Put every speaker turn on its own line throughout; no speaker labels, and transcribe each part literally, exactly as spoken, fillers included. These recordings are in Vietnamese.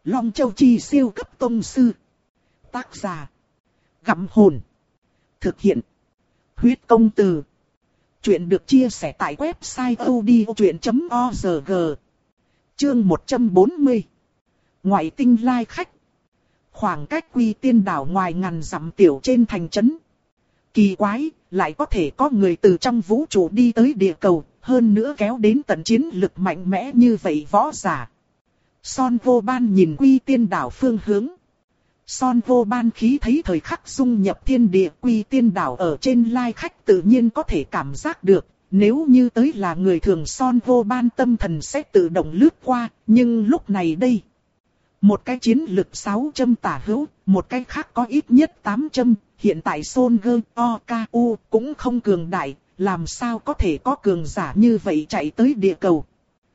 Long Châu Chi siêu cấp tông sư. Tác giả. Gặm hồn. Thực hiện. Huyết công từ. Chuyện được chia sẻ tại website audiochuyện chấm org. Chương một trăm bốn mươi. Ngoại tinh lai khách. Khoảng cách Quy Tiên đảo ngoài ngàn dặm tiểu trên thành trấn. Kỳ quái, lại có thể có người từ trong vũ trụ đi tới địa cầu, hơn nữa kéo đến tận chiến lực mạnh mẽ như vậy võ giả. Son Vô Ban nhìn Quy Tiên đảo phương hướng. Son Vô Ban khí thấy thời khắc dung nhập thiên địa, Quy Tiên đảo ở trên lai khách tự nhiên có thể cảm giác được. Nếu như tới là người thường, Son Vô Ban tâm thần sẽ tự động lướt qua, nhưng lúc này đây. Một cái chiến lực sáu trăm tả hữu, một cái khác có ít nhất tám trăm, hiện tại Son Gơ O K U cũng không cường đại, làm sao có thể có cường giả như vậy chạy tới địa cầu.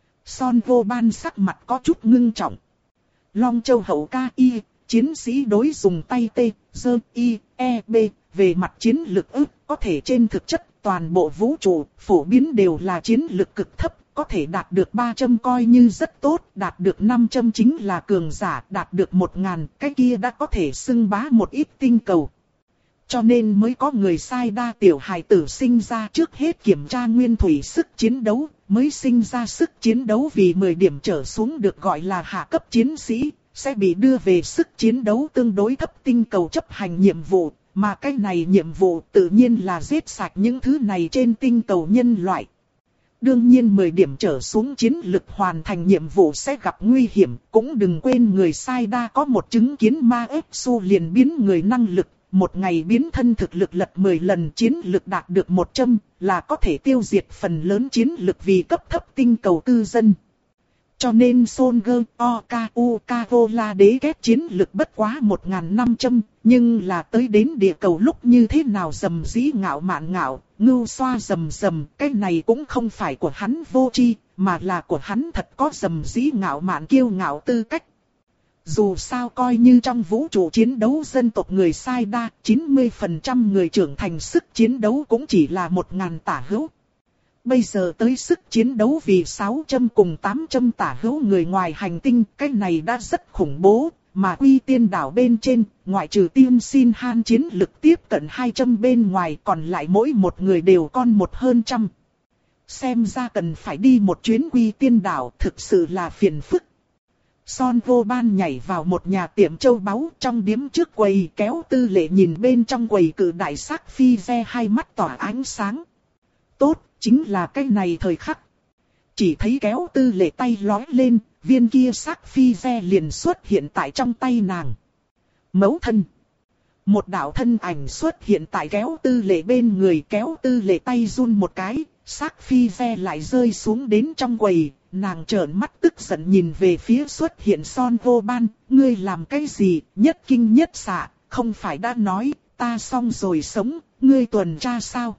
Son Vô Ban sắc mặt có chút ngưng trọng. Long Châu hậu ca y, chiến sĩ đối dùng tay T, Dơ, Y, E, B, về mặt chiến lực ức, có thể trên thực chất toàn bộ vũ trụ, phổ biến đều là chiến lực cực thấp, có thể đạt được ba trăm coi như rất tốt, đạt được năm trăm chính là cường giả, đạt được một nghìn, cái kia đã có thể xưng bá một ít tinh cầu. Cho nên mới có người sai đa tiểu hài tử sinh ra trước hết kiểm tra nguyên thủy sức chiến đấu, mới sinh ra sức chiến đấu vì mười điểm trở xuống được gọi là hạ cấp chiến sĩ, sẽ bị đưa về sức chiến đấu tương đối thấp tinh cầu chấp hành nhiệm vụ, mà cái này nhiệm vụ tự nhiên là giết sạch những thứ này trên tinh cầu nhân loại. Đương nhiên mười điểm trở xuống chiến lực hoàn thành nhiệm vụ sẽ gặp nguy hiểm, cũng đừng quên người sai đa có một chứng kiến ma ép su liền biến người năng lực. Một ngày biến thân thực lực lật mười lần, chiến lực đạt được một trăm, là có thể tiêu diệt phần lớn chiến lực vì cấp thấp tinh cầu cư dân. Cho nên Son Gơ O K U Carola đế kết chiến lực bất quá một nghìn năm trăm, nhưng là tới đến địa cầu lúc như thế nào dầm dĩ ngạo mạn ngạo, ngưu xoa dầm dầm, cái này cũng không phải của hắn vô tri, mà là của hắn thật có dầm dĩ ngạo mạn kiêu ngạo tư cách. Dù sao coi như trong vũ trụ chiến đấu dân tộc người sai đa, chín mươi phần trăm người trưởng thành sức chiến đấu cũng chỉ là một nghìn tả hữu. Bây giờ tới sức chiến đấu vì sáu trăm cùng tám trăm tả hữu người ngoài hành tinh, cái này đã rất khủng bố, mà Quy Tiên đảo bên trên, ngoại trừ Tiên Xin Han chiến lực tiếp cận hai trăm bên ngoài, còn lại mỗi một người đều con một hơn trăm. Xem ra cần phải đi một chuyến Quy Tiên đảo, thực sự là phiền phức. Son Vô Ban nhảy vào một nhà tiệm châu báu, trong điếm trước quầy kéo Tư Lệ nhìn bên trong quầy cự đại sắc phi ve, hai mắt tỏa ánh sáng. Tốt, chính là cái này thời khắc. Chỉ thấy kéo Tư Lệ tay lói lên, viên kia sắc phi ve liền xuất hiện tại trong tay nàng. Mẫu thân. Một đạo thân ảnh xuất hiện tại kéo Tư Lệ bên người, kéo Tư Lệ tay run một cái, sắc phi ve lại rơi xuống đến trong quầy. Nàng trợn mắt tức giận nhìn về phía xuất hiện Son Vô Ban, ngươi làm cái gì, nhất kinh nhất xạ, không phải đã nói, ta xong rồi sống, ngươi tuần tra sao?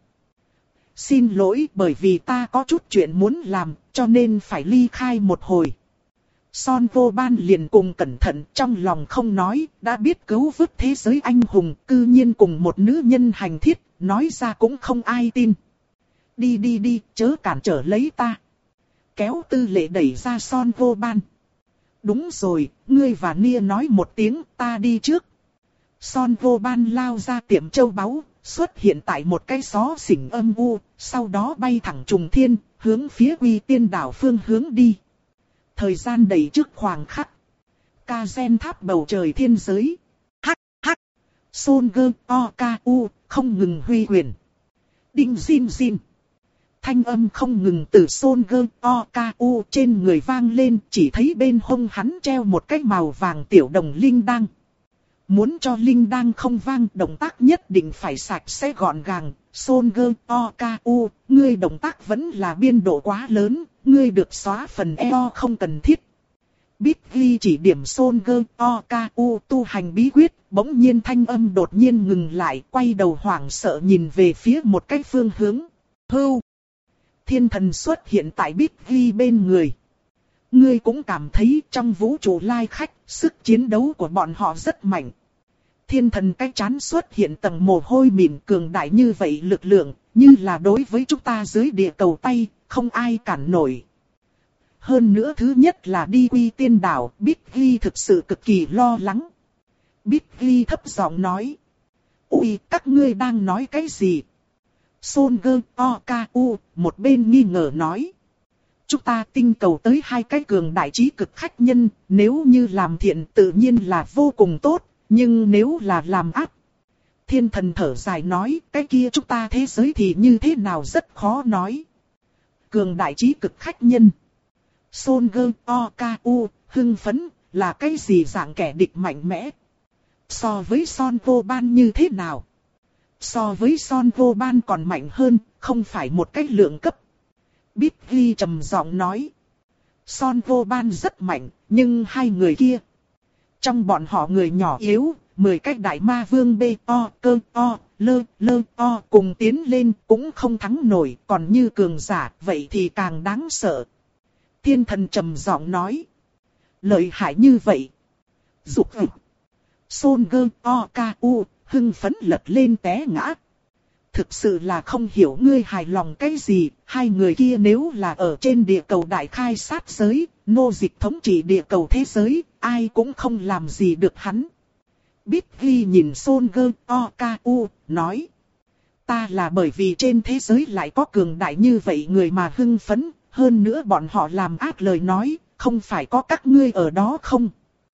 Xin lỗi, bởi vì ta có chút chuyện muốn làm, cho nên phải ly khai một hồi. Son Vô Ban liền cùng cẩn thận, trong lòng không nói, đã biết cứu vớt thế giới anh hùng, cư nhiên cùng một nữ nhân hành thiết, nói ra cũng không ai tin. Đi đi đi, chớ cản trở lấy ta. Kéo Tư Lệ đẩy ra Son Vô Ban. Đúng rồi, ngươi và Nia nói một tiếng, ta đi trước. Son Vô Ban lao ra tiệm châu báu, xuất hiện tại một cái xó xỉnh âm u, sau đó bay thẳng trùng thiên, hướng phía Quy Tiên đảo phương hướng đi. Thời gian đẩy trước khoảng khắc. Ca gen tháp bầu trời thiên giới. Hắc hắc. Son Gơ O K U không ngừng huy quyền. Đinh zin zin. Thanh âm không ngừng từ Son Gơ O K U trên người vang lên, chỉ thấy bên hông hắn treo một cái màu vàng tiểu đồng linh đăng. Muốn cho linh đăng không vang, động tác nhất định phải sạch sẽ gọn gàng. Son Gơ O K U, ngươi động tác vẫn là biên độ quá lớn, ngươi được xóa phần e o không cần thiết. Biết ghi chỉ điểm Son Gơ O K U tu hành bí quyết, bỗng nhiên thanh âm đột nhiên ngừng lại, quay đầu hoảng sợ nhìn về phía một cái phương hướng. Hưu! Thiên thần xuất hiện tại Bích Ghi bên người. Ngươi cũng cảm thấy trong vũ trụ lai khách, sức chiến đấu của bọn họ rất mạnh. Thiên thần cái chán xuất hiện tầng mồ hôi mịn, cường đại như vậy lực lượng, như là đối với chúng ta dưới địa cầu tay, không ai cản nổi. hơn nữa thứ nhất là đi Quy Tiên Đảo, Biggie thực sự cực kỳ lo lắng. Biggie thấp giọng nói. Ui, các ngươi đang nói cái gì? Solskjaer Oku, một bên nghi ngờ nói. Chúng ta tinh cầu tới hai cái cường đại trí cực khách nhân, nếu như làm thiện tự nhiên là vô cùng tốt, nhưng nếu là làm ác. Thiên thần thở dài nói, cái kia chúng ta thế giới thì như thế nào rất khó nói. Cường đại trí cực khách nhân. Solskjaer Oku, hưng phấn, là cái gì dạng kẻ địch mạnh mẽ? So với Son Vô Ban như thế nào? So với Son Vô Ban còn mạnh hơn, không phải một cái lượng cấp. Biggie trầm giọng nói. Son Vô Ban rất mạnh, nhưng hai người kia. Trong bọn họ người nhỏ yếu, mười cái đại ma vương B O cơ O, lơ lơ O cùng tiến lên cũng không thắng nổi, còn như cường giả, vậy thì càng đáng sợ. Thiên thần trầm giọng nói. Lợi hại như vậy. Dục ực. Solskjaer Oku, hưng phấn lật lên té ngã. Thực sự là không hiểu ngươi hài lòng cái gì, hai người kia nếu là ở trên địa cầu đại khai sát giới, nô dịch thống trị địa cầu thế giới, ai cũng không làm gì được hắn. Biggie nhìn Solskjaer Oku, nói. Ta là bởi vì trên thế giới lại có cường đại như vậy người mà hưng phấn, hơn nữa bọn họ làm ác lời nói, không phải có các ngươi ở đó không?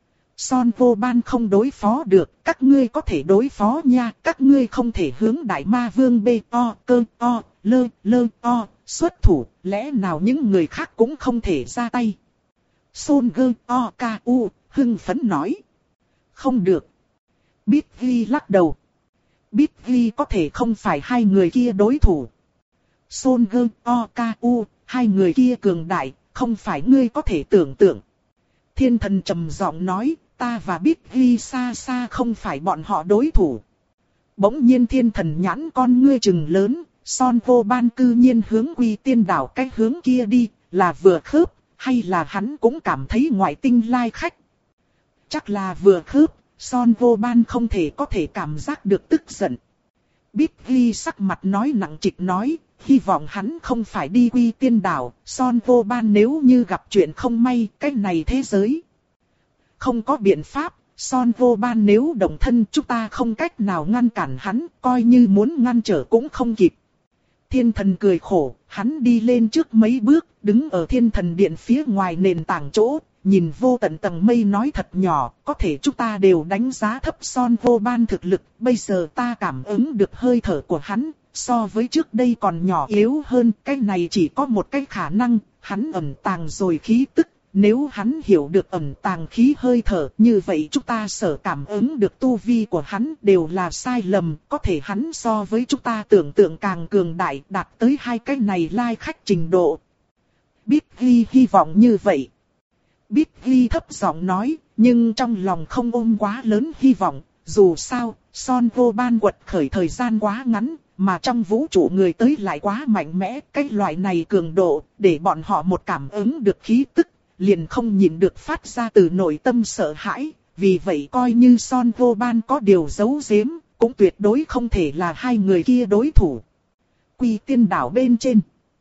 Son Vô Ban không đối phó được, các ngươi có thể đối phó nha, các ngươi không thể hướng đại ma vương B O cơ O, lơ lơ O, xuất thủ, lẽ nào những người khác cũng không thể ra tay. Solskjaer Oku, hưng phấn nói. Không được. Biggie lắc đầu. Biggie có thể không phải hai người kia đối thủ. Solskjaer Oku, hai người kia cường đại, không phải ngươi có thể tưởng tượng. Thiên thần trầm giọng nói, ta và Biggie xa xa không phải bọn họ đối thủ. Bỗng nhiên thiên thần nhãn con ngươi trừng lớn, Son Vô Ban cư nhiên hướng Quy Tiên Đảo cái hướng kia đi, là vừa khớp, hay là hắn cũng cảm thấy ngoại tinh lai khách. Chắc là vừa khớp, Son Vô Ban không thể có thể cảm giác được tức giận. Biggie sắc mặt nói nặng trịch nói, hy vọng hắn không phải đi Quy Tiên Đảo, Son Vô Ban nếu như gặp chuyện không may, cái này thế giới. Không có biện pháp, Son Vô Ban nếu động thân chúng ta không cách nào ngăn cản hắn, coi như muốn ngăn trở cũng không kịp. Thiên thần cười khổ, hắn đi lên trước mấy bước, đứng ở thiên thần điện phía ngoài nền tảng chỗ, nhìn vô tận tầng mây nói thật nhỏ, có thể chúng ta đều đánh giá thấp Son Vô Ban thực lực, bây giờ ta cảm ứng được hơi thở của hắn, so với trước đây còn nhỏ yếu hơn, cái này chỉ có một cái khả năng, hắn ẩn tàng rồi khí tức, nếu hắn hiểu được ẩn tàng khí hơi thở, như vậy chúng ta sở cảm ứng được tu vi của hắn đều là sai lầm, có thể hắn so với chúng ta tưởng tượng càng cường đại, đạt tới hai cái này lai khách trình độ. Biggie hy vọng như vậy. Biggie thấp giọng nói, nhưng trong lòng không ôm quá lớn hy vọng, dù sao, Son Vô Ban quật khởi thời gian quá ngắn, mà trong vũ trụ người tới lại quá mạnh mẽ, cái loại này cường độ, để bọn họ một cảm ứng được khí tức, liền không nhìn được phát ra từ nội tâm sợ hãi, vì vậy coi như Son Vô Ban có điều giấu giếm, cũng tuyệt đối không thể là hai người kia đối thủ. Quy Tiên Đảo bên trên,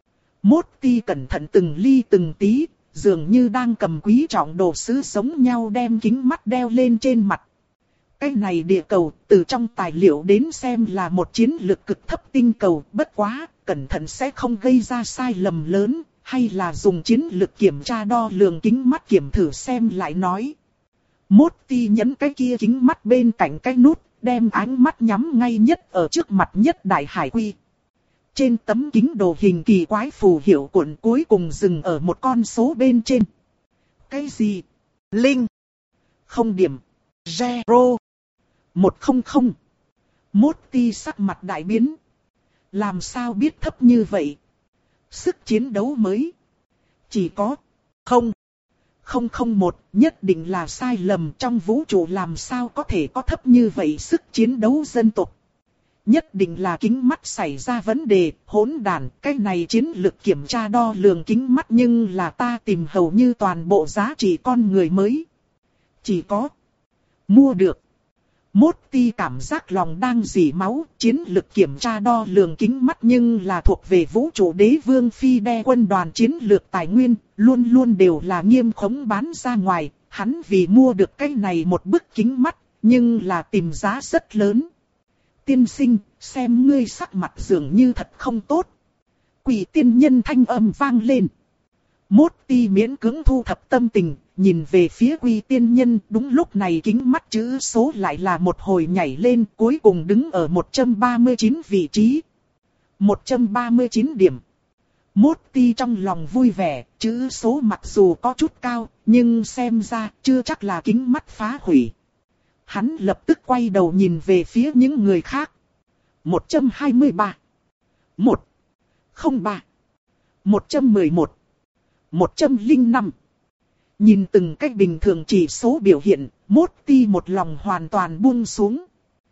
Mốt Ti cẩn thận từng ly từng tí, dường như đang cầm quý trọng đồ sứ giống nhau đem kính mắt đeo lên trên mặt. Cái này địa cầu, từ trong tài liệu đến xem là một chiến lược cực thấp tinh cầu, bất quá, cẩn thận sẽ không gây ra sai lầm lớn, hay là dùng chiến lược kiểm tra đo lường kính mắt kiểm thử xem lại nói. Mốt Ti nhấn cái kia kính mắt bên cạnh cái nút, đem ánh mắt nhắm ngay nhất ở trước mặt nhất đại hải quy. Trên tấm kính đồ hình kỳ quái phù hiệu cuộn cuối cùng dừng ở một con số bên trên. Cái gì? Linh. Không điểm. Zero. Một không không. Mốt Ti sắc mặt đại biến. Làm sao biết thấp như vậy? Sức chiến đấu mới. Chỉ có. Không. Không không một. Nhất định là sai lầm trong vũ trụ làm sao có thể có thấp như vậy sức chiến đấu dân tộc. Nhất định là kính mắt xảy ra vấn đề, hỗn đàn, cái này chiến lược kiểm tra đo lường kính mắt nhưng là ta tìm hầu như toàn bộ giá trị con người mới. Chỉ có mua được Mốt ti cảm giác lòng đang dỉ máu, chiến lực kiểm tra đo lường kính mắt nhưng là thuộc về vũ trụ đế vương phi đe quân đoàn chiến lược tài nguyên, luôn luôn đều là nghiêm khống bán ra ngoài, hắn vì mua được cái này một bức kính mắt, nhưng là tìm giá rất lớn. Tiên sinh, xem ngươi sắc mặt dường như thật không tốt. Quỷ tiên nhân thanh âm vang lên. Mốt ti miễn cưỡng thu thập tâm tình, nhìn về phía Quy tiên nhân, đúng lúc này kính mắt chữ số lại là một hồi nhảy lên, cuối cùng đứng ở một trăm ba mươi chín vị trí. một trăm ba mươi chín điểm. Mốt ti trong lòng vui vẻ, chữ số mặc dù có chút cao, nhưng xem ra chưa chắc là kính mắt phá hủy. Hắn lập tức quay đầu nhìn về phía những người khác. một trăm hai mươi ba. một. không ba. một trăm mười một. một trăm lẻ năm. Nhìn từng cách bình thường chỉ số biểu hiện, Mốt ti một lòng hoàn toàn buông xuống.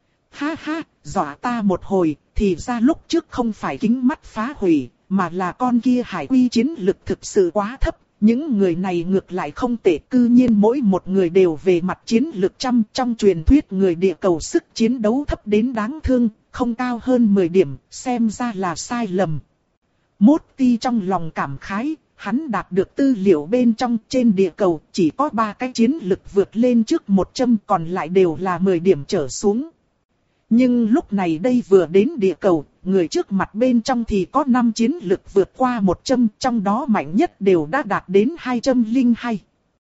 Ha ha, dọa ta một hồi, thì ra lúc trước không phải kính mắt phá hủy, mà là con kia hải quy chiến lực thực sự quá thấp. Những người này ngược lại không tệ, cư nhiên mỗi một người đều về mặt chiến lực trăm. Trong truyền thuyết người địa cầu sức chiến đấu thấp đến đáng thương, không cao hơn mười điểm, xem ra là sai lầm. Mốt ti trong lòng cảm khái, hắn đạt được tư liệu bên trong trên địa cầu chỉ có ba cái chiến lực vượt lên trước một trăm, còn lại đều là mười điểm trở xuống. Nhưng lúc này đây vừa đến địa cầu, người trước mặt bên trong thì có năm chiến lực vượt qua một trăm, trong đó mạnh nhất đều đã đạt đến hai trăm lẻ hai.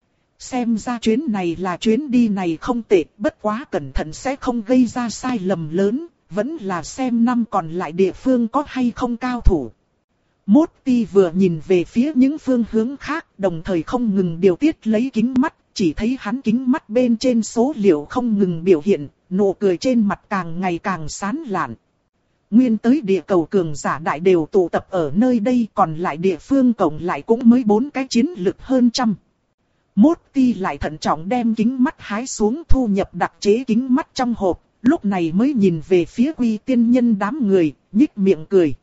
Xem ra chuyến này là chuyến đi này không tệ, bất quá cẩn thận sẽ không gây ra sai lầm lớn, vẫn là xem năm còn lại địa phương có hay không cao thủ. Mốt ti vừa nhìn về phía những phương hướng khác, đồng thời không ngừng điều tiết lấy kính mắt, chỉ thấy hắn kính mắt bên trên số liệu không ngừng biểu hiện, nụ cười trên mặt càng ngày càng sán lạn. Nguyên tới địa cầu cường giả đại đều tụ tập ở nơi đây, còn lại địa phương cộng lại cũng mới bốn cái chiến lực hơn trăm. Mốt ti lại thận trọng đem kính mắt hái xuống thu nhập đặc chế kính mắt trong hộp, lúc này mới nhìn về phía Quy tiên nhân đám người, nhích miệng cười.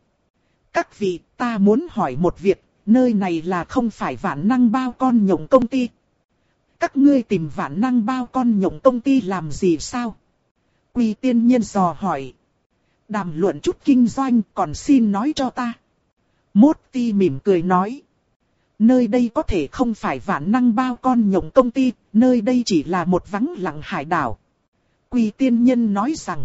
Các vị, ta muốn hỏi một việc, nơi này là không phải Vạn Năng Bao Con Nhộng công ty? Các ngươi tìm Vạn Năng Bao Con Nhộng công ty làm gì sao? Quy tiên nhân dò hỏi. Đàm luận chút kinh doanh, còn xin nói cho ta. Mốt ti mỉm cười nói. Nơi đây có thể không phải Vạn Năng Bao Con Nhộng công ty, nơi đây chỉ là một vắng lặng hải đảo. Quy tiên nhân nói rằng.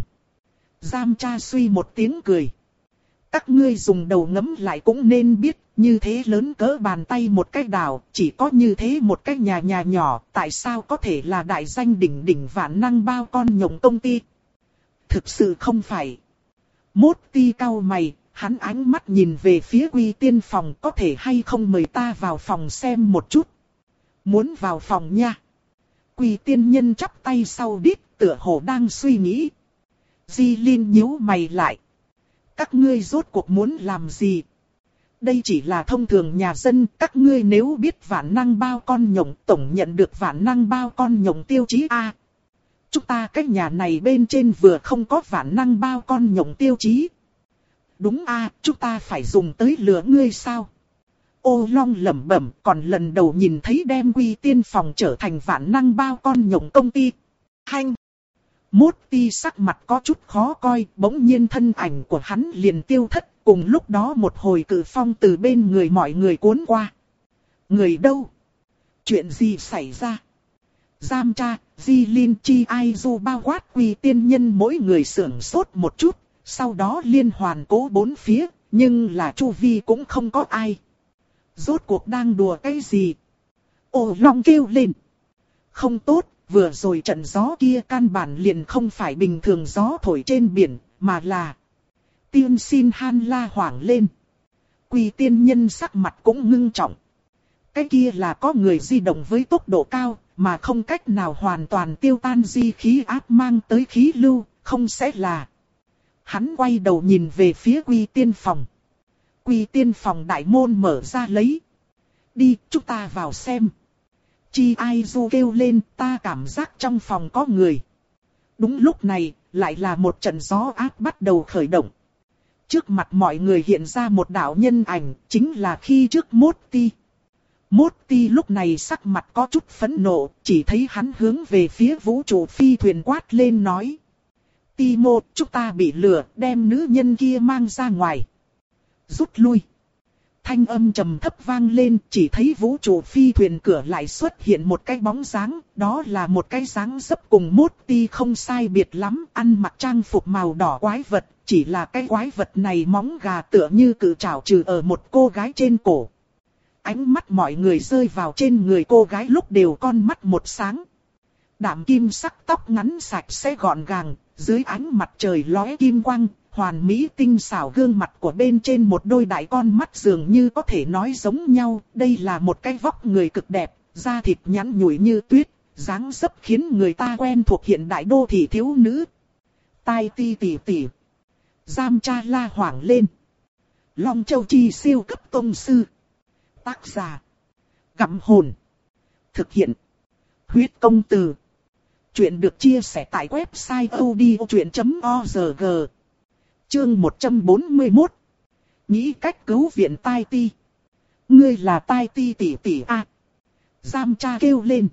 Giam cha suy một tiếng cười. Các ngươi dùng đầu ngẫm lại cũng nên biết, như thế lớn cỡ bàn tay một cái đảo, chỉ có như thế một cái nhà nhà nhỏ, tại sao có thể là đại danh đỉnh đỉnh Vạn Năng Bao Con Nhộng công ty? Thực sự không phải. Mốt ti cau mày, hắn ánh mắt nhìn về phía Quy tiên phòng, có thể hay không mời ta vào phòng xem một chút? Muốn vào phòng nha. Quy tiên nhân chắp tay sau đít, tựa hồ đang suy nghĩ. Di Linh nhíu mày lại. Các ngươi rốt cuộc muốn làm gì? Đây chỉ là thông thường nhà dân, các ngươi nếu biết Vạn Năng Bao Con Nhộng tổng nhận được Vạn Năng Bao Con Nhộng tiêu chí A. Chúng ta cái nhà này bên trên vừa không có Vạn Năng Bao Con Nhộng tiêu chí. Đúng A, chúng ta phải dùng tới lừa ngươi sao? Ô Long lẩm bẩm, còn lần đầu nhìn thấy đem Quy tiên phòng trở thành Vạn Năng Bao Con Nhộng công ty. Hanh! Mốt ti sắc mặt có chút khó coi, bỗng nhiên thân ảnh của hắn liền tiêu thất, cùng lúc đó một hồi cự phong từ bên người mọi người cuốn qua. Người đâu? Chuyện gì xảy ra? Giam cha, Di Linh chi ai du bao quát Quy tiên nhân mỗi người sưởng sốt một chút, sau đó liên hoàn cố bốn phía, nhưng là chu vi cũng không có ai. Rốt cuộc đang đùa cái gì? Ô Long kêu lên. Không tốt. Vừa rồi trận gió kia căn bản liền không phải bình thường gió thổi trên biển, mà là... Tiên xin han la hoảng lên. Quy tiên nhân sắc mặt cũng ngưng trọng. Cái kia là có người di động với tốc độ cao, mà không cách nào hoàn toàn tiêu tan di khí áp mang tới khí lưu, không sẽ là... Hắn quay đầu nhìn về phía Quy tiên phòng. Quy tiên phòng đại môn mở ra lấy. Đi, chúng ta vào xem. Chi ai du kêu lên, ta cảm giác trong phòng có người. Đúng lúc này, lại là một trận gió ác bắt đầu khởi động. Trước mặt mọi người hiện ra một đạo nhân ảnh, chính là khi trước Mốt ti. Mốt ti lúc này sắc mặt có chút phẫn nộ, chỉ thấy hắn hướng về phía vũ trụ phi thuyền quát lên nói. Timo, chúng ta bị lừa, đem nữ nhân kia mang ra ngoài. Rút lui. Thanh âm trầm thấp vang lên, chỉ thấy vũ trụ phi thuyền cửa lại xuất hiện một cái bóng dáng, đó là một cái dáng dấp cùng Mốt Ti không sai biệt lắm, ăn mặc trang phục màu đỏ quái vật, chỉ là cái quái vật này móng gà tựa như cự trảo trừ ở một cô gái trên cổ. Ánh mắt mọi người rơi vào trên người cô gái lúc đều con mắt một sáng. Đạm kim sắc tóc ngắn sạch sẽ gọn gàng, dưới ánh mặt trời lóe kim quang, hoàn mỹ tinh xảo gương mặt của bên trên một đôi đại con mắt dường như có thể nói giống nhau. Đây là một cái vóc người cực đẹp, da thịt nhẵn nhụi như tuyết, dáng dấp khiến người ta quen thuộc hiện đại đô thị thiếu nữ. Tai Ti tỷ tỷ. Giam Cha la hoảng lên. Long Châu Chi siêu cấp tông sư. Tác giả. Gặm hồn. Thực hiện. Huyết công từ. Chuyện được chia sẻ tại website odchuyện chấm org. Chương một trăm bốn mươi mốt. Nghĩ cách cứu viện Tai Ti. Ngươi là Tai Ti tỷ tỷ a. Giam Cha kêu lên.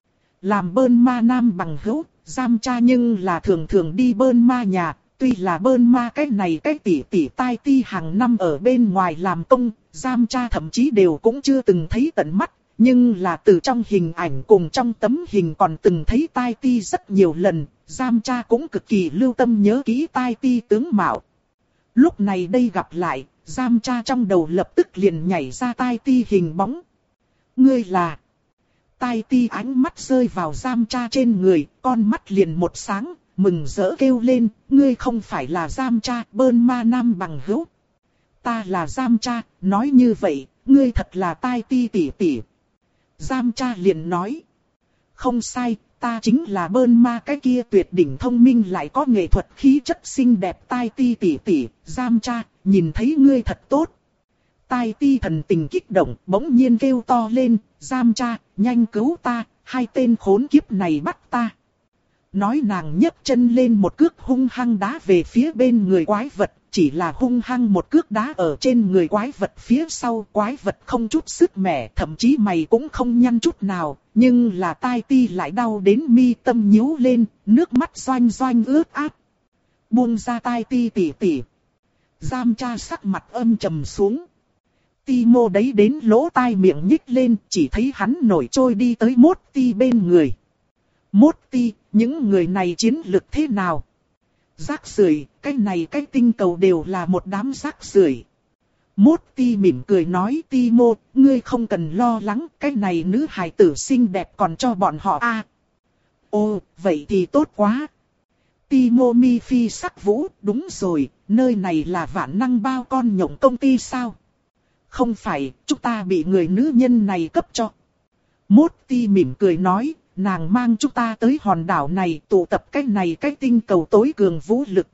Làm bơn ma nam bằng hữu, Giam Cha nhưng là thường thường đi bơn ma nhà. Tuy là bơn ma cái này cái tỷ tỷ Tai Ti hàng năm ở bên ngoài làm công, Giam Cha thậm chí đều cũng chưa từng thấy tận mắt. Nhưng là từ trong hình ảnh cùng trong tấm hình còn từng thấy Tai Ti rất nhiều lần, Giam Cha cũng cực kỳ lưu tâm nhớ kỹ Tai Ti tướng mạo. Lúc này đây gặp lại, Giam Cha trong đầu lập tức liền nhảy ra Tai Ti hình bóng. Ngươi là... Tai Ti ánh mắt rơi vào Giam Cha trên người, con mắt liền một sáng, mừng rỡ kêu lên, ngươi không phải là Giam Cha, bơn ma nam bằng hữu. Ta là Giam Cha, nói như vậy, ngươi thật là Tai Ti tỷ tỷ. Giam Cha liền nói. Không sai, ta chính là bơn ma cái kia tuyệt đỉnh thông minh lại có nghệ thuật khí chất xinh đẹp Tai Ti tỷ tỷ. Giam Cha, nhìn thấy ngươi thật tốt. Tai Ti thần tình kích động, bỗng nhiên kêu to lên. Giam Cha, nhanh cứu ta, hai tên khốn kiếp này bắt ta. Nói nàng nhấc chân lên một cước hung hăng đá về phía bên người quái vật. Chỉ là hung hăng một cước đá ở trên người quái vật phía sau, quái vật không chút sức mẻ, thậm chí mày cũng không nhăn chút nào, nhưng là Tai Ti lại đau đến mi tâm nhíu lên, nước mắt doanh doanh ướt át. Buông ra Tai Ti tỷ tỷ. Giam Cha sắc mặt âm trầm xuống. Timo đấy đến lỗ tai miệng nhích lên, chỉ thấy hắn nổi trôi đi tới Mốt Ti bên người. Mốt Ti, những người này chiến lực thế nào? Rác rưởi, cái này cái tinh cầu đều là một đám rác rưởi. Mốt Ti mỉm cười nói, Timo, ngươi không cần lo lắng, cái này nữ hài tử xinh đẹp còn cho bọn họ a. À, ồ, vậy thì tốt quá. Timo mi phi sắc vũ, đúng rồi, nơi này là Vạn Năng bao con nhộng công ty sao? Không phải, chúng ta bị người nữ nhân này cấp cho. Mốt Ti mỉm cười nói. Nàng mang chúng ta tới hòn đảo này tụ tập cái này cái tinh cầu tối cường vũ lực.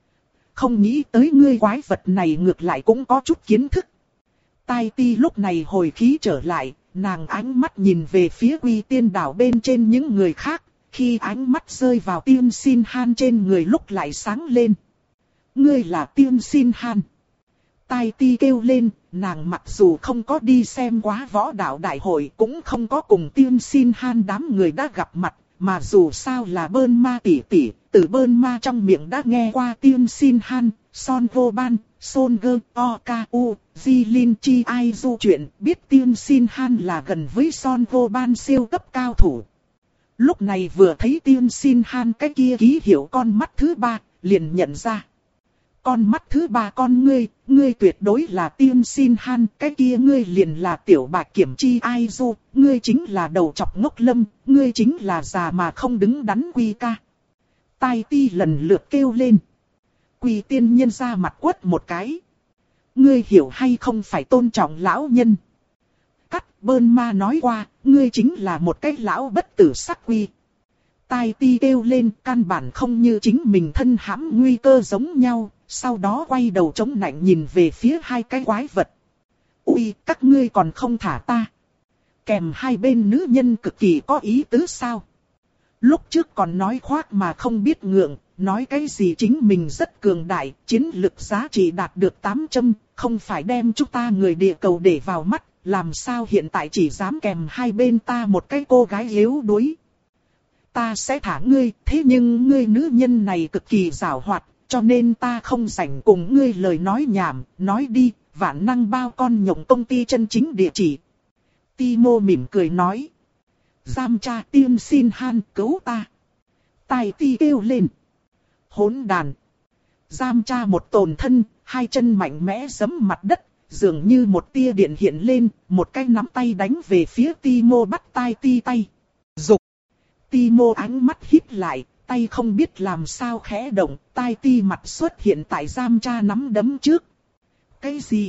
Không nghĩ tới ngươi quái vật này ngược lại cũng có chút kiến thức. Tai Ti lúc này hồi khí trở lại, nàng ánh mắt nhìn về phía Quy Tiên đảo bên trên những người khác. Khi ánh mắt rơi vào Tiên Xin Han trên người lúc lại sáng lên. Ngươi là Tiên Xin Han. Tai Ti kêu lên, nàng mặc dù không có đi xem quá võ đạo đại hội cũng không có cùng Tiên Xin Han đám người đã gặp mặt, mà dù sao là bơn ma tỷ tỷ, từ bơn ma trong miệng đã nghe qua Tiên Xin Han, Son Vô Ban, Son Gơ, O K U, Di Lin Chi Ai Du chuyện, biết Tiên Xin Han là gần với Son Vô Ban siêu cấp cao thủ. Lúc này vừa thấy Tiên Xin Han cái kia ký hiệu con mắt thứ ba, liền nhận ra. Con mắt thứ ba con ngươi, ngươi tuyệt đối là Tiên Xin Han, cái kia ngươi liền là tiểu bạch kiểm chi ai du, ngươi chính là đầu chọc ngốc lâm, ngươi chính là già mà không đứng đắn Quy ca. Tai Ti lần lượt kêu lên. Quy tiên nhân ra mặt quất một cái. Ngươi hiểu hay không phải tôn trọng lão nhân. Cắt bơn ma nói qua, ngươi chính là một cái lão bất tử sắc Quy. Tai Ti kêu lên, căn bản không như chính mình thân hãm nguy cơ giống nhau, sau đó quay đầu chống nạnh nhìn về phía hai cái quái vật. Ui, các ngươi còn không thả ta. Kèm hai bên nữ nhân cực kỳ có ý tứ sao. Lúc trước còn nói khoác mà không biết ngượng, nói cái gì chính mình rất cường đại, chiến lực giá trị đạt được tám trăm, không phải đem chúng ta người địa cầu để vào mắt, làm sao hiện tại chỉ dám kèm hai bên ta một cái cô gái yếu đuối. ta sẽ thả ngươi, thế nhưng ngươi nữ nhân này cực kỳ giảo hoạt, cho nên ta không rảnh cùng ngươi lời nói nhảm, nói đi, vạn năng bao con nhộng công ty chân chính địa chỉ. Timo mỉm cười nói. Giam cha tiên xin han cứu ta. Tai ti kêu lên. Hỗn đàn. Giam cha một tồn thân, hai chân mạnh mẽ giẫm mặt đất, dường như một tia điện hiện lên, một cái nắm tay đánh về phía Timo bắt tai ti tay. Dục. Timo ánh mắt híp lại, tay không biết làm sao khẽ động, tai ti mặt xuất hiện tại giam cha nắm đấm trước. Cái gì?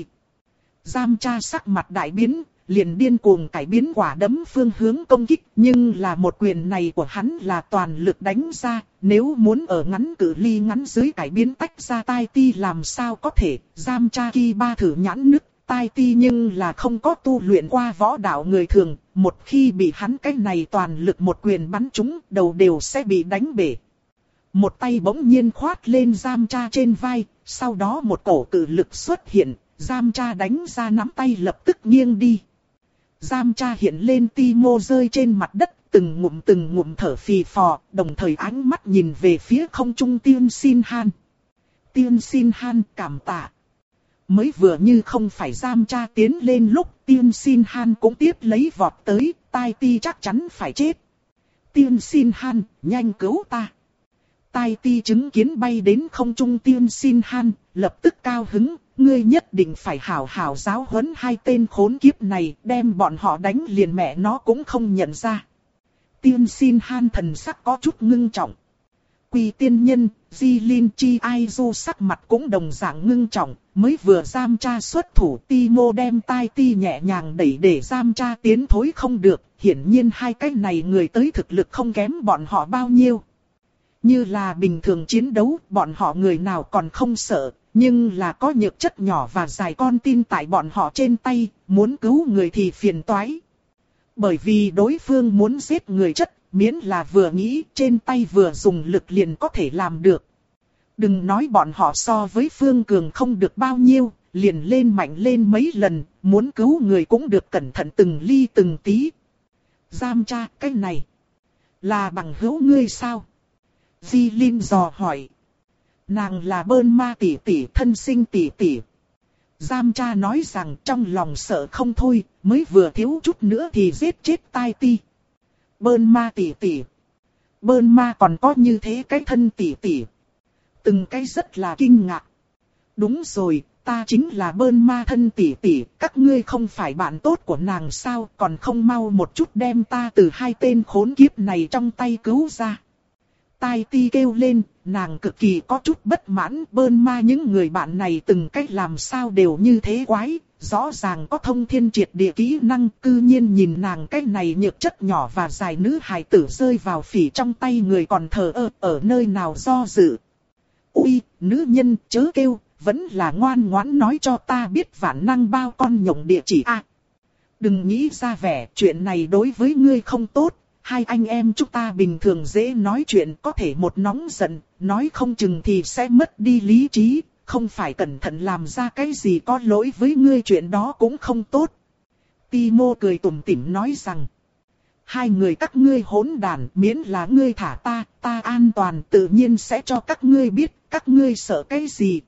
Giam cha sắc mặt đại biến, liền điên cuồng cải biến quả đấm phương hướng công kích, nhưng là một quyền này của hắn là toàn lực đánh ra, nếu muốn ở ngắn cự ly ngắn dưới cải biến tách ra tai ti làm sao có thể, giam cha khi ba thử nhãn nứt, tai ti nhưng là không có tu luyện qua võ đạo người thường, một khi bị hắn cái này toàn lực một quyền bắn trúng, đầu đều sẽ bị đánh bể. Một tay bỗng nhiên khoát lên giam cha trên vai, sau đó một cổ cự lực xuất hiện, giam cha đánh ra nắm tay lập tức nghiêng đi. Giam cha hiện lên Timo rơi trên mặt đất, từng ngụm từng ngụm thở phì phò, đồng thời ánh mắt nhìn về phía không trung Tiên Xin Han. Tiên Xin Han cảm tạ. Mới vừa như không phải giam cha tiến lên lúc Tiên Xin Han cũng tiếp lấy vọt tới, tai ti chắc chắn phải chết. Tiên Xin Han, nhanh cứu ta. Tai ti chứng kiến bay đến không trung Tiên Xin Han, lập tức cao hứng. Ngươi nhất định phải hảo hảo giáo huấn hai tên khốn kiếp này, đem bọn họ đánh liền mẹ nó cũng không nhận ra. Tiên Xin Han thần sắc có chút ngưng trọng. Quỳ tiên nhân, Jilin Chi Aizu sắc mặt cũng đồng dạng ngưng trọng, mới vừa giam cha xuất thủ Timo đem tai ti nhẹ nhàng đẩy để giam cha tiến thối không được, hiển nhiên hai cái này người tới thực lực không kém bọn họ bao nhiêu. Như là bình thường chiến đấu, bọn họ người nào còn không sợ. Nhưng là có nhược chất nhỏ và dài con tin tại bọn họ trên tay, muốn cứu người thì phiền toái. Bởi vì đối phương muốn giết người chất, miễn là vừa nghĩ trên tay vừa dùng lực liền có thể làm được. Đừng nói bọn họ so với Phương Cường không được bao nhiêu, liền lên mạnh lên mấy lần, muốn cứu người cũng được cẩn thận từng ly từng tí. Giam cha, cái này là bằng hữu ngươi sao? Di Linh dò hỏi. Nàng là Bơn Ma tỷ tỷ thân sinh tỷ tỷ. Giam cha nói rằng trong lòng sợ không thôi, mới vừa thiếu chút nữa thì giết chết tai ti. Bơn Ma tỷ tỷ. Bơn Ma còn có như thế cái thân tỷ tỷ. Từng cái rất là kinh ngạc. Đúng rồi, ta chính là Bơn Ma thân tỷ tỷ, các ngươi không phải bạn tốt của nàng sao, còn không mau một chút đem ta từ hai tên khốn kiếp này trong tay cứu ra. Tai ti kêu lên, nàng cực kỳ có chút bất mãn, Bơn Ma những người bạn này từng cách làm sao đều như thế quái, rõ ràng có thông thiên triệt địa kỹ năng, cư nhiên nhìn nàng cái này nhược chất nhỏ và dài nữ hài tử rơi vào phỉ trong tay người còn thờ ơ, ở nơi nào do dự. Ui, nữ nhân chớ kêu, vẫn là ngoan ngoãn nói cho ta biết vạn năng bao con nhộng địa chỉ a. À, đừng nghĩ ra vẻ, chuyện này đối với ngươi không tốt. Hai anh em chúng ta bình thường dễ nói chuyện, có thể một nóng giận, nói không chừng thì sẽ mất đi lý trí, không phải cẩn thận làm ra cái gì có lỗi với ngươi, chuyện đó cũng không tốt. Timo cười tủm tỉm nói rằng, hai người các ngươi hỗn đàn, miễn là ngươi thả ta, ta an toàn tự nhiên sẽ cho các ngươi biết, các ngươi sợ cái gì.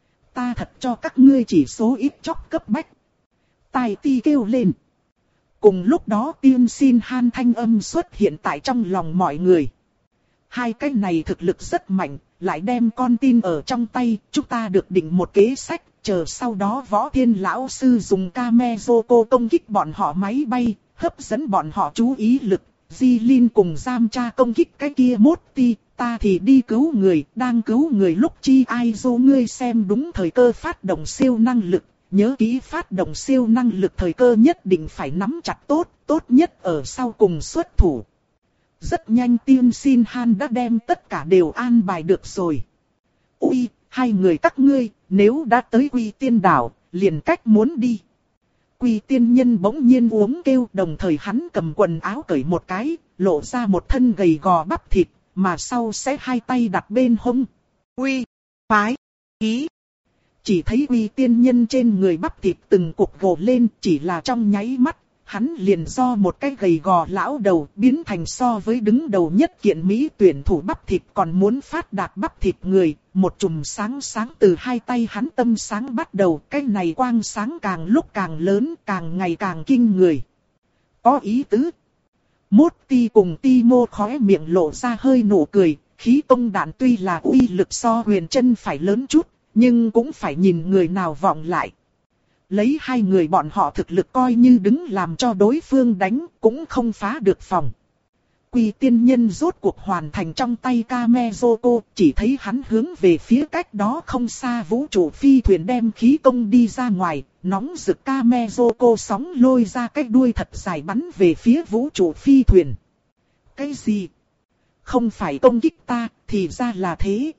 Ta thật cho các ngươi chỉ số ít chóc cấp bách. Tai ti kêu lên. Cùng lúc đó Tiên Xin Han thanh âm xuất hiện tại trong lòng mọi người. Hai cái này thực lực rất mạnh, lại đem con tin ở trong tay, chúng ta được định một kế sách, chờ sau đó Võ Thiên Lão Sư dùng Kamezoko công kích bọn họ máy bay, hấp dẫn bọn họ chú ý lực. Jilin cùng giam cha công kích cái kia mốt ti, ta thì đi cứu người, đang cứu người lúc chi ai dô ngươi xem đúng thời cơ phát động siêu năng lực. Nhớ kỹ phát động siêu năng lực thời cơ nhất định phải nắm chặt tốt, tốt nhất ở sau cùng xuất thủ. Rất nhanh Tiên Xin Han đã đem tất cả đều an bài được rồi. Ui, hai người các ngươi, nếu đã tới Quy Tiên Đảo, liền cách muốn đi. Quy Tiên Nhân bỗng nhiên uống kêu, đồng thời hắn cầm quần áo cởi một cái, lộ ra một thân gầy gò bắp thịt, mà sau sẽ hai tay đặt bên hông. Quy, phái, ý. Chỉ thấy Quy Tiên Nhân trên người bắp thịt từng cục gồ lên, chỉ là trong nháy mắt, hắn liền do một cái gầy gò lão đầu biến thành so với đứng đầu nhất kiện Mỹ tuyển thủ bắp thịt còn muốn phát đạt bắp thịt người, một chùm sáng sáng từ hai tay hắn tâm sáng bắt đầu, cái này quang sáng càng lúc càng lớn, càng ngày càng kinh người. Có ý tứ. Morty cùng Timo khóe miệng lộ ra hơi nụ cười, khí công đạn tuy là uy lực so Huyền Trân phải lớn chút, nhưng cũng phải nhìn người nào vọng lại. Lấy hai người bọn họ thực lực coi như đứng làm cho đối phương đánh, cũng không phá được phòng. Quỷ tiên nhân rốt cuộc hoàn thành trong tay Kamezoko, chỉ thấy hắn hướng về phía cách đó không xa vũ trụ phi thuyền đem khí công đi ra ngoài, nóng rực Kamezoko sóng lôi ra cái đuôi thật dài bắn về phía vũ trụ phi thuyền. Cái gì? Không phải công kích ta, thì ra là thế.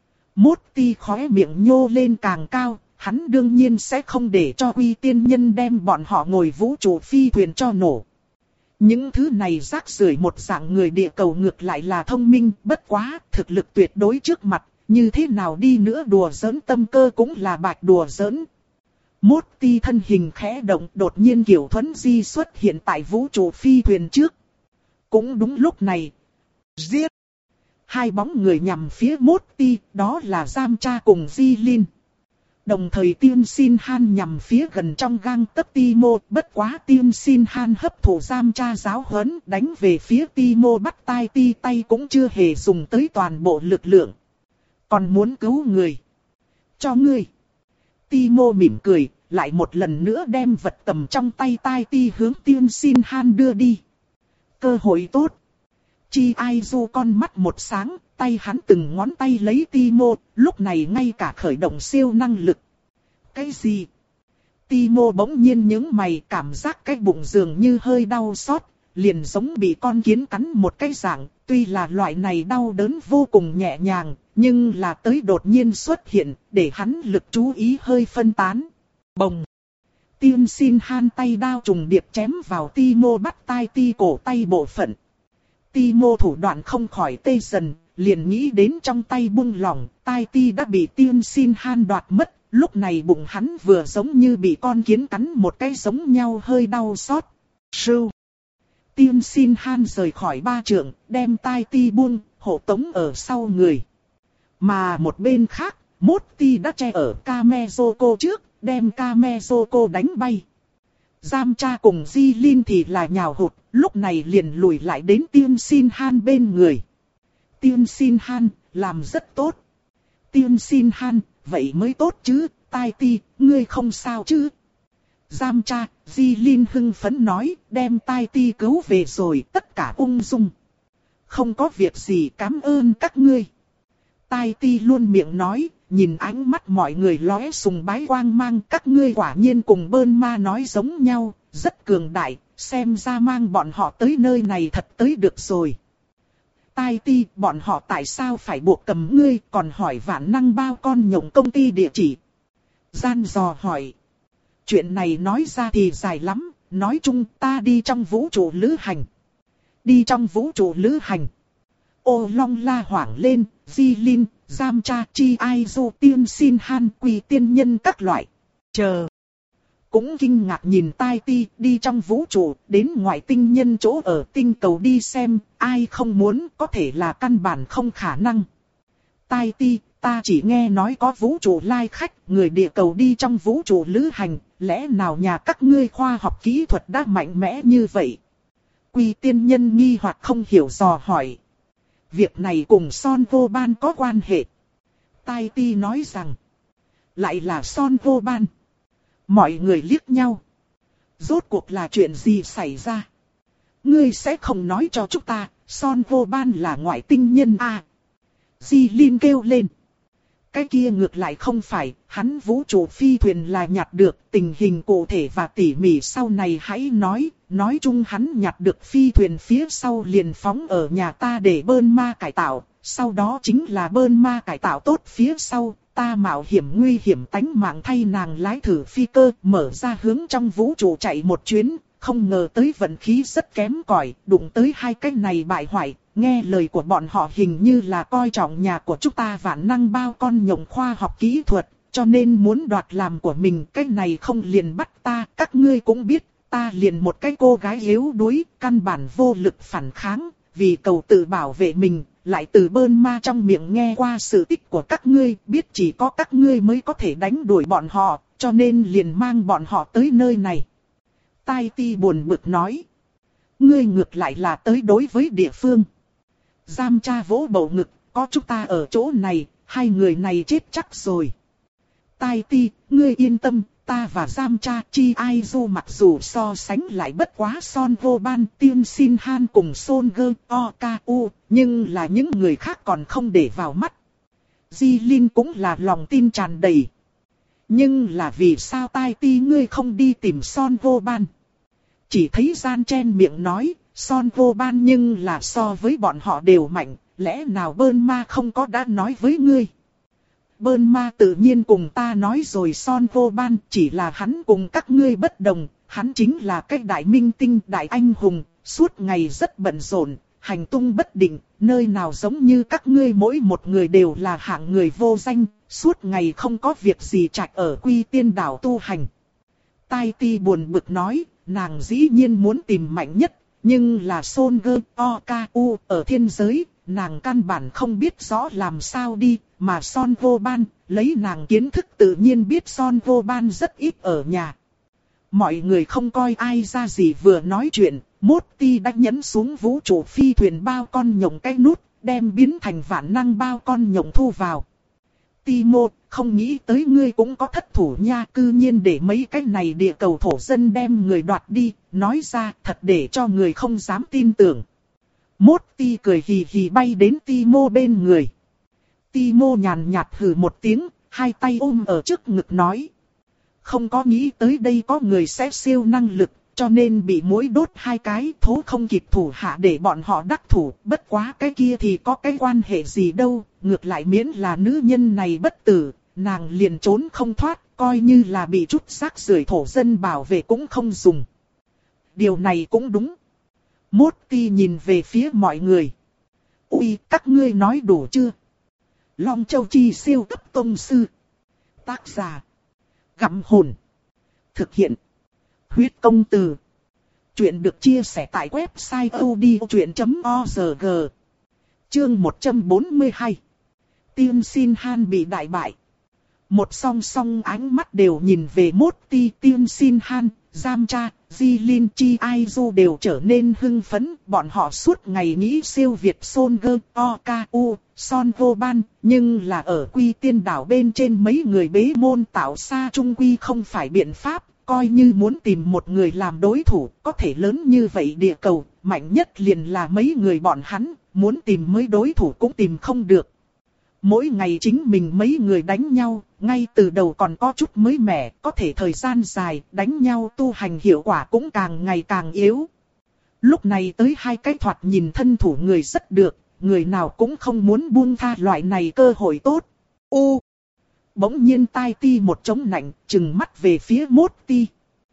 Morty khóe miệng nhô lên càng cao, hắn đương nhiên sẽ không để cho Quy tiên nhân đem bọn họ ngồi vũ trụ phi thuyền cho nổ. Những thứ này rác rưởi một dạng người địa cầu ngược lại là thông minh, bất quá, thực lực tuyệt đối trước mặt, như thế nào đi nữa đùa giỡn tâm cơ cũng là bạch đùa giỡn. Morty thân hình khẽ động, đột nhiên kiểu thuấn di xuất hiện tại vũ trụ phi thuyền trước. Cũng đúng lúc này, giết! Hai bóng người nhằm phía Morty, đó là Yamcha cùng Jilin. Đồng thời Tiên Sin Han nhằm phía gần trong gang tấc Timo, bất quá Tiên Sin Han hấp thụ Yamcha giáo huấn, đánh về phía Timo bắt tai ti tay cũng chưa hề dùng tới toàn bộ lực lượng. Còn muốn cứu người? Cho ngươi. Timo mỉm cười, lại một lần nữa đem vật cầm trong tay tai ti hướng Tiên Sin Han đưa đi. Cơ hội tốt. Chi Ai Du con mắt một sáng, tay hắn từng ngón tay lấy Timo, lúc này ngay cả khởi động siêu năng lực. Cái gì? Timo bỗng nhiên nhướng mày, cảm giác cái bụng dường như hơi đau xót, liền giống bị con kiến cắn một cái dạng, tuy là loại này đau đớn vô cùng nhẹ nhàng, nhưng là tới đột nhiên xuất hiện, để hắn lực chú ý hơi phân tán. Bồng! Tiên Sin Han tay đao trùng điệp chém vào Timo bắt tai ti cổ tay bộ phận. Timo thủ đoạn không khỏi tê dần, liền nghĩ đến trong tay buông lỏng, tai ti đã bị Tiên Sin Han đoạt mất, lúc này bụng hắn vừa giống như bị con kiến cắn một cái giống nhau hơi đau xót. Sưu! Tiên Sin Han rời khỏi ba trượng, đem tai ti buông, hộ tống ở sau người. Mà một bên khác, Morty đã che ở Kamezoko trước, đem Kamezoko đánh bay. Yamcha cùng Jilin thì là nhào hụt, lúc này liền lùi lại đến Tiên Sin Han bên người. Tiên Sin Han, làm rất tốt. Tiên Sin Han, vậy mới tốt chứ, tai ti, ngươi không sao chứ. Yamcha, Jilin hưng phấn nói, đem tai ti cứu về rồi, tất cả ung dung. Không có việc gì, cảm ơn các ngươi. Tai ti luôn miệng nói, nhìn ánh mắt mọi người lóe sùng bái quang mang, các ngươi quả nhiên cùng Bơn Ma nói giống nhau, rất cường đại, xem ra mang bọn họ tới nơi này thật tới được rồi. Tai ti, bọn họ tại sao phải buộc cầm ngươi, còn hỏi vạn năng bao con nhộng công ty địa chỉ. Gian dò hỏi. Chuyện này nói ra thì dài lắm, nói chung ta đi trong vũ trụ lữ hành. Đi trong vũ trụ lữ hành. Ô Long la hoảng lên, Jilin, Yamcha, Chi Ai Du, Tiên Sin Han, Quỷ tiên nhân các loại. Chờ. Cũng kinh ngạc nhìn tai ti, đi trong vũ trụ, đến ngoại tinh nhân chỗ ở tinh cầu đi xem, ai không muốn, có thể là căn bản không khả năng. Tai ti, ta chỉ nghe nói có vũ trụ lai khách, người địa cầu đi trong vũ trụ lữ hành, lẽ nào nhà các ngươi khoa học kỹ thuật đã mạnh mẽ như vậy? Quỷ tiên nhân nghi hoặc không hiểu dò hỏi. Việc này cùng Son Vô Ban có quan hệ. Tai ti nói rằng, lại là Son Vô Ban. Mọi người liếc nhau. Rốt cuộc là chuyện gì xảy ra? Ngươi sẽ không nói cho chúng ta, Son Vô Ban là ngoại tinh nhân à? Jilin kêu lên. Cái kia ngược lại không phải, hắn vũ trụ phi thuyền là nhặt được, tình hình cụ thể và tỉ mỉ sau này hãy nói, nói chung hắn nhặt được phi thuyền phía sau liền phóng ở nhà ta để Bơn Ma cải tạo, sau đó chính là Bơn Ma cải tạo tốt phía sau, ta mạo hiểm nguy hiểm tánh mạng thay nàng lái thử phi cơ, mở ra hướng trong vũ trụ chạy một chuyến, không ngờ tới vận khí rất kém cỏi, đụng tới hai cái này bại hoại. Nghe lời của bọn họ hình như là coi trọng nhà của chúng ta vạn năng bao con nhộng khoa học kỹ thuật, cho nên muốn đoạt làm của mình. Cái này không liền bắt ta, các ngươi cũng biết, ta liền một cái cô gái yếu đuối, căn bản vô lực phản kháng, vì cầu tự bảo vệ mình, lại từ bơn ma trong miệng nghe qua sự tích của các ngươi, biết chỉ có các ngươi mới có thể đánh đuổi bọn họ, cho nên liền mang bọn họ tới nơi này. Tai Ti buồn bực nói. Ngươi ngược lại là tới đối với địa phương. Giam Cha vỗ bầu ngực, có chúng ta ở chỗ này, hai người này chết chắc rồi. Tai Ti, ngươi yên tâm, ta và Giam Cha Chi Ai Du mặc dù so sánh lại bất quá Son Vô Ban, Tiên Sin Han cùng Son Gơ O Ka U, nhưng là những người khác còn không để vào mắt. Di Linh cũng là lòng tin tràn đầy. Nhưng là vì sao Tai Ti ngươi không đi tìm Son Vô Ban? Chỉ thấy Gian chen miệng nói, Son Vô Ban nhưng là so với bọn họ đều mạnh, lẽ nào Bơn Ma không có đã nói với ngươi? Bơn Ma tự nhiên cùng ta nói rồi Son Vô Ban, chỉ là hắn cùng các ngươi bất đồng, hắn chính là cái đại minh tinh, đại anh hùng, suốt ngày rất bận rộn, hành tung bất định, nơi nào giống như các ngươi mỗi một người đều là hạng người vô danh, suốt ngày không có việc gì trạch ở Quy Tiên đảo tu hành. Tai Ti buồn bực nói, nàng dĩ nhiên muốn tìm mạnh nhất, nhưng là Son Gơ O Ka U ở thiên giới, nàng căn bản không biết rõ làm sao đi, mà Son Vô Ban, lấy nàng kiến thức tự nhiên biết Son Vô Ban rất ít ở nhà. Mọi người không coi ai ra gì vừa nói chuyện, Mốt Ti đã nhấn xuống vũ trụ phi thuyền bao con nhộng cái nút, đem biến thành vạn năng bao con nhộng thu vào. Ti Mô, không nghĩ tới ngươi cũng có thất thủ nha, cư nhiên để mấy cái này địa cầu thổ dân đem người đoạt đi, nói ra thật để cho người không dám tin tưởng. Mốt Ti cười hì hì bay đến Ti Mô bên người. Ti Mô nhàn nhạt hừ một tiếng, hai tay ôm ở trước ngực nói. Không có nghĩ tới đây có người sẽ siêu năng lực, cho nên bị muỗi đốt hai cái, thố không kịp thủ hạ để bọn họ đắc thủ, bất quá cái kia thì có cái quan hệ gì đâu, ngược lại miễn là nữ nhân này bất tử, nàng liền trốn không thoát, coi như là bị chút rác rưởi thổ dân bảo vệ cũng không dùng. Điều này cũng đúng. Mốt Ti nhìn về phía mọi người. Ui, các ngươi nói đủ chưa? Long Châu Chi siêu cấp tông sư. Tác giả. Gặm hồn. Thực hiện. Huyết công từ. Chuyện được chia sẻ tại website odchuyện chấm org. Chương một trăm bốn mươi hai. Tiên Sin Han bị đại bại. Một song song ánh mắt đều nhìn về Mốt Ti, Tiên Sin Han, Giam Cha, Di Linh Chi Ai Du đều trở nên hưng phấn, bọn họ suốt ngày nghĩ siêu việt Son Gơ O Ka U, Son Vô Ban, nhưng là ở Quy Tiên đảo bên trên mấy người bế môn tạo xa trung quy không phải biện pháp, coi như muốn tìm một người làm đối thủ, có thể lớn như vậy địa cầu, mạnh nhất liền là mấy người bọn hắn, muốn tìm mấy đối thủ cũng tìm không được. Mỗi ngày chính mình mấy người đánh nhau, ngay từ đầu còn có chút mới mẻ, có thể thời gian dài, đánh nhau tu hành hiệu quả cũng càng ngày càng yếu. Lúc này tới hai cái thoạt nhìn thân thủ người rất được, người nào cũng không muốn buông tha loại này cơ hội tốt. U. Bỗng nhiên Tai Ti một trống nạnh, trừng mắt về phía Mốt Ti.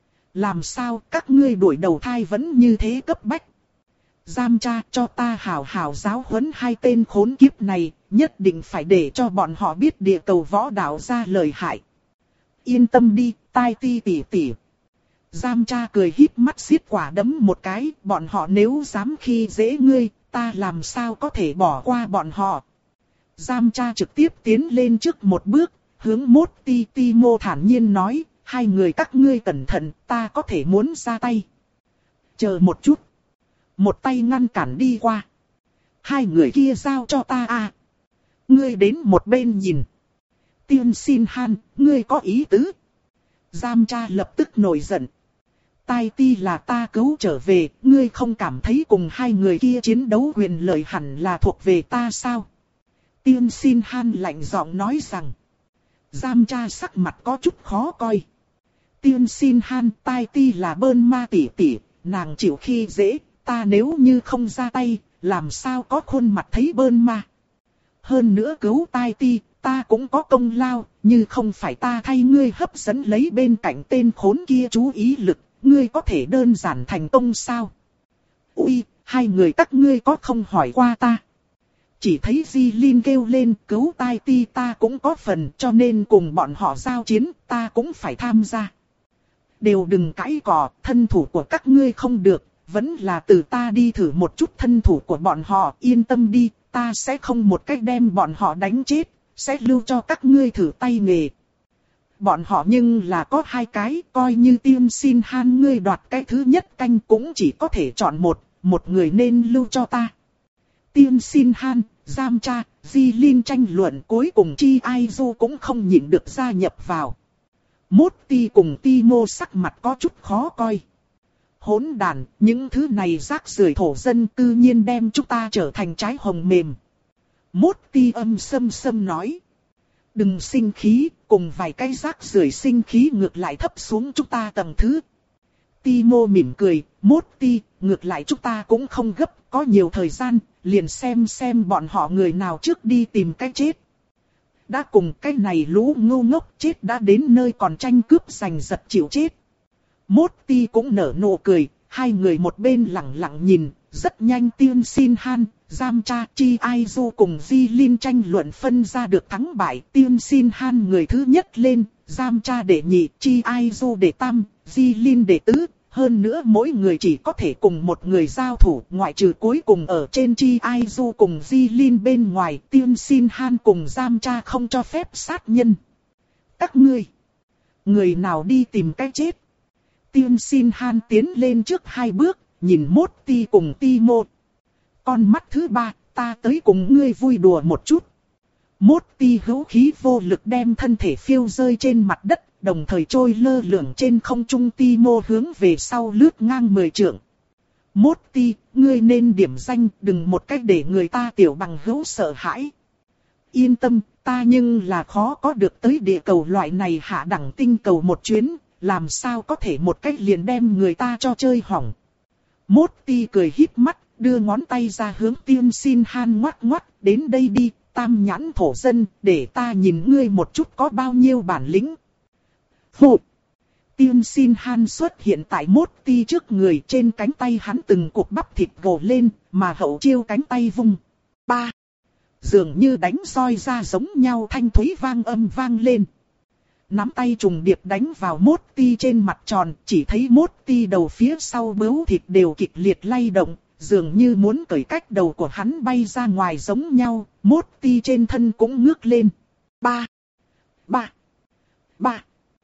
Làm sao các ngươi đuổi đầu thai vẫn như thế cấp bách? Giam Cha cho ta hảo hảo giáo huấn hai tên khốn kiếp này, nhất định phải để cho bọn họ biết địa cầu võ đạo ra lời hại. Yên tâm đi, Tai Ti tỷ tỷ. Giam Cha cười híp mắt xiết quả đấm một cái, bọn họ nếu dám khi dễ ngươi, ta làm sao có thể bỏ qua bọn họ. Giam Cha trực tiếp tiến lên trước một bước, hướng Mốt Ti Ti Mô thản nhiên nói, hai người các ngươi cẩn thận, ta có thể muốn ra tay. Chờ một chút. Một tay ngăn cản đi qua. Hai người kia giao cho ta à. Ngươi đến một bên nhìn. Tiên Sin Han, ngươi có ý tứ. Giam Cha lập tức nổi giận. Tai Ti là ta cứu trở về, ngươi không cảm thấy cùng hai người kia chiến đấu quyền lợi hẳn là thuộc về ta sao? Tiên Sin Han lạnh giọng nói rằng. Giam Cha sắc mặt có chút khó coi. Tiên Sin Han, Tai Ti là Bơn Ma tỷ tỷ, nàng chịu khi dễ, ta nếu như không ra tay, làm sao có khuôn mặt thấy Bơn Ma. Hơn nữa cứu Tai Ti, ta cũng có công lao, như không phải ta thay ngươi hấp dẫn lấy bên cạnh tên khốn kia chú ý lực, ngươi có thể đơn giản thành công sao? Ui, hai người các ngươi có không hỏi qua ta? Chỉ thấy Di Linh kêu lên cứu Tai Ti ta cũng có phần cho nên cùng bọn họ giao chiến ta cũng phải tham gia. Đều đừng cãi cỏ, thân thủ của các ngươi không được, vẫn là từ ta đi thử một chút thân thủ của bọn họ, yên tâm đi, ta sẽ không một cách đem bọn họ đánh chết, sẽ lưu cho các ngươi thử tay nghề. Bọn họ nhưng là có hai cái, coi như Tiên Xin Han ngươi đoạt cái thứ nhất canh cũng chỉ có thể chọn một, một người nên lưu cho ta. Tiên Xin Han, Giam Cha, Di Linh tranh luận cuối cùng Chi Ai Du cũng không nhịn được gia nhập vào. Mốt Ti cùng Ti Mô sắc mặt có chút khó coi. Hỗn đàn, những thứ này rác rưởi thổ dân tự nhiên đem chúng ta trở thành trái hồng mềm. Mốt Ti âm sâm sâm nói. Đừng sinh khí, cùng vài cái rác rưởi sinh khí ngược lại thấp xuống chúng ta tầng thứ. Ti Mô mỉm cười, Mốt Ti, ngược lại chúng ta cũng không gấp, có nhiều thời gian, liền xem xem bọn họ người nào trước đi tìm cái chết. Đã cùng cái này lũ ngu ngốc chết đã đến nơi còn tranh cướp giành giật chịu chết. Mốt Ti cũng nở nụ cười, hai người một bên lặng lặng nhìn, rất nhanh Tiên Xin Han, Giam Cha, Chi Ai Du cùng Di Linh tranh luận phân ra được thắng bại. Tiên Xin Han người thứ nhất lên, Giam Cha đệ nhị, Chi Ai Du đệ tam, Di Linh đệ tứ. Hơn nữa mỗi người chỉ có thể cùng một người giao thủ, ngoại trừ cuối cùng ở trên Chi Ai Du cùng Di Linh bên ngoài, Tiên Xin Han cùng Giam Cha không cho phép sát nhân. Các ngươi, người nào đi tìm cái chết? Tiên Xin Han tiến lên trước hai bước, nhìn Mốt Ti cùng Ti Mô. Con mắt thứ ba, ta tới cùng ngươi vui đùa một chút. Mốt Ti hữu khí vô lực đem thân thể phiêu rơi trên mặt đất, đồng thời trôi lơ lửng trên không trung. Ti Mô hướng về sau lướt ngang mười trượng. Mốt Ti, ngươi nên điểm danh, đừng một cách để người ta tiểu bằng hữu sợ hãi. Yên tâm, ta nhưng là khó có được tới địa cầu loại này hạ đẳng tinh cầu một chuyến, làm sao có thể một cách liền đem người ta cho chơi hỏng. Mốt Ti cười híp mắt, đưa ngón tay ra hướng Tiên Xin Han ngoắc ngoắc, đến đây đi, tam nhãn thổ dân, để ta nhìn ngươi một chút có bao nhiêu bản lĩnh. Phụ! Tiên Xin Han xuất hiện tại Mốt Ti trước người, trên cánh tay hắn từng cục bắp thịt gồ lên, mà hậu chiêu cánh tay vung. Ba! Dường như đánh roi ra giống nhau thanh thúy vang âm vang lên. Nắm tay trùng điệp đánh vào Mốt Ti trên mặt tròn, chỉ thấy Mốt Ti đầu phía sau bướu thịt đều kịch liệt lay động, dường như muốn cởi cách đầu của hắn bay ra ngoài giống nhau. Mốt Ti trên thân cũng ngước lên. Ba, ba, ba,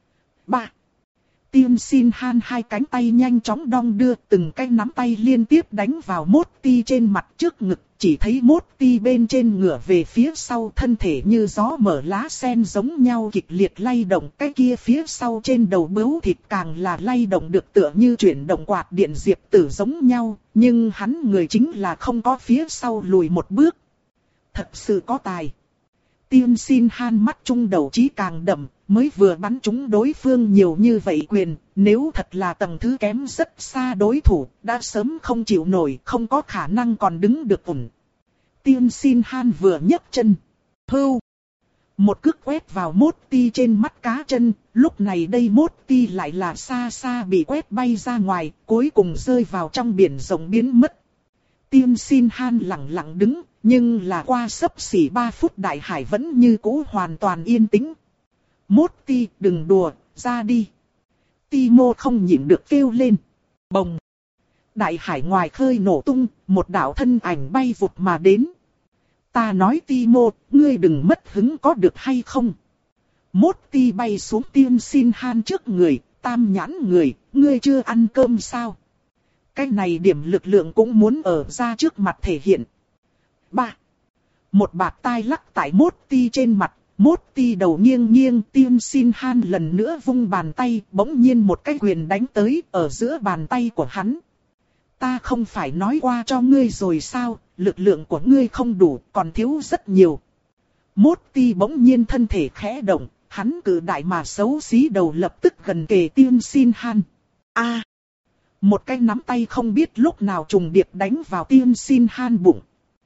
ba. Tiên Xin Han hai cánh tay nhanh chóng đong đưa, từng cái nắm tay liên tiếp đánh vào Mốt Ti trên mặt trước ngực. Chỉ thấy Mốt Ti bên trên ngửa về phía sau, thân thể như gió mở lá sen giống nhau kịch liệt lay động. Cái kia phía sau trên đầu bướu thịt càng là lay động được tựa như chuyển động quạt điện diệp tử giống nhau. Nhưng hắn người chính là không có phía sau lùi một bước. Thật sự có tài. Tiên Xin Han mắt trung đầu trí càng đậm, mới vừa bắn trúng đối phương nhiều như vậy quyền, nếu thật là tầng thứ kém rất xa đối thủ, đã sớm không chịu nổi, không có khả năng còn đứng được ổn. Tiên Xin Han vừa nhấc chân, hưu, một cước quét vào Mốt Ti trên mắt cá chân, lúc này đây Mốt Ti lại là xa xa bị quét bay ra ngoài, cuối cùng rơi vào trong biển rộng biến mất. Tiên Xin Han lặng lặng đứng, nhưng là qua xấp xỉ ba phút đại hải vẫn như cũ hoàn toàn yên tĩnh. Mốt Ti, đừng đùa, ra đi. Ti Mô không nhịn được kêu lên. Bồng. Đại hải ngoài khơi nổ tung, một đạo thân ảnh bay vụt mà đến. Ta nói Ti Mô, ngươi đừng mất hứng có được hay không? Mốt Ti bay xuống Tiên Xin Han trước người, tam nhãn người, ngươi chưa ăn cơm sao? Cái này điểm lực lượng cũng muốn ở ra trước mặt thể hiện. Ba. Một bạt tai lắc tại Mốt Ti trên mặt, Mốt Ti đầu nghiêng nghiêng. Tiên Xin Han lần nữa vung bàn tay, bỗng nhiên một cái quyền đánh tới ở giữa bàn tay của hắn. Ta không phải nói qua cho ngươi rồi sao, lực lượng của ngươi không đủ, còn thiếu rất nhiều. Mốt Ti bỗng nhiên thân thể khẽ động, hắn cử đại mà xấu xí đầu lập tức gần kề Tiên Xin Han. A. Một cái nắm tay không biết lúc nào trùng điệp đánh vào Tiên Xin Han bụng.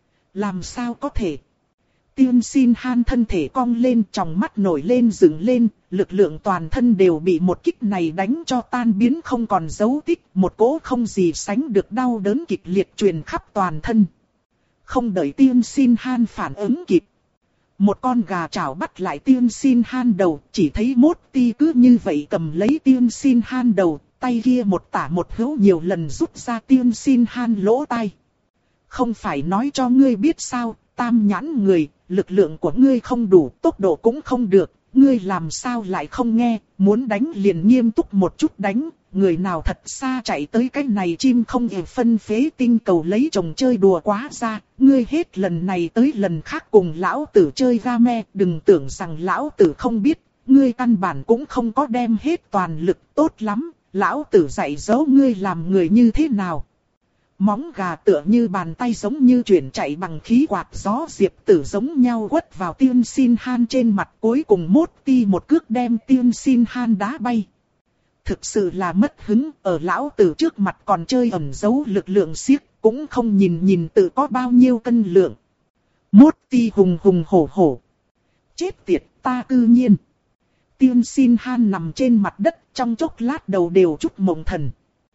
Làm sao có thể? Tiên Xin Han thân thể cong lên, tròng mắt nổi lên dựng lên, lực lượng toàn thân đều bị một kích này đánh cho tan biến không còn dấu tích, một cỗ không gì sánh được đau đớn kịch liệt truyền khắp toàn thân. Không đợi Tiên Xin Han phản ứng kịp, Một con gà chảo bắt lại Tiên Xin Han đầu, chỉ thấy Mốt Ti cứ như vậy cầm lấy Tiên Xin Han đầu, tay kia một tả một hữu nhiều lần rút ra Tiên Xin Han lỗ tai. Không phải nói cho ngươi biết sao, tam nhãn người, lực lượng của ngươi không đủ, tốc độ cũng không được, ngươi làm sao lại không nghe, muốn đánh liền nghiêm túc một chút đánh, người nào thật xa chạy tới cái này chim không hề phân phế tinh cầu lấy chồng chơi đùa quá ra, ngươi hết lần này tới lần khác cùng lão tử chơi game, đừng tưởng rằng lão tử không biết, ngươi căn bản cũng không có đem hết toàn lực, tốt lắm, lão tử dạy dỗ ngươi làm người như thế nào. Móng gà tựa như bàn tay giống như chuyển chạy bằng khí quạt gió diệp tử giống nhau quất vào Tiên Xin Han trên mặt, cuối cùng Mốt Ti một cước đem Tiên Xin Han đá bay. Thực sự là mất hứng, ở lão tử trước mặt còn chơi ẩn giấu lực lượng xiếc, cũng không nhìn nhìn tự có bao nhiêu cân lượng. Mốt Ti hùng hùng hổ hổ. Chết tiệt, ta cư nhiên. Tiên Xin Han nằm trên mặt đất, trong chốc lát đầu đều chút mộng thần.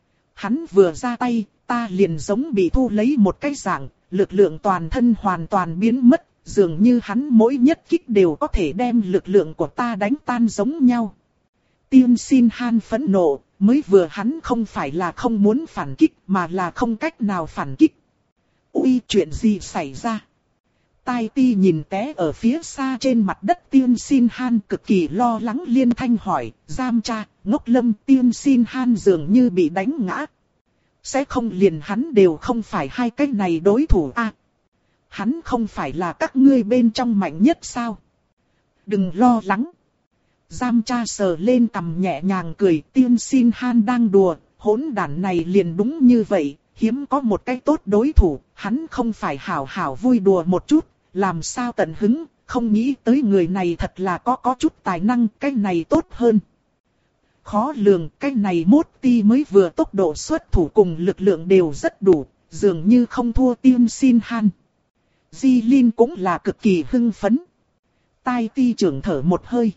Hắn vừa ra tay, ta liền giống bị thu lấy một cái dạng, lực lượng toàn thân hoàn toàn biến mất, dường như hắn mỗi nhất kích đều có thể đem lực lượng của ta đánh tan giống nhau. Tiên Xin Han phẫn nộ, mới vừa hắn không phải là không muốn phản kích mà là không cách nào phản kích. Ui, chuyện gì xảy ra? Tai Ti nhìn té ở phía xa trên mặt đất Tiên Xin Han cực kỳ lo lắng liên thanh hỏi, giam cha, ngốc lâm Tiên Xin Han dường như bị đánh ngã. Sẽ không liền hắn đều không phải hai cái này đối thủ a? À, hắn không phải là các ngươi bên trong mạnh nhất sao? Đừng lo lắng. Giam cha sờ lên cằm nhẹ nhàng cười, Tiên Xin Han đang đùa, hỗn đản này liền đúng như vậy, hiếm có một cái tốt đối thủ, hắn không phải hảo hảo vui đùa một chút, làm sao tận hứng, không nghĩ tới người này thật là có có chút tài năng, cái này tốt hơn. Khó lường, cái này Mốt Ti mới vừa tốc độ xuất thủ cùng lực lượng đều rất đủ, dường như không thua Tiên Xin Han. Di Linh cũng là cực kỳ hưng phấn. Tai Ti trưởng thở một hơi.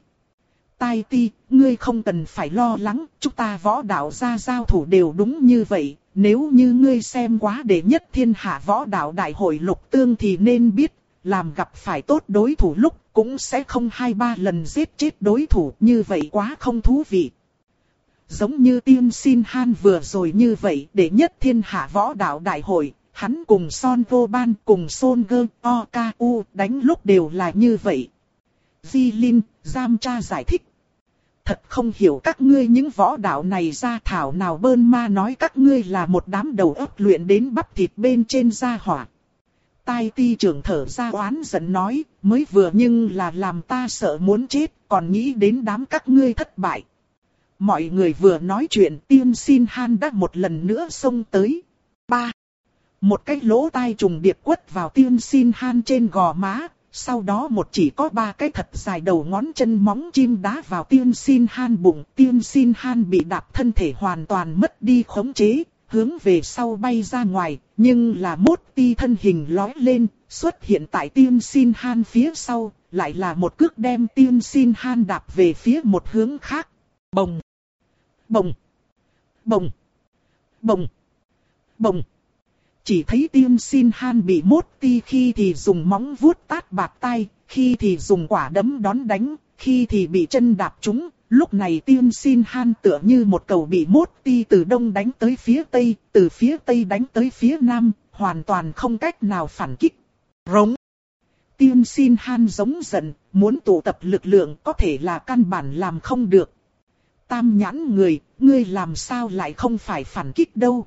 Tai Ti, ngươi không cần phải lo lắng, chúng ta võ đạo gia giao thủ đều đúng như vậy. Nếu như ngươi xem quá đệ nhất thiên hạ võ đạo đại hội lục tương thì nên biết, làm gặp phải tốt đối thủ lúc cũng sẽ không hai ba lần giết chết đối thủ, như vậy quá không thú vị. Giống như Tiên Xin Han vừa rồi như vậy, đệ nhất thiên hạ võ đạo đại hội, hắn cùng Son Vô Ban cùng Son Gơ O K U đánh lúc đều là như vậy. Di Linh, giam cha giải thích. Thật không hiểu các ngươi những võ đạo này ra thảo nào bơn ma nói các ngươi là một đám đầu óc luyện đến bắp thịt bên trên da hỏa. Tai Ti trưởng thở ra oán giận nói, mới vừa nhưng là làm ta sợ muốn chết, còn nghĩ đến đám các ngươi thất bại. Mọi người vừa nói chuyện, Tiên Xin Han đã một lần nữa xông tới. Ba. Một cái lỗ tai trùng điệp quất vào Tiên Xin Han trên gò má, sau đó một chỉ có ba cái thật dài đầu ngón chân móng chim đá vào Tiên Xin Han bụng. Tiên Xin Han bị đạp thân thể hoàn toàn mất đi khống chế, hướng về sau bay ra ngoài, nhưng là Mốt Ti thân hình lói lên, xuất hiện tại Tiên Xin Han phía sau, lại là một cước đem Tiên Xin Han đạp về phía một hướng khác. Bồng! Bồng! Bồng! Bồng! Bồng! Chỉ thấy Tiên Xin Han bị Mốt Ti khi thì dùng móng vuốt tát bạc tai, khi thì dùng quả đấm đón đánh, khi thì bị chân đạp trúng. Lúc này Tiên Xin Han tựa như một cầu bị Mốt Ti từ đông đánh tới phía tây, từ phía tây đánh tới phía nam, hoàn toàn không cách nào phản kích. Rống! Tiên Xin Han giống giận, muốn tụ tập lực lượng có thể là căn bản làm không được. Tam nhãn người, ngươi làm sao lại không phải phản kích đâu?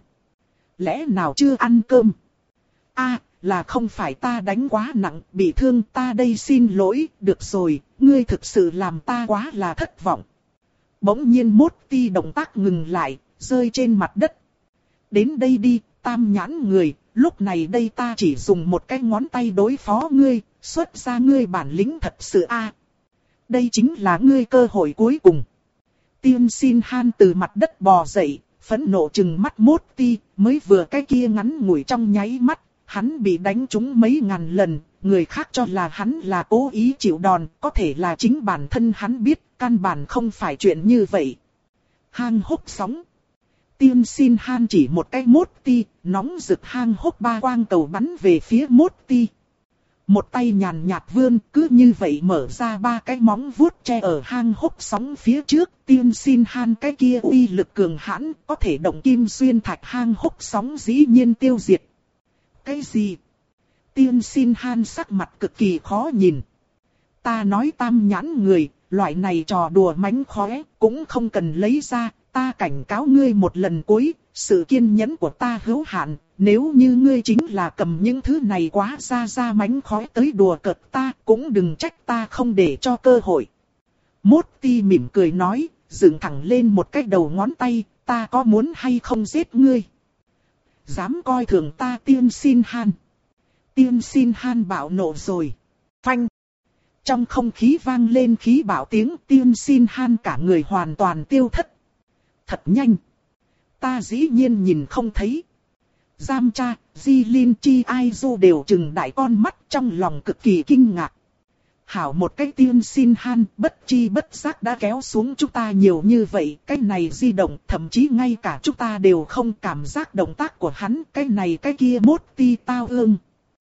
Lẽ nào chưa ăn cơm? A, à, là không phải ta đánh quá nặng, bị thương ta đây xin lỗi, được rồi, ngươi thực sự làm ta quá là thất vọng. Bỗng nhiên Mốt Ti động tác ngừng lại, rơi trên mặt đất. Đến đây đi, tam nhãn người, lúc này đây ta chỉ dùng một cái ngón tay đối phó ngươi, xuất ra ngươi bản lĩnh thật sự a. À, đây chính là ngươi cơ hội cuối cùng. Tiên Xin Han từ mặt đất bò dậy, phẫn nộ trừng mắt Mốt Ti, mới vừa cái kia ngắn ngủi trong nháy mắt, hắn bị đánh trúng mấy ngàn lần, người khác cho là hắn là cố ý chịu đòn, có thể là chính bản thân hắn biết, căn bản không phải chuyện như vậy. Hang hốc sóng. Tiên Xin Han chỉ một cái Mốt Ti, nóng rực hang hốc ba quang cầu bắn về phía Mốt Ti. Một tay nhàn nhạt vươn, cứ như vậy mở ra ba cái móng vuốt che ở hang hốc sóng phía trước. Tiên Xin Han cái kia uy lực cường hãn, có thể động kim xuyên thạch hang hốc sóng dĩ nhiên tiêu diệt. Cái gì? Tiên Xin Han sắc mặt cực kỳ khó nhìn. Ta nói tam nhãn người, loại này trò đùa mánh khóe, cũng không cần lấy ra. Ta cảnh cáo ngươi một lần cuối, sự kiên nhẫn của ta hữu hạn. Nếu như ngươi chính là cầm những thứ này quá ra ra mánh khóe tới đùa cợt ta, cũng đừng trách ta không để cho cơ hội. Mốt ti mỉm cười nói, dựng thẳng lên một cái đầu ngón tay, ta có muốn hay không giết ngươi? Dám coi thường ta Tiên Xin Han. Tiên Xin Han bạo nộ rồi. Phanh. Trong không khí vang lên khí bạo tiếng, Tiên Xin Han cả người hoàn toàn tiêu thất. Thật nhanh. Ta dĩ nhiên nhìn không thấy. Giam Cha, Di Lin Chi Ai Du đều trừng đại con mắt trong lòng cực kỳ kinh ngạc. Hảo một cái Tiên Xin Han bất chi bất giác đã kéo xuống chúng ta nhiều như vậy. Cái này di động thậm chí ngay cả chúng ta đều không cảm giác động tác của hắn. Cái này cái kia mốt ti tao ương.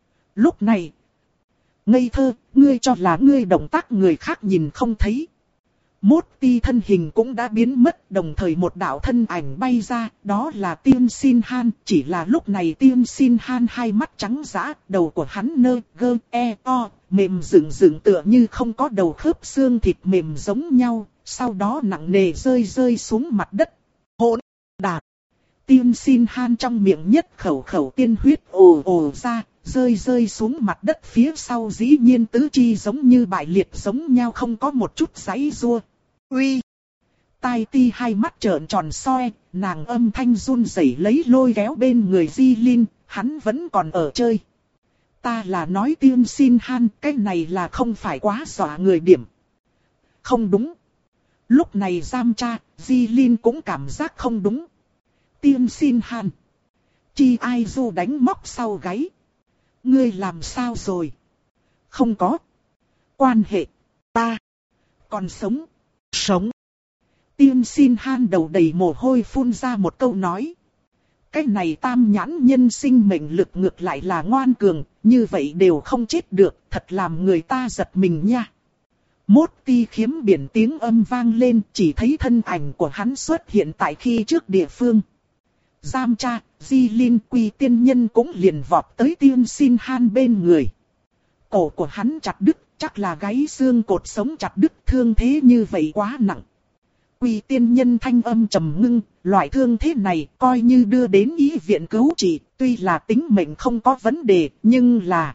Lúc này, ngây thơ, ngươi cho là ngươi động tác người khác nhìn không thấy. Mốt ti thân hình cũng đã biến mất, đồng thời một đạo thân ảnh bay ra, đó là Tiên Xin Han. Chỉ là lúc này Tiên Xin Han hai mắt trắng dã, đầu của hắn nơ, gơ, e, o, mềm dựng dựng tựa như không có đầu khớp xương thịt mềm giống nhau, sau đó nặng nề rơi rơi xuống mặt đất. Hỗn đản! Tiên Xin Han trong miệng nhất khẩu khẩu tiên huyết ồ ồ ra, rơi rơi xuống mặt đất phía sau dĩ nhiên tứ chi giống như bại liệt giống nhau không có một chút giãy giụa. Uy! Tai Ti hai mắt trợn tròn soi, nàng âm thanh run rẩy lấy lôi kéo bên người Di Lin, hắn vẫn còn ở chơi. Ta là nói Tiên Xin Han, cái này là không phải quá dọa người điểm. Không đúng. Lúc này Giam Cha, Di Lin cũng cảm giác không đúng. Tiên Xin Han. Chi Ai Du đánh móc sau gáy. Ngươi làm sao rồi? Không có quan hệ. Ta còn sống. Sống. Tiên Xin Han đầu đầy mồ hôi phun ra một câu nói. Cái này tam nhãn nhân sinh mệnh lực ngược lại là ngoan cường, như vậy đều không chết được, thật làm người ta giật mình nha. Mốt ti khiếm biển tiếng âm vang lên, chỉ thấy thân ảnh của hắn xuất hiện tại khi trước địa phương. Giam Cha, Di Lin Quy tiên nhân cũng liền vọt tới Tiên Xin Han bên người. Cổ của hắn chặt đứt, chắc là gáy xương cột sống chặt đứt, thương thế như vậy quá nặng. Quy tiên nhân thanh âm trầm ngưng, loại thương thế này coi như đưa đến y viện cứu trị, tuy là tính mệnh không có vấn đề, nhưng là...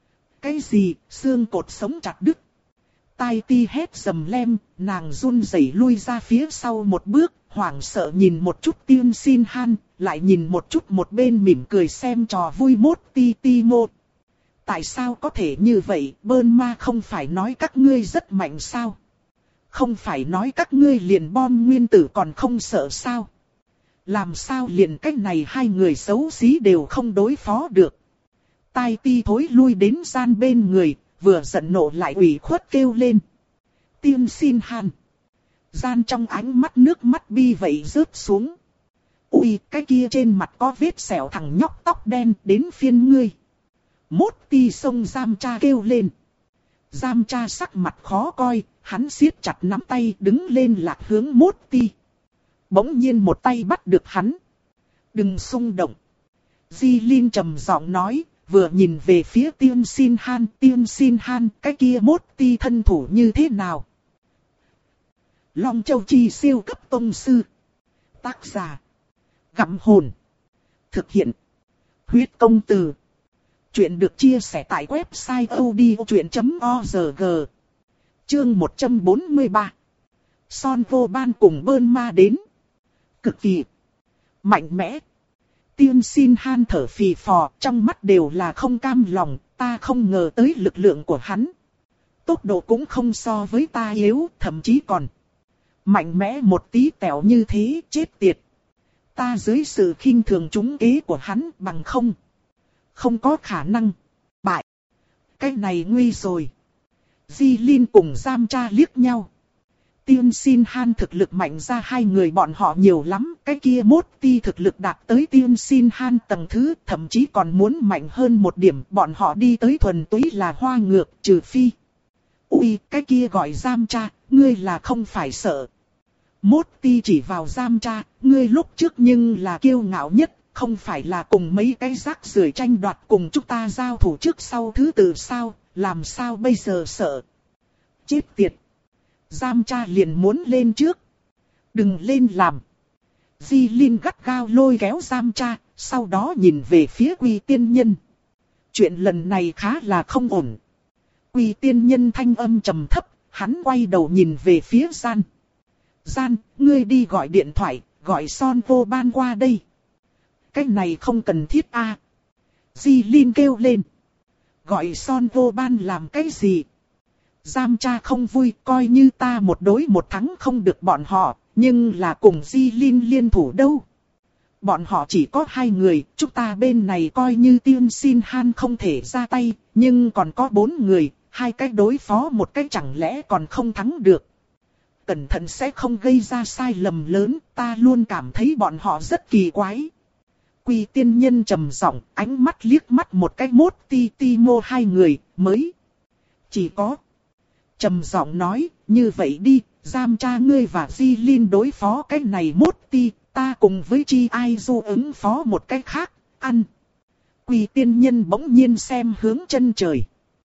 Cái gì, xương cột sống chặt đứt? Tai Ti hét dầm lem, nàng run rẩy lui ra phía sau một bước, hoảng sợ nhìn một chút Tiên Xin Han, lại nhìn một chút một bên mỉm cười xem trò vui Mốt Ti Ti Mô. Tại sao có thể như vậy, Bơn Ma không phải nói các ngươi rất mạnh sao? Không phải nói các ngươi liền bom nguyên tử còn không sợ sao? Làm sao liền cách này hai người xấu xí đều không đối phó được? Tai Ti thối lui đến gian bên người, vừa giận nộ lại ủy khuất kêu lên. Tiên Xin Han. Gian trong ánh mắt nước mắt bi vậy rớt xuống. Ui, cái kia trên mặt có vết sẹo thằng nhóc tóc đen, đến phiên ngươi. Mốt ti xông Giam Cha kêu lên. Giam Cha sắc mặt khó coi, hắn siết chặt nắm tay đứng lên lạc hướng Mốt ti. Bỗng nhiên một tay bắt được hắn. Đừng xung động. Di Lin trầm giọng nói, vừa nhìn về phía Tiên Xin Han. Tiên Xin Han, cái kia Mốt ti thân thủ như thế nào? Long Châu Chi siêu cấp tông sư. Tác giả. Gặm hồn. Thực hiện. Huyết công từ. Chuyện được chia sẻ tại website odchuyện chấm org. Chương một trăm bốn mươi ba. Son Vô Ban cùng Bơn Ma đến. Cực kỳ mạnh mẽ. Tiên Xin Han thở phì phò, trong mắt đều là không cam lòng, ta không ngờ tới lực lượng của hắn. Tốc độ cũng không so với ta yếu, thậm chí còn mạnh mẽ một tí tẹo như thế, chết tiệt. Ta dưới sự khinh thường trúng kế của hắn bằng không. Không có khả năng bại. Cái này nguy rồi. Di Lin cùng Giam Cha liếc nhau. Tiên Xin Han thực lực mạnh ra hai người bọn họ nhiều lắm, cái kia Mốt Ti thực lực đạt tới Tiên Xin Han tầng thứ, thậm chí còn muốn mạnh hơn một điểm, bọn họ đi tới thuần túy là hoa ngược, trừ phi. Ui, cái kia gọi Giam Cha, ngươi là không phải sợ. Mốt Ti chỉ vào Giam Cha, ngươi lúc trước nhưng là kiêu ngạo nhất, không phải là cùng mấy cái rác rưởi tranh đoạt cùng chúng ta giao thủ trước sau thứ tự sao, làm sao bây giờ sợ. Chết tiệt. Giam Cha liền muốn lên trước. Đừng lên làm. Di Linh gắt gao lôi kéo Giam Cha, sau đó nhìn về phía Quy Tiên Nhân. Chuyện lần này khá là không ổn. Quy Tiên Nhân thanh âm trầm thấp, hắn quay đầu nhìn về phía Gian. Gian, ngươi đi gọi điện thoại, gọi Son Vô Ban qua đây. Cái này không cần thiết a. À. Di Linh kêu lên. Gọi Son Vô Ban làm cái gì? Giam Cha không vui, coi như ta một đối một thắng không được bọn họ, nhưng là cùng Di Linh liên thủ đâu. Bọn họ chỉ có hai người, chúng ta bên này coi như Tiên Xin Han không thể ra tay, nhưng còn có bốn người, hai cách đối phó một cách chẳng lẽ còn không thắng được. Cẩn thận sẽ không gây ra sai lầm lớn, ta luôn cảm thấy bọn họ rất kỳ quái. Quy Tiên Nhân trầm giọng, ánh mắt liếc mắt một cái Mốt Ti Ti Mô hai người, mới. Chỉ có. Trầm giọng nói, như vậy đi, Giam Cha ngươi và Di Linh đối phó cái này Mốt Ti, ta cùng với Chi Ai Du ứng phó một cái khác, ăn. Quy Tiên Nhân bỗng nhiên xem hướng chân trời.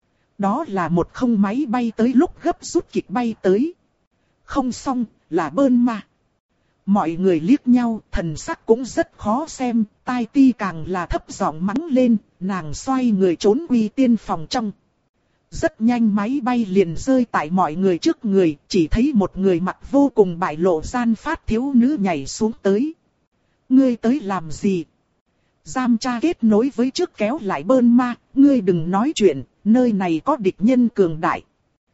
Đó là một không máy bay tới lúc gấp rút kịch bay tới. Không xong, là Bơn Ma. Mọi người liếc nhau, thần sắc cũng rất khó xem, Tai Ti càng là thấp giọng mắng lên, nàng xoay người trốn Quy Tiên phòng trong. Rất nhanh máy bay liền rơi tại mọi người trước người, chỉ thấy một người mặc vô cùng bại lộ gian phát thiếu nữ nhảy xuống tới. Ngươi tới làm gì? Giam Cha kết nối với trước kéo lại Bơn Ma, ngươi đừng nói chuyện, nơi này có địch nhân cường đại.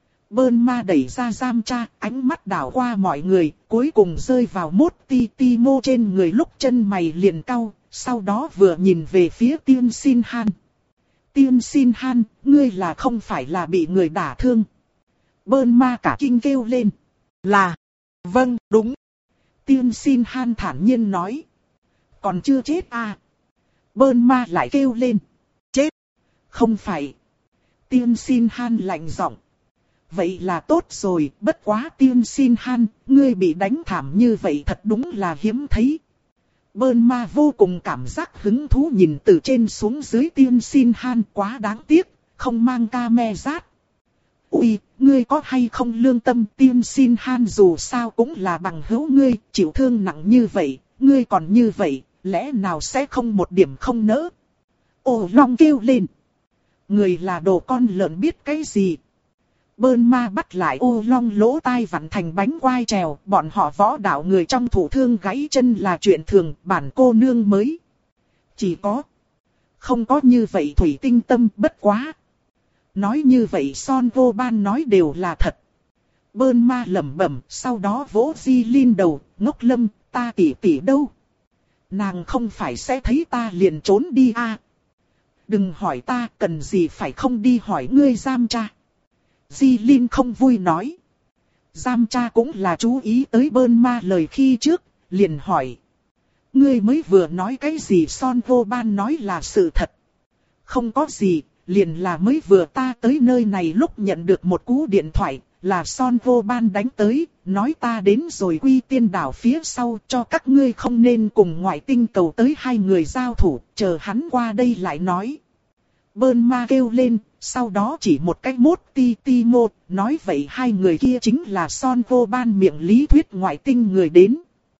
Bơn Ma đẩy ra Giam Cha, ánh mắt đảo qua mọi người, cuối cùng rơi vào Mốt Ti Ti Mô trên người lúc chân mày liền cau, sau đó vừa nhìn về phía Tiên Xin Han. Tiên Xin Han, ngươi là không phải là bị người đả thương. Bơn Ma cả kinh kêu lên. Là, vâng, đúng. Tiên Xin Han thản nhiên nói. Còn chưa chết à? Bơn Ma lại kêu lên. Chết. Không phải. Tiên Xin Han lạnh giọng. Vậy là tốt rồi, bất quá Tiên Xin Han, ngươi bị đánh thảm như vậy thật đúng là hiếm thấy. Bơn Ma vô cùng cảm giác hứng thú nhìn từ trên xuống dưới Tiên Xin Han, quá đáng tiếc, không mang camera. Ui, ngươi có hay không lương tâm? Tiên Xin Han dù sao cũng là bằng hữu ngươi, chịu thương nặng như vậy, ngươi còn như vậy, lẽ nào sẽ không một điểm không nỡ? Ô Long kêu lên. Người là đồ con lợn biết cái gì? Bơn Ma bắt lại Ô Long lỗ tai vặn thành bánh quai trèo, bọn họ võ đạo người trong thủ thương gãy chân là chuyện thường, bản cô nương mới. Chỉ có, không có như vậy thủy tinh tâm, bất quá. Nói như vậy Son Vô Ban nói đều là thật. Bơn Ma lẩm bẩm, sau đó vỗ Di Linh đầu, ngốc lâm, ta tỉ tỉ đâu? Nàng không phải sẽ thấy ta liền trốn đi à? Đừng hỏi ta, cần gì phải không đi hỏi ngươi Giam Cha. Di Linh không vui nói. Giam Cha cũng là chú ý tới Bơn Ma lời khi trước, liền hỏi. Ngươi mới vừa nói cái gì? Son Vô Ban nói là sự thật. Không có gì, liền là mới vừa ta tới nơi này lúc nhận được một cú điện thoại, là Son Vô Ban đánh tới, nói ta đến rồi Quy Tiên đảo phía sau, cho các ngươi không nên cùng ngoại tinh cầu tới hai người giao thủ, chờ hắn qua đây lại nói. Bơn Ma kêu lên, sau đó chỉ một cách Mốt Ti Ti Mô, nói vậy hai người kia chính là Son Vô Ban miệng lý thuyết ngoại tinh người đến.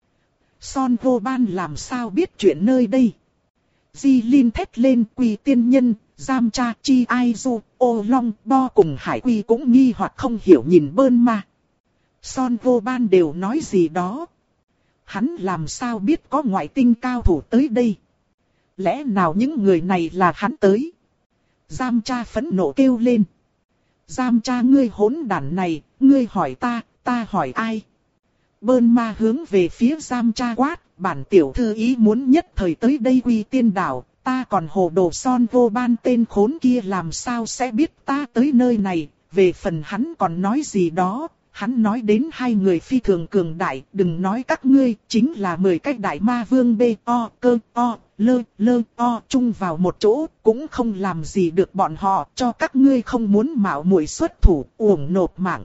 Son Vô Ban làm sao biết chuyện nơi đây? Di Linh thét lên. Quy Tiên Nhân, Giam Cha, Chi Ai Du, Ô Long, Bo cùng Hải Quy cũng nghi hoặc không hiểu nhìn Bơn Ma. Son Vô Ban đều nói gì đó? Hắn làm sao biết có ngoại tinh cao thủ tới đây? Lẽ nào những người này là hắn tới? Giam Cha phẫn nộ kêu lên. Giam Cha ngươi hỗn đản này, ngươi hỏi ta, ta hỏi ai? Bơn Ma hướng về phía Giam Cha quát, bản tiểu thư ý muốn nhất thời tới đây Quy Tiên đảo, ta còn hồ đồ Son Vô Ban tên khốn kia làm sao sẽ biết ta tới nơi này, về phần hắn còn nói gì đó, hắn nói đến hai người phi thường cường đại, đừng nói các ngươi, chính là mười cái đại ma vương B O cơ O lơ lơ O chung vào một chỗ, cũng không làm gì được bọn họ, cho các ngươi không muốn mạo muội xuất thủ, uổng nộp mạng.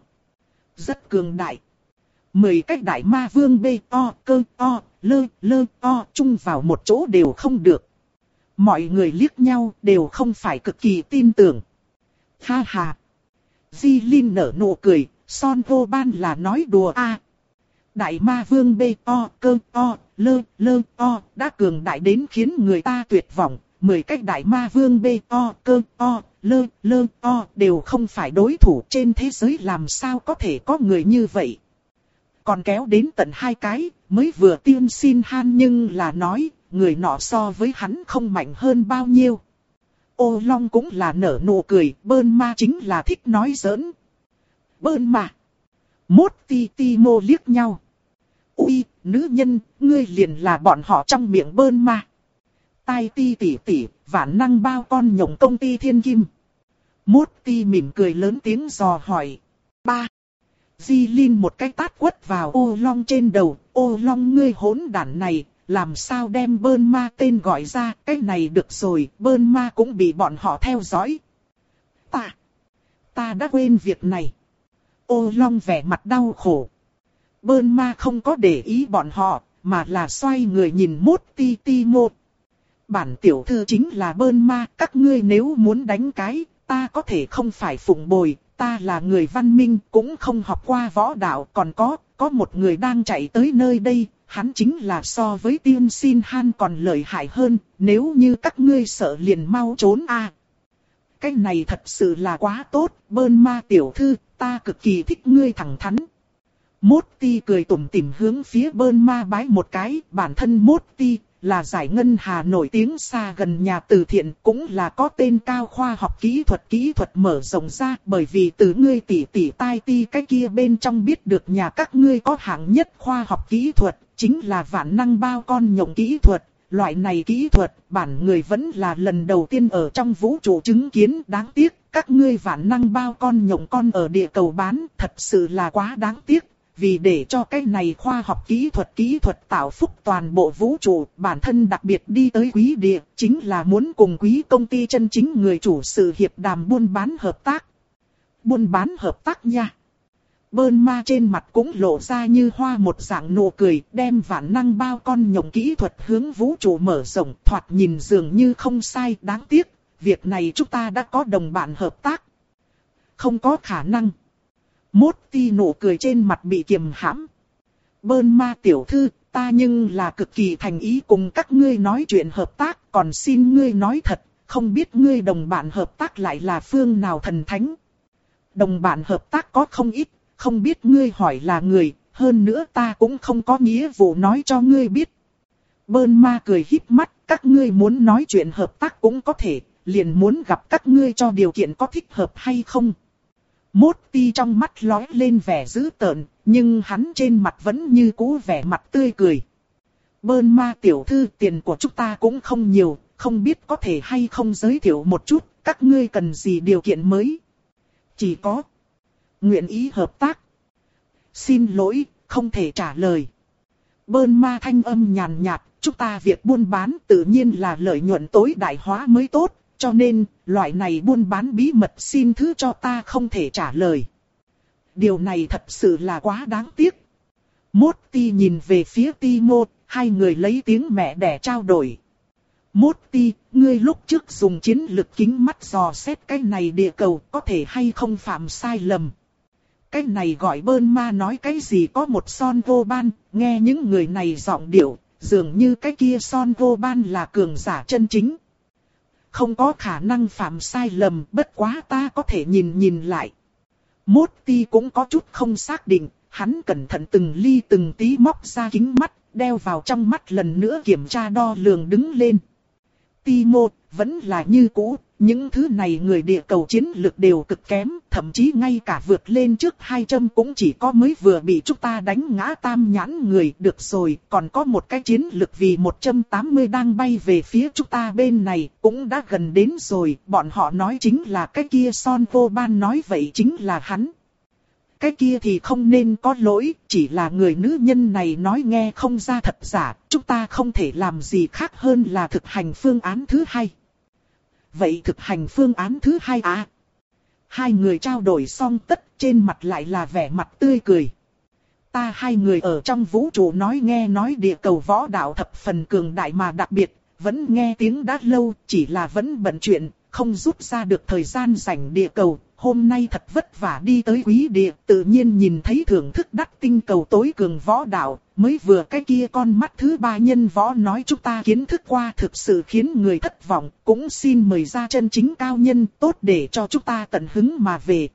Rất cường đại. Mười cái đại ma vương B O cơ O lơ lơ O chung vào một chỗ đều không được. Mọi người liếc nhau đều không phải cực kỳ tin tưởng. Ha ha. Di Linh nở nụ cười, Son Vô Ban là nói đùa a. À, đại ma vương B O cơ O lơ lơ O đã cường đại đến khiến người ta tuyệt vọng. Mười cách đại ma vương B O cơ O lơ lơ O đều không phải đối thủ, trên thế giới làm sao có thể có người như vậy. Còn kéo đến tận hai cái, mới vừa tiên xin han nhưng là nói, người nọ so với hắn không mạnh hơn bao nhiêu. Ô Long cũng là nở nụ cười, Bơn Ma chính là thích nói giỡn. Bơn Ma. Mốt ti ti mô liếc nhau. Ui, nữ nhân, ngươi liền là bọn họ trong miệng Bơn Ma. Tai ti tỉ tỉ, vạn năng bao con nhộng công ty thiên kim. Mốt ti mỉm cười lớn tiếng dò hỏi. Ba. Di Linh một cái tát quất vào Ô Long trên đầu. Ô Long ngươi hỗn đản này, làm sao đem Bơn Ma tên gọi ra, cái này được rồi, Bơn Ma cũng bị bọn họ theo dõi. Ta, ta đã quên việc này. Ô Long vẻ mặt đau khổ. Bơn Ma không có để ý bọn họ, mà là xoay người nhìn Mốt ti ti một. Bản tiểu thư chính là Bơn Ma, các ngươi nếu muốn đánh cái, ta có thể không phải phụng bồi, ta là người văn minh, cũng không học qua võ đạo, còn có, có một người đang chạy tới nơi đây. Hắn chính là so với tiên xin han còn lợi hại hơn, nếu như các ngươi sợ liền mau trốn a. À, cái này thật sự là quá tốt, Bơn Ma tiểu thư, ta cực kỳ thích ngươi thẳng thắn. Mốt ti cười tủm tỉm hướng phía Bơn Ma bái một cái, bản thân Mốt ti là giải ngân hà nổi tiếng xa gần nhà từ thiện, cũng là có tên cao khoa học kỹ thuật kỹ thuật mở rộng ra, bởi vì từ ngươi tỷ tỷ tai ti cái kia bên trong biết được nhà các ngươi có hạng nhất khoa học kỹ thuật, chính là vạn năng bao con nhộng kỹ thuật. Loại này kỹ thuật, bản người vẫn là lần đầu tiên ở trong vũ trụ chứng kiến, đáng tiếc, các ngươi vạn năng bao con nhộng con ở địa cầu bán, thật sự là quá đáng tiếc. Vì để cho cái này khoa học kỹ thuật kỹ thuật tạo phúc toàn bộ vũ trụ, bản thân đặc biệt đi tới quý địa, chính là muốn cùng quý công ty chân chính người chủ sự hiệp đàm buôn bán hợp tác. Buôn bán hợp tác nha. Bơn Ma trên mặt cũng lộ ra như hoa một dạng nụ cười, đem vạn năng bao con nhộng kỹ thuật hướng vũ trụ mở rộng, thoạt nhìn dường như không sai, đáng tiếc, việc này chúng ta đã có đồng bạn hợp tác. Không có khả năng. Mốt ti nụ cười trên mặt bị kiềm hãm. Bơn Ma tiểu thư, ta nhưng là cực kỳ thành ý cùng các ngươi nói chuyện hợp tác, còn xin ngươi nói thật, không biết ngươi đồng bạn hợp tác lại là phương nào thần thánh. Đồng bạn hợp tác có không ít, không biết ngươi hỏi là người, hơn nữa ta cũng không có nghĩa vụ nói cho ngươi biết. Bơn Ma cười híp mắt, các ngươi muốn nói chuyện hợp tác cũng có thể, liền muốn gặp các ngươi cho điều kiện có thích hợp hay không. Mốt ti trong mắt lóe lên vẻ dữ tợn, nhưng hắn trên mặt vẫn như cũ vẻ mặt tươi cười. Bơn Ma tiểu thư, tiền của chúng ta cũng không nhiều, không biết có thể hay không giới thiệu một chút, các ngươi cần gì điều kiện mới. Chỉ có nguyện ý hợp tác. Xin lỗi, không thể trả lời. Bơn Ma thanh âm nhàn nhạt, chúng ta việc buôn bán tự nhiên là lợi nhuận tối đại hóa mới tốt. Cho nên, loại này buôn bán bí mật xin thứ cho ta không thể trả lời. Điều này thật sự là quá đáng tiếc. Mốt ti nhìn về phía ti mô, hai người lấy tiếng mẹ đẻ trao đổi. Mốt ti, ngươi lúc trước dùng chiến lực kính mắt dò xét cái này địa cầu có thể hay không phạm sai lầm. Cái này gọi Bơn Ma nói cái gì có một Son Vô Ban, nghe những người này giọng điệu, dường như cái kia Son Vô Ban là cường giả chân chính. Không có khả năng phạm sai lầm, bất quá ta có thể nhìn nhìn lại. Mốt ti cũng có chút không xác định, hắn cẩn thận từng ly từng tí móc ra kính mắt, đeo vào trong mắt lần nữa kiểm tra đo lường đứng lên. Ti một, vẫn là như cũ, những thứ này người địa cầu chiến lực đều cực kém, thậm chí ngay cả vượt lên trước hai trăm cũng chỉ có mới vừa bị chúng ta đánh ngã tam nhãn người. Được rồi, còn có một cái chiến lực vì một trăm tám mươi đang bay về phía chúng ta bên này, cũng đã gần đến rồi, bọn họ nói chính là cái kia Son Vô Ban nói vậy chính là hắn. cái kia thì không nên có lỗi, chỉ là người nữ nhân này nói nghe không ra thật giả, chúng ta không thể làm gì khác hơn là thực hành phương án thứ hai. Vậy thực hành phương án thứ hai à? Hai người trao đổi xong tất, trên mặt lại là vẻ mặt tươi cười. Ta hai người ở trong vũ trụ nói nghe nói địa cầu võ đạo thập phần cường đại mà đặc biệt, vẫn nghe tiếng đã lâu, chỉ là vẫn bận chuyện, không rút ra được thời gian rảnh địa cầu. Hôm nay thật vất vả đi tới quý địa, tự nhiên nhìn thấy thưởng thức đắc tinh cầu tối cường võ đạo, mới vừa cái kia con mắt thứ ba nhân võ nói chúng ta kiến thức qua thực sự khiến người thất vọng, cũng xin mời ra chân chính cao nhân tốt để cho chúng ta tận hứng mà về.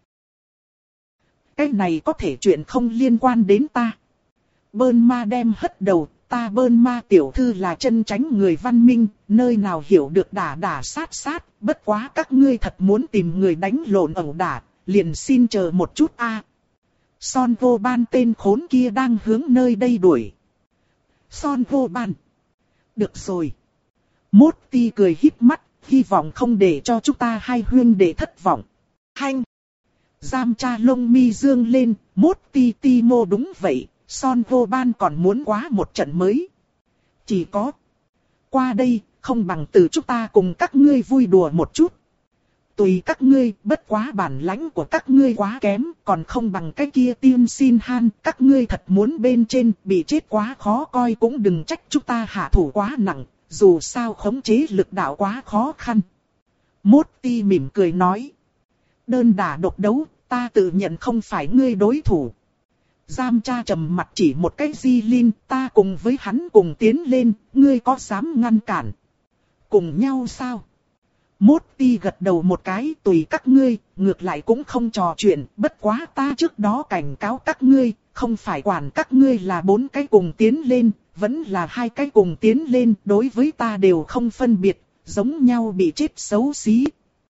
Cái này có thể chuyện không liên quan đến ta. Bơn ma đem hất đầu, ta Bơn ma tiểu thư là chân chánh người văn minh, nơi nào hiểu được đả đả sát sát, bất quá các ngươi thật muốn tìm người đánh lộn ẩu đả, liền xin chờ một chút a. Son vô ban tên khốn kia đang hướng nơi đây đuổi. Son vô ban. Được rồi. Mốt ti cười híp mắt, hy vọng không để cho chúng ta hai huyên đệ thất vọng. Hanh. Giam cha lông mi dương lên, mốt ti ti mô đúng vậy, Son vô ban còn muốn quá một trận mới. Chỉ có. Qua đây, không bằng từ chúng ta cùng các ngươi vui đùa một chút. Tùy các ngươi, bất quá bản lãnh của các ngươi quá kém, còn không bằng cái kia tiên xin han, các ngươi thật muốn bên trên, bị chết quá khó coi cũng đừng trách chúng ta hạ thủ quá nặng, dù sao khống chế lực đạo quá khó khăn. Mốt ti mỉm cười nói. Đơn đả độc đấu, ta tự nhận không phải ngươi đối thủ. Giam cha trầm mặt chỉ một cái Di Linh, ta cùng với hắn cùng tiến lên, ngươi có dám ngăn cản? Cùng nhau sao? Mốt ti gật đầu một cái, tùy các ngươi, ngược lại cũng không trò chuyện, bất quá ta trước đó cảnh cáo các ngươi, không phải quản các ngươi là bốn cái cùng tiến lên, vẫn là hai cái cùng tiến lên, đối với ta đều không phân biệt, giống nhau bị chết xấu xí.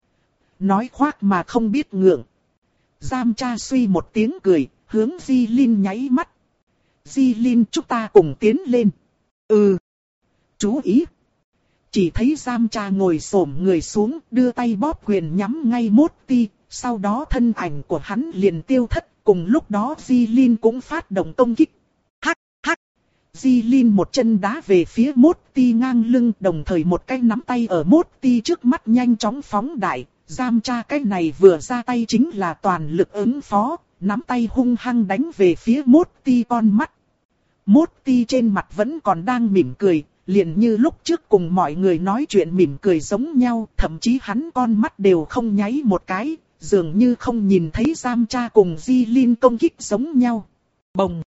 Nói khoác mà không biết ngượng. Giam cha suy một tiếng cười, hướng Di Linh nháy mắt. Di Linh chúng ta cùng tiến lên. Ừ. Chú ý. Chỉ thấy giam cha ngồi xổm người xuống, đưa tay bóp quyền nhắm ngay mốt ti, sau đó thân ảnh của hắn liền tiêu thất, cùng lúc đó Di Linh cũng phát động công kích. Hắc, hắc. Di Linh một chân đá về phía mốt ti ngang lưng, đồng thời một cái nắm tay ở mốt ti trước mắt nhanh chóng phóng đại. Giam cha cái này vừa ra tay chính là toàn lực ứng phó, nắm tay hung hăng đánh về phía mốt ti con mắt. Mốt ti trên mặt vẫn còn đang mỉm cười, liền như lúc trước cùng mọi người nói chuyện mỉm cười giống nhau, thậm chí hắn con mắt đều không nháy một cái, dường như không nhìn thấy giam cha cùng Di Linh công kích giống nhau. Bồng!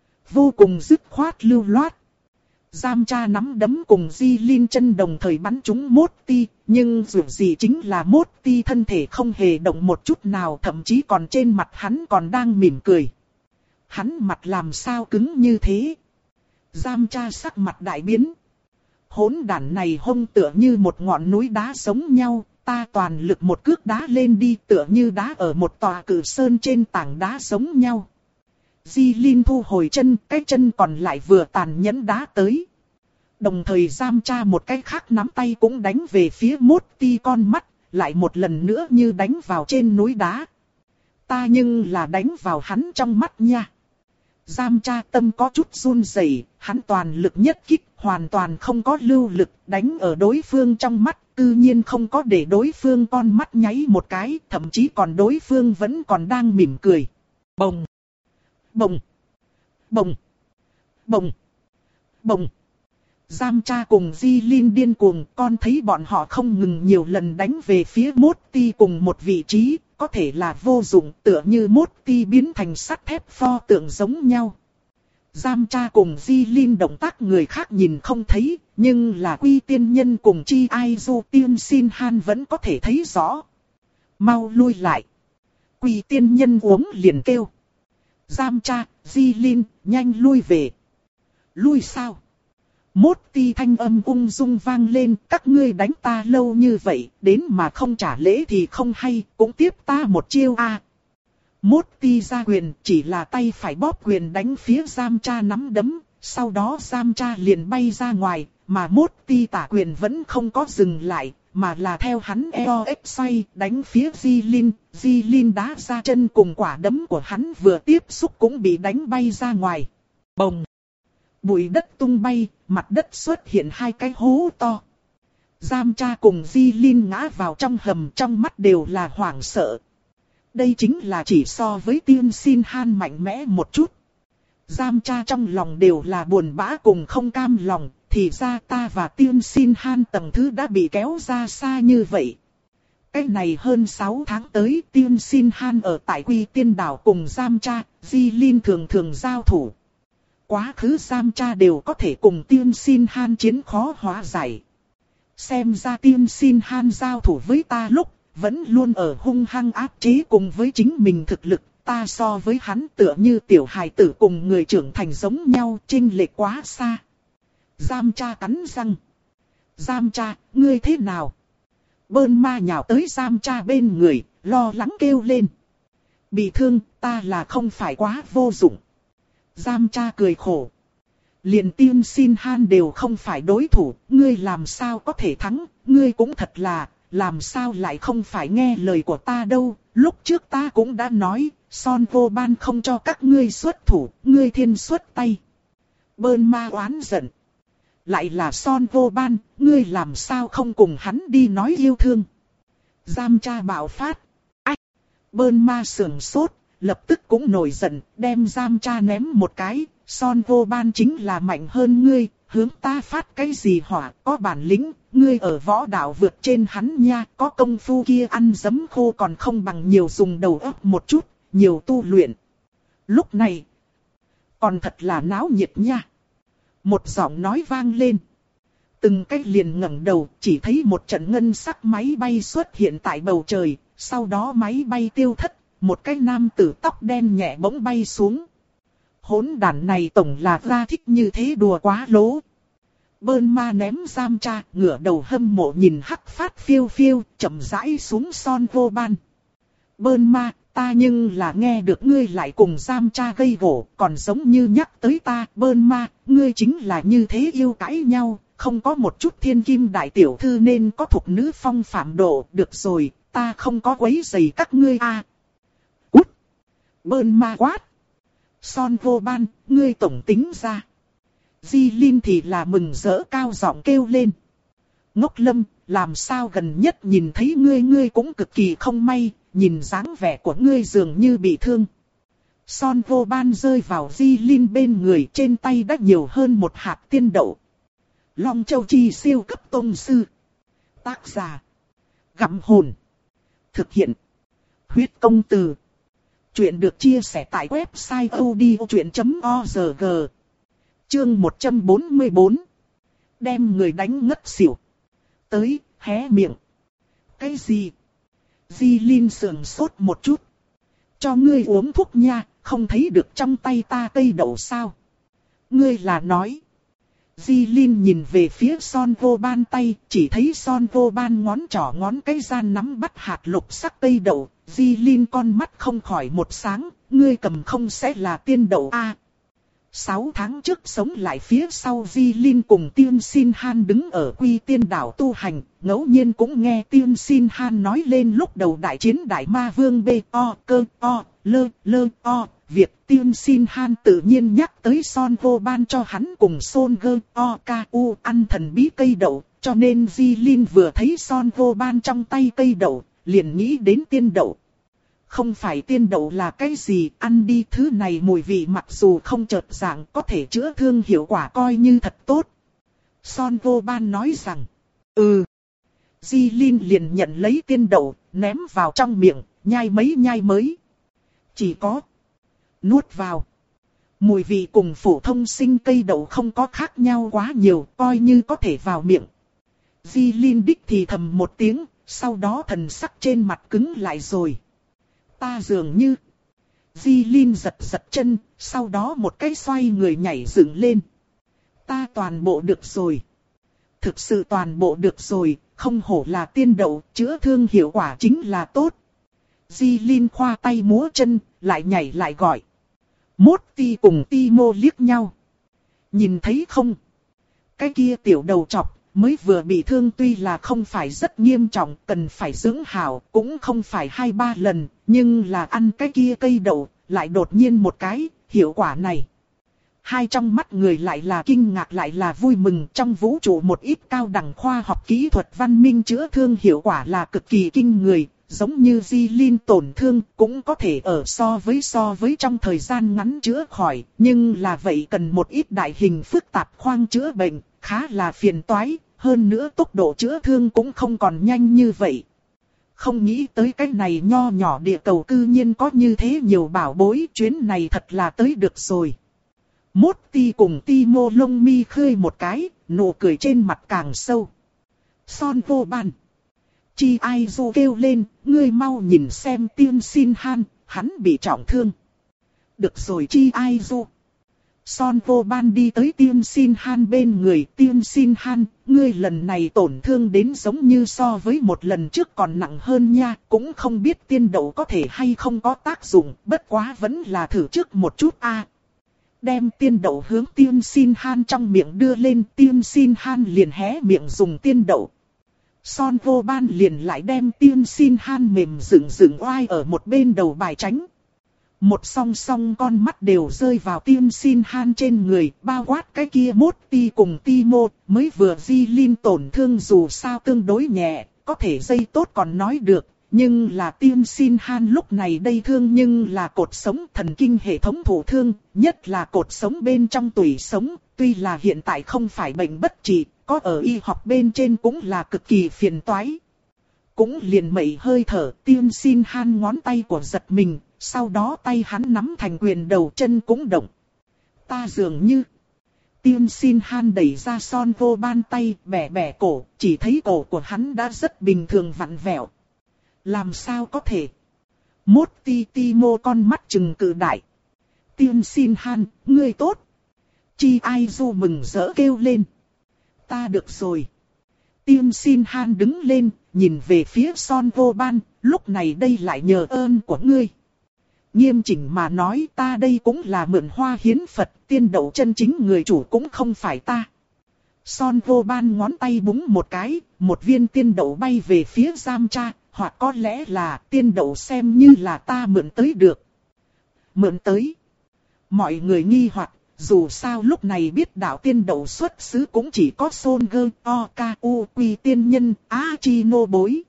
Vô cùng dứt khoát lưu loát. Giam cha nắm đấm cùng Di Linh chân đồng thời bắn trúng mốt ti, nhưng dù gì chính là mốt ti thân thể không hề động một chút nào, thậm chí còn trên mặt hắn còn đang mỉm cười. Hắn mặt làm sao cứng như thế? Giam cha sắc mặt đại biến. Hỗn đản này hông tựa như một ngọn núi đá giống nhau, ta toàn lực một cước đá lên đi tựa như đá ở một tòa cử sơn trên tảng đá giống nhau. Di Linh thu hồi chân, cái chân còn lại vừa tàn nhẫn đá tới. Đồng thời giam cha một cái khác nắm tay cũng đánh về phía mốt ti con mắt, lại một lần nữa như đánh vào trên núi đá. Ta nhưng là đánh vào hắn trong mắt nha. Giam cha tâm có chút run rẩy, hắn toàn lực nhất kích, hoàn toàn không có lưu lực, đánh ở đối phương trong mắt, tự nhiên không có để đối phương con mắt nháy một cái, thậm chí còn đối phương vẫn còn đang mỉm cười. Bồng! Bồng! Bồng! Bồng! Bồng! Giam cha cùng Di Linh điên cuồng, con thấy bọn họ không ngừng nhiều lần đánh về phía mốt ti cùng một vị trí, có thể là vô dụng, tựa như mốt ti biến thành sắt thép pho tượng giống nhau. Giam cha cùng Di Linh động tác người khác nhìn không thấy, nhưng là Quy Tiên Nhân cùng Chi Ai Du Tiên Xin Han vẫn có thể thấy rõ. Mau lui lại. Quy Tiên Nhân uống liền kêu. Giam cha, Di Linh, nhanh lui về. Lui sao? Mốt ti thanh âm ung dung vang lên, các ngươi đánh ta lâu như vậy, đến mà không trả lễ thì không hay, cũng tiếp ta một chiêu a. À. Mốt ti ra quyền, chỉ là tay phải bóp quyền đánh phía giam cha nắm đấm, sau đó giam cha liền bay ra ngoài, mà mốt ti tả quyền vẫn không có dừng lại, mà là theo hắn eo ép xoay đánh phía Di Linh. Di Linh đá ra chân cùng quả đấm của hắn vừa tiếp xúc cũng bị đánh bay ra ngoài. Bồng! Bụi đất tung bay, mặt đất xuất hiện hai cái hố to. Giam Cha cùng Di Linh ngã vào trong hầm, trong mắt đều là hoảng sợ. Đây chính là chỉ so với Tiên Xin Han mạnh mẽ một chút. Giam Cha trong lòng đều là buồn bã cùng không cam lòng, thì ra ta và Tiên Xin Han tầng thứ đã bị kéo ra xa như vậy. Cái này hơn sáu tháng tới Tiên Xin Han ở tại Quy Tiên Đảo cùng Giam Cha, Di Linh thường thường giao thủ. Quá khứ Giam Cha đều có thể cùng Tiên Xin Han chiến khó hóa giải. Xem ra Tiên Xin Han giao thủ với ta lúc, vẫn luôn ở hung hăng áp chế cùng với chính mình thực lực. Ta so với hắn tựa như tiểu hài tử cùng người trưởng thành giống nhau, chênh lệch quá xa. Giam Cha cắn răng. Giam Cha, ngươi thế nào? Bơn ma nhào tới Giam Cha bên người, lo lắng kêu lên. Bị thương, ta là không phải quá vô dụng. Giam Cha cười khổ. Liền Tiên Xin Han đều không phải đối thủ, ngươi làm sao có thể thắng, ngươi cũng thật là, làm sao lại không phải nghe lời của ta đâu. Lúc trước ta cũng đã nói, Son Vô Ban không cho các ngươi xuất thủ, ngươi thiên xuất tay. Bơn ma oán giận. Lại là Son Vô Ban, ngươi làm sao không cùng hắn đi nói yêu thương. Giam Cha bạo phát. Ách! Bơn ma sườn sốt, lập tức cũng nổi giận, đem Giam Cha ném một cái. Son Vô Ban chính là mạnh hơn ngươi, hướng ta phát cái gì hỏa, có bản lĩnh, ngươi ở võ đạo vượt trên hắn nha, có công phu kia ăn giấm khô còn không bằng nhiều dùng đầu óc một chút, nhiều tu luyện. Lúc này, còn thật là náo nhiệt nha. Một giọng nói vang lên. Từng cái liền ngẩng đầu, chỉ thấy một trận ngân sắc máy bay xuất hiện tại bầu trời, sau đó máy bay tiêu thất, một cái nam tử tóc đen nhẹ bỗng bay xuống. Hỗn đản này tổng là ra thích như thế đùa quá lố. Bơn ma ném Giam Cha, ngửa đầu hâm mộ nhìn hắc phát phiêu phiêu, chậm rãi xuống Son Vô Ban. Bơn ma, ta nhưng là nghe được ngươi lại cùng Giam Cha gây gổ, còn giống như nhắc tới ta. Bơn ma, ngươi chính là như thế yêu cãi nhau, không có một chút thiên kim đại tiểu thư nên có thục nữ phong phạm độ. Được rồi, ta không có quấy rầy các ngươi a. À. Cút! Bơn ma quát! Son Vô Ban, ngươi tổng tính ra. Di Linh thì là mừng rỡ cao giọng kêu lên. Ngốc Lâm, làm sao gần nhất nhìn thấy ngươi ngươi cũng cực kỳ không may, nhìn dáng vẻ của ngươi dường như bị thương. Son Vô Ban rơi vào Di Linh bên người, trên tay đã nhiều hơn một hạt tiên đậu. Long Châu Chi siêu cấp tông sư. Tác giả. Gặm hồn. Thực hiện. Huyết công từ. Chuyện được chia sẻ tại website odchuyện chấm org. Chương một trăm bốn mươi bốn. Đem người đánh ngất xỉu. Tới, hé miệng. Cái gì? Di Linh sườn sốt một chút. Cho ngươi uống thuốc nha, không thấy được trong tay ta cây đậu sao? Ngươi là nói. Di Linh nhìn về phía Son Vô Ban tay, chỉ thấy Son Vô Ban ngón trỏ ngón cái gian nắm bắt hạt lục sắc cây đậu. Di Linh con mắt không khỏi một sáng, ngươi cầm không sẽ là tiên đậu a? À, sáu tháng trước sống lại phía sau Di Linh cùng Tiên Xin Han đứng ở Quy Tiên Đảo tu hành, ngẫu nhiên cũng nghe Tiên Xin Han nói lên lúc đầu đại chiến Đại Ma Vương B O cơ O lơ lơ O. Việc Tiên Xin Han tự nhiên nhắc tới Son Vô Ban cho hắn cùng Son Gơ O K U ăn thần bí cây đậu, cho nên Di Linh vừa thấy Son Vô Ban trong tay cây đậu, liền nghĩ đến tiên đậu. Không phải tiên đậu là cái gì, ăn đi thứ này mùi vị mặc dù không chợt dạng có thể chữa thương hiệu quả coi như thật tốt. Son Vô Ban nói rằng, ừ. Di Linh liền nhận lấy tiên đậu, ném vào trong miệng, nhai mấy nhai mới. Chỉ có nuốt vào. Mùi vị cùng phổ thông sinh cây đậu không có khác nhau quá nhiều, coi như có thể vào miệng. Di Linh đích thì thầm một tiếng, sau đó thần sắc trên mặt cứng lại rồi. Ta dường như. Di Linh giật giật chân, sau đó một cái xoay người nhảy dựng lên. Ta toàn bộ được rồi. Thực sự toàn bộ được rồi, không hổ là tiên đậu, chữa thương hiệu quả chính là tốt. Di Linh khoa tay múa chân, lại nhảy lại gọi. Mốt Ti cùng Ti Mô liếc nhau. Nhìn thấy không? Cái kia tiểu đầu trọc, mới vừa bị thương tuy là không phải rất nghiêm trọng, cần phải dưỡng hảo, cũng không phải hai ba lần, nhưng là ăn cái kia cây đậu, lại đột nhiên một cái, hiệu quả này. Hai trong mắt người lại là kinh ngạc lại là vui mừng, trong vũ trụ một ít cao đẳng khoa học kỹ thuật văn minh chữa thương hiệu quả là cực kỳ kinh người, giống như Di Linh tổn thương cũng có thể ở so với so với trong thời gian ngắn chữa khỏi, nhưng là vậy cần một ít đại hình phức tạp khoang chữa bệnh, khá là phiền toái, hơn nữa tốc độ chữa thương cũng không còn nhanh như vậy. Không nghĩ tới cái này nho nhỏ địa cầu cư nhiên có như thế nhiều bảo bối, chuyến này thật là tới được rồi. Mốt ti cùng ti mô lông mi khơi một cái, nụ cười trên mặt càng sâu. Son vô ban. Chi ai du kêu lên, ngươi mau nhìn xem Tiên Sin Han, hắn bị trọng thương. Được rồi Chi ai du. Son vô ban đi tới Tiên Sin Han bên người. Tiên Sin Han, ngươi lần này tổn thương đến giống như so với một lần trước còn nặng hơn nha. Cũng không biết tiên đậu có thể hay không có tác dụng, bất quá vẫn là thử trước một chút a. Đem tiên đậu hướng Tiên Sin Han trong miệng đưa lên, Tiên Sin Han liền hé miệng dùng tiên đậu. Son vô ban liền lại đem Tiên Sin Han mềm dựng dựng oai ở một bên đầu bài tránh. Một song song con mắt đều rơi vào Tiên Sin Han trên người, bao quát cái kia mốt ti cùng ti mô, mới vừa Di Linh tổn thương dù sao tương đối nhẹ, có thể dây tốt còn nói được. Nhưng là Tiên Sin Han lúc này đây thương nhưng là cột sống thần kinh hệ thống thụ thương, nhất là cột sống bên trong tủy sống, tuy là hiện tại không phải bệnh bất trị, có ở y học bên trên cũng là cực kỳ phiền toái. Cũng liền mẩy hơi thở, Tiên Sin Han ngón tay của giật mình, sau đó tay hắn nắm thành quyền đầu chân cũng động. Ta dường như... Tiên Sin Han đẩy ra Son vô ban tay, bẻ bẻ cổ, chỉ thấy cổ của hắn đã rất bình thường vặn vẹo. Làm sao có thể? Mốt ti ti mô con mắt trừng cự đại. Tiên Sin Han, ngươi tốt. Chi ai du mừng rỡ kêu lên. Ta được rồi. Tiên Sin Han đứng lên, nhìn về phía Son vô ban, lúc này đây lại nhờ ơn của ngươi. Nghiêm chỉnh mà nói ta đây cũng là mượn hoa hiến Phật, tiên đậu chân chính người chủ cũng không phải ta. Son vô ban ngón tay búng một cái, một viên tiên đậu bay về phía giam cha. Hoặc có lẽ là tiên đậu xem như là ta mượn tới được. Mượn tới. Mọi người nghi hoặc, dù sao lúc này biết đạo tiên đậu xuất xứ cũng chỉ có Son Gơ, O, K, U, Quy tiên nhân, Á Chi nô bối.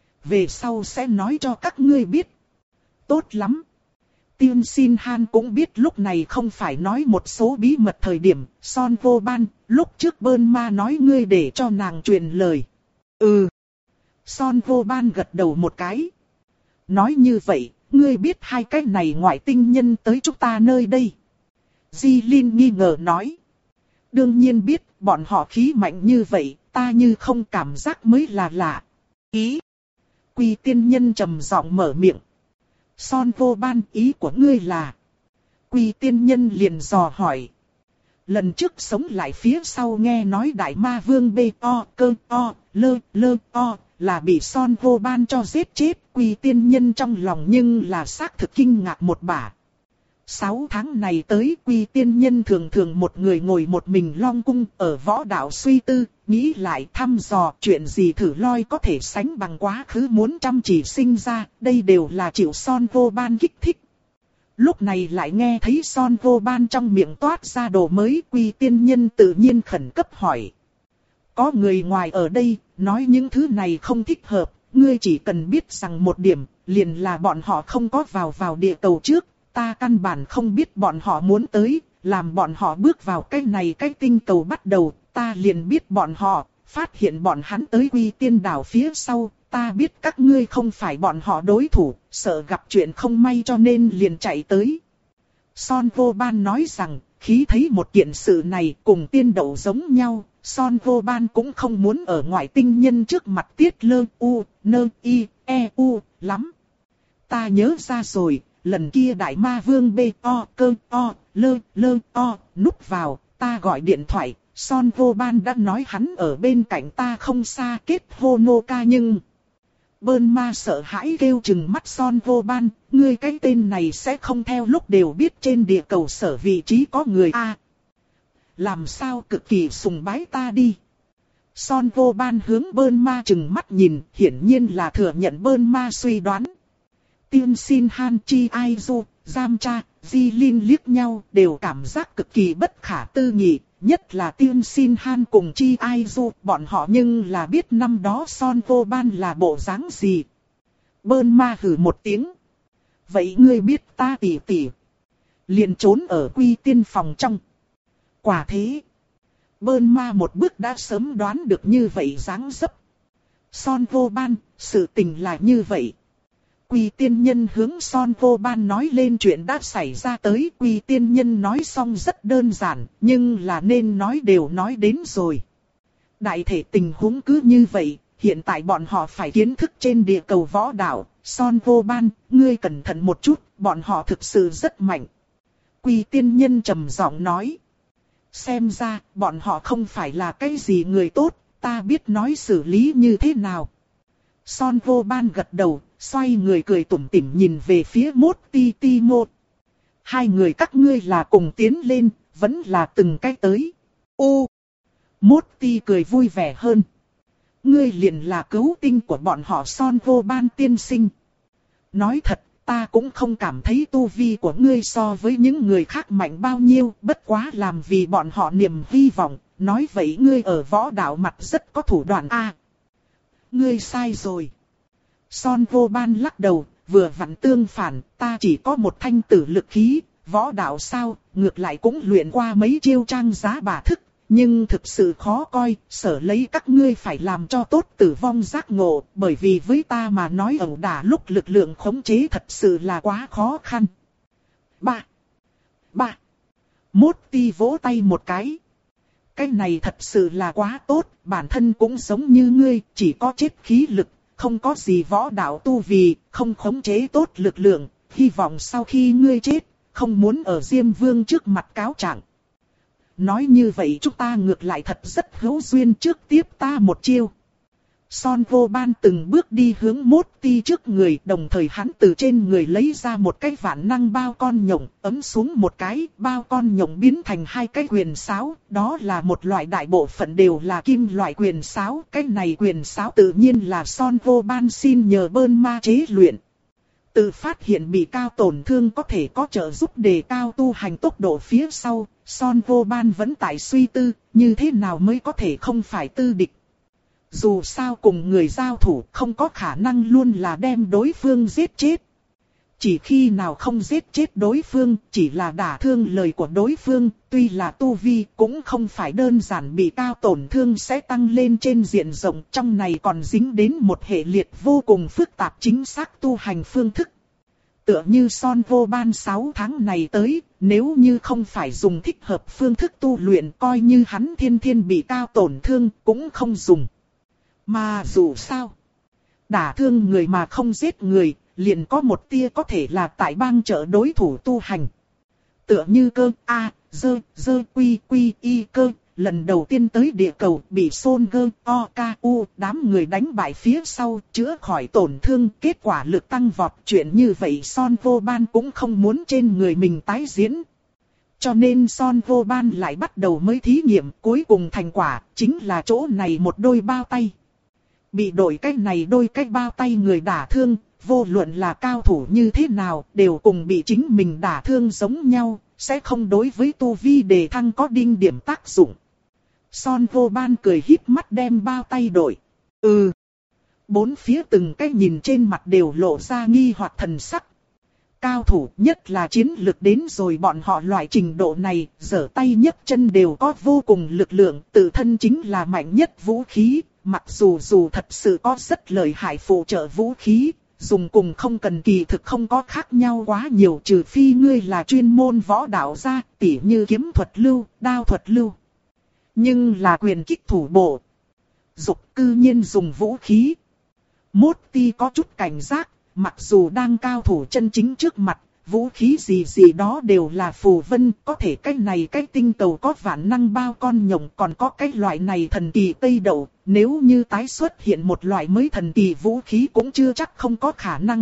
Về sau sẽ nói cho các ngươi biết. Tốt lắm. Tiên Sin Han cũng biết lúc này không phải nói một số bí mật thời điểm. Son vô ban, lúc trước Bơn Ma nói ngươi để cho nàng truyền lời. Ừ. Son vô ban gật đầu một cái. Nói như vậy, ngươi biết hai cái này ngoại tinh nhân tới chúng ta nơi đây. Di Linh nghi ngờ nói. Đương nhiên biết, bọn họ khí mạnh như vậy, ta như không cảm giác mới là lạ. Ý. Quy tiên nhân trầm giọng mở miệng. Son vô ban, ý của ngươi là. Quy tiên nhân liền dò hỏi. Lần trước sống lại phía sau nghe nói đại ma vương bê o cơ o lơ lơ o. Là bị Son vô ban cho giết chết, Quy tiên nhân trong lòng nhưng là xác thực kinh ngạc một bả. Sáu tháng này tới Quy tiên nhân thường thường một người ngồi một mình long cung ở võ đạo suy tư, nghĩ lại thăm dò chuyện gì thử loi có thể sánh bằng quá khứ muốn chăm chỉ sinh ra, đây đều là chịu Son vô ban kích thích. Lúc này lại nghe thấy Son vô ban trong miệng toát ra đồ mới, Quy tiên nhân tự nhiên khẩn cấp hỏi. Có người ngoài ở đây, nói những thứ này không thích hợp, ngươi chỉ cần biết rằng một điểm, liền là bọn họ không có vào vào địa cầu trước, ta căn bản không biết bọn họ muốn tới, làm bọn họ bước vào cái này cái tinh cầu bắt đầu, ta liền biết bọn họ, phát hiện bọn hắn tới Quy tiên đảo phía sau, ta biết các ngươi không phải bọn họ đối thủ, sợ gặp chuyện không may cho nên liền chạy tới. Son vô ban nói rằng, khí thấy một kiện sự này cùng tiên đậu giống nhau. Son vô ban cũng không muốn ở ngoại tinh nhân trước mặt tiết lơ u, nơ y, e u, lắm. Ta nhớ ra rồi, lần kia đại ma vương bê o, cơ o, lơ, lơ o, núp vào, ta gọi điện thoại, Son vô ban đã nói hắn ở bên cạnh ta không xa kết Honoka nhưng... Bơn Ma sợ hãi kêu chừng mắt Son vô ban, ngươi cái tên này sẽ không theo lúc đều biết trên địa cầu sở vị trí có người a. Làm sao cực kỳ sùng bái ta đi. Son vô ban hướng bơn ma chừng mắt nhìn, hiển nhiên là thừa nhận bơn ma suy đoán. Tiên xin han chi ai du, giam cha, di linh liếc nhau đều cảm giác cực kỳ bất khả tư nghị. Nhất là tiên xin han cùng chi ai du, bọn họ nhưng là biết năm đó Son vô ban là bộ dáng gì. Bơn ma hừ một tiếng. Vậy ngươi biết ta tỉ tỉ. Liền trốn ở quy tiên phòng trong. Quả thế. Bơn ma một bước đã sớm đoán được như vậy dáng dấp. Son vô ban, sự tình là như vậy. Quy tiên nhân hướng Son vô ban nói lên chuyện đã xảy ra tới. Quy tiên nhân nói xong rất đơn giản, nhưng là nên nói đều nói đến rồi. Đại thể tình huống cứ như vậy, hiện tại bọn họ phải kiến thức trên địa cầu võ đạo. Son vô ban, ngươi cẩn thận một chút, bọn họ thực sự rất mạnh. Quy tiên nhân trầm giọng nói. Xem ra, bọn họ không phải là cái gì người tốt, ta biết nói xử lý như thế nào. Son vô ban gật đầu, xoay người cười tủm tỉm nhìn về phía Mốt Ti Ti Mốt. Hai người các ngươi là cùng tiến lên, vẫn là từng cái tới. Ô! Mốt Ti cười vui vẻ hơn. Ngươi liền là cứu tinh của bọn họ Son vô ban tiên sinh. Nói thật, ta cũng không cảm thấy tu vi của ngươi so với những người khác mạnh bao nhiêu, bất quá làm vì bọn họ niềm hy vọng, nói vậy ngươi ở võ đạo mặt rất có thủ đoạn a. À, ngươi sai rồi. Son vô ban lắc đầu, vừa vặn tương phản, ta chỉ có một thanh tử lực khí, võ đạo sao, ngược lại cũng luyện qua mấy chiêu trang giá bà thức, nhưng thực sự khó coi, sở lấy các ngươi phải làm cho tốt tử vong giác ngộ, bởi vì với ta mà nói ẩu đả lúc lực lượng khống chế thật sự là quá khó khăn. Ba. Ba. Mốt Ti vỗ tay một cái. Cái này thật sự là quá tốt, bản thân cũng giống như ngươi, chỉ có chết khí lực, không có gì võ đạo tu vì, không khống chế tốt lực lượng, hy vọng sau khi ngươi chết, không muốn ở Diêm Vương trước mặt cáo trạng. Nói như vậy chúng ta ngược lại thật rất hữu duyên, trước tiếp ta một chiêu. Son vô ban từng bước đi hướng Mốt Ti trước người, đồng thời hắn từ trên người lấy ra một cái vạn năng bao con nhộng, ấm xuống một cái, bao con nhộng biến thành hai cái quyền sáo, đó là một loại đại bộ phận đều là kim loại quyền sáo, cái này quyền sáo tự nhiên là Son vô ban xin nhờ bơn ma chế luyện. Tự phát hiện bị cao tổn thương có thể có trợ giúp đề cao tu hành tốc độ phía sau, Son vô ban vẫn tại suy tư, như thế nào mới có thể không phải tư địch. Dù sao cùng người giao thủ không có khả năng luôn là đem đối phương giết chết. Chỉ khi nào không giết chết đối phương, chỉ là đả thương lời của đối phương, tuy là tu vi cũng không phải đơn giản bị cao tổn thương sẽ tăng lên trên diện rộng, trong này còn dính đến một hệ liệt vô cùng phức tạp chính xác tu hành phương thức. Tựa như Son vô ban sáu tháng này tới, nếu như không phải dùng thích hợp phương thức tu luyện coi như hắn thiên thiên bị cao tổn thương cũng không dùng. Mà dù sao, đả thương người mà không giết người, liền có một tia có thể là tại bang trợ đối thủ tu hành. Tựa như cơ A, dơ, dơ quy quy y cơ, lần đầu tiên tới địa cầu bị Son gơ o ca u đám người đánh bại phía sau, chữa khỏi tổn thương, kết quả lực tăng vọt. Chuyện như vậy Son vô ban cũng không muốn trên người mình tái diễn. Cho nên Son vô ban lại bắt đầu mới thí nghiệm, cuối cùng thành quả chính là chỗ này một đôi bao tay. Bị đổi cái này đôi cái bao tay người đả thương, vô luận là cao thủ như thế nào, đều cùng bị chính mình đả thương giống nhau, sẽ không đối với tu vi đề thăng có đinh điểm tác dụng. Son vô ban cười híp mắt đem bao tay đổi. Ừ. Bốn phía từng cái nhìn trên mặt đều lộ ra nghi hoặc thần sắc. Cao thủ nhất là chiến lực đến rồi bọn họ loại trình độ này, giở tay nhấc chân đều có vô cùng lực lượng, tự thân chính là mạnh nhất vũ khí. Mặc dù dù thật sự có rất lợi hại phụ trợ vũ khí, dùng cùng không cần kỳ thực không có khác nhau quá nhiều, trừ phi ngươi là chuyên môn võ đạo gia, tỉ như kiếm thuật lưu, đao thuật lưu. Nhưng là quyền kích thủ bộ. Dục cư nhiên dùng vũ khí. Mốt Ti có chút cảnh giác, mặc dù đang cao thủ chân chính trước mặt, vũ khí gì gì đó đều là phù vân, có thể cái này cái tinh cầu có vạn năng bao con nhộng, còn có cái loại này thần kỳ cây đậu, nếu như tái xuất hiện một loại mới thần kỳ vũ khí cũng chưa chắc không có khả năng.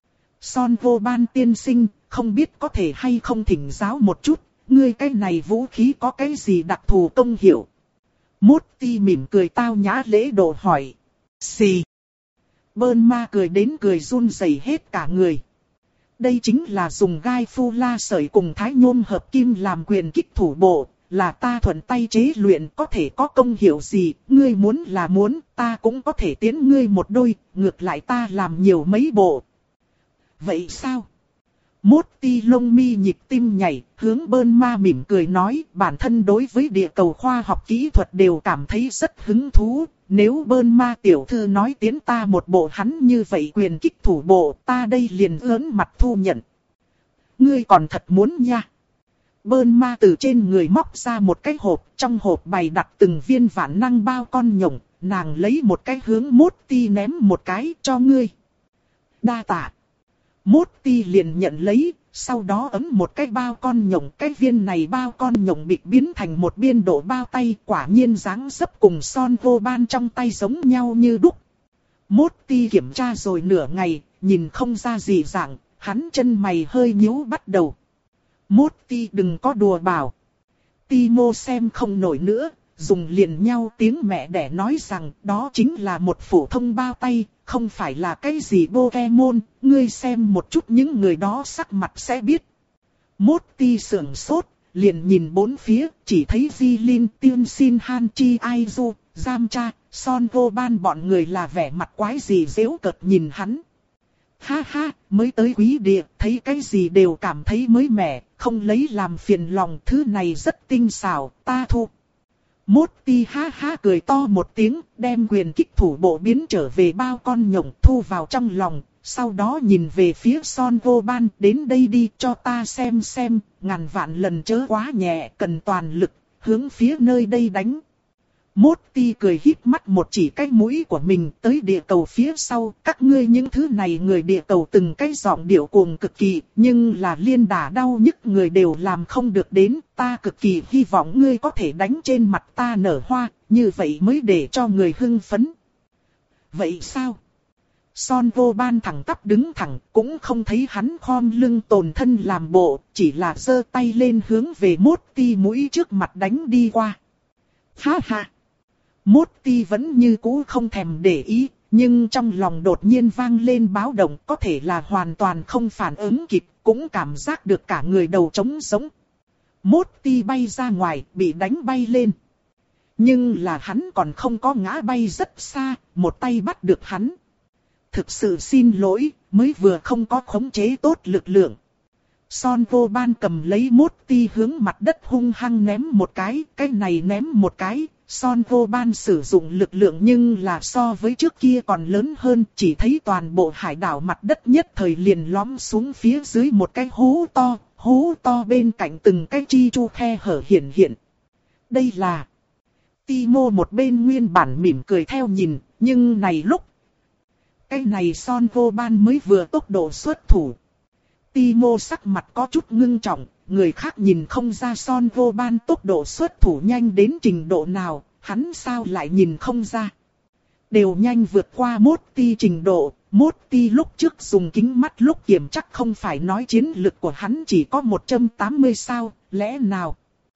Son vô ban tiên sinh, không biết có thể hay không thỉnh giáo một chút, ngươi cái này vũ khí có cái gì đặc thù công hiệu? Mốt ti mỉm cười tao nhã lễ độ hỏi. Xì. Bơn ma cười đến cười run rẩy hết cả người. Đây chính là dùng gai phu la sợi cùng thái nhôm hợp kim làm quyền kích thủ bộ, là ta thuận tay chế luyện, có thể có công hiệu gì, ngươi muốn là muốn, ta cũng có thể tiến ngươi một đôi, ngược lại ta làm nhiều mấy bộ. Vậy sao? Mốt ti lông mi nhịp tim nhảy, hướng Bơn ma mỉm cười nói, bản thân đối với địa cầu khoa học kỹ thuật đều cảm thấy rất hứng thú. Nếu Bơn ma tiểu thư nói tiến ta một bộ hắn như vậy quyền kích thủ bộ, ta đây liền ớn mặt thu nhận. Ngươi còn thật muốn nha. Bơn ma từ trên người móc ra một cái hộp, trong hộp bày đặt từng viên vạn năng bao con nhộng, nàng lấy một cái hướng Mốt ti ném một cái cho ngươi. Đa tạ. Mốt ti liền nhận lấy, sau đó ấm một cái bao con nhộng, cái viên này bao con nhộng bị biến thành một biên độ bao tay, quả nhiên dáng dấp cùng son vô ban trong tay giống nhau như đúc. Mốt ti kiểm tra rồi nửa ngày, nhìn không ra gì dạng, hắn chân mày hơi nhíu bắt đầu. Mốt ti đừng có đùa bảo. Ti mô xem không nổi nữa, dùng liền nhau tiếng mẹ đẻ nói rằng đó chính là một phổ thông bao tay, không phải là cái gì Pokemon, ngươi xem một chút những người đó sắc mặt sẽ biết. Mốt ti sưởng sốt, liền nhìn bốn phía, chỉ thấy Jilin, Tiên Xin Han Chi Aizu, Giam Cha, Son Vô Ban bọn người là vẻ mặt quái gì giễu cợt nhìn hắn. Ha ha, mới tới quý địa, thấy cái gì đều cảm thấy mới mẻ, không lấy làm phiền lòng, thứ này rất tinh xảo, ta thu. Mốt ti ha ha cười to một tiếng, đem quyền kích thủ bộ biến trở về bao con nhộng thu vào trong lòng, sau đó nhìn về phía Son Vô Ban, đến đây đi cho ta xem xem, ngàn vạn lần chớ quá nhẹ, cần toàn lực, hướng phía nơi đây đánh. Mốt ti cười híp mắt một chỉ cái mũi của mình tới địa cầu phía sau, các ngươi những thứ này người địa cầu từng cái giọng điệu cuồng cực kỳ, nhưng là liên đả đau nhức người đều làm không được đến, ta cực kỳ hy vọng ngươi có thể đánh trên mặt ta nở hoa, như vậy mới để cho người hưng phấn. Vậy sao? Son Vô Ban thẳng tắp đứng thẳng, cũng không thấy hắn khom lưng tồn thân làm bộ, chỉ là giơ tay lên hướng về Mốt ti mũi trước mặt đánh đi qua. Ha ha! Mốt ti vẫn như cũ không thèm để ý, nhưng trong lòng đột nhiên vang lên báo động, có thể là hoàn toàn không phản ứng kịp, cũng cảm giác được cả người đầu trống sống. Mốt ti bay ra ngoài, bị đánh bay lên. Nhưng là hắn còn không có ngã bay rất xa, một tay bắt được hắn. Thực sự xin lỗi, mới vừa không có khống chế tốt lực lượng. Son Vô Ban cầm lấy Mốt ti hướng mặt đất hung hăng ném một cái, cái này ném một cái. Son Vô Ban sử dụng lực lượng nhưng là so với trước kia còn lớn hơn, chỉ thấy toàn bộ hải đảo mặt đất nhất thời liền lõm xuống phía dưới một cái hố to, hố to bên cạnh từng cái chi chu khe hở hiện hiện. Đây là... Timo một bên nguyên bản mỉm cười theo nhìn, nhưng này lúc... Cái này Son Vô Ban mới vừa tốc độ xuất thủ. Timo sắc mặt có chút ngưng trọng, người khác nhìn không ra Son Vô Ban tốc độ xuất thủ nhanh đến trình độ nào, hắn sao lại nhìn không ra. Đều nhanh vượt qua Mốt ti trình độ, Mốt ti lúc trước dùng kính mắt lúc kiểm chắc không phải nói chiến lực của hắn chỉ có một trăm tám mươi sao, lẽ nào?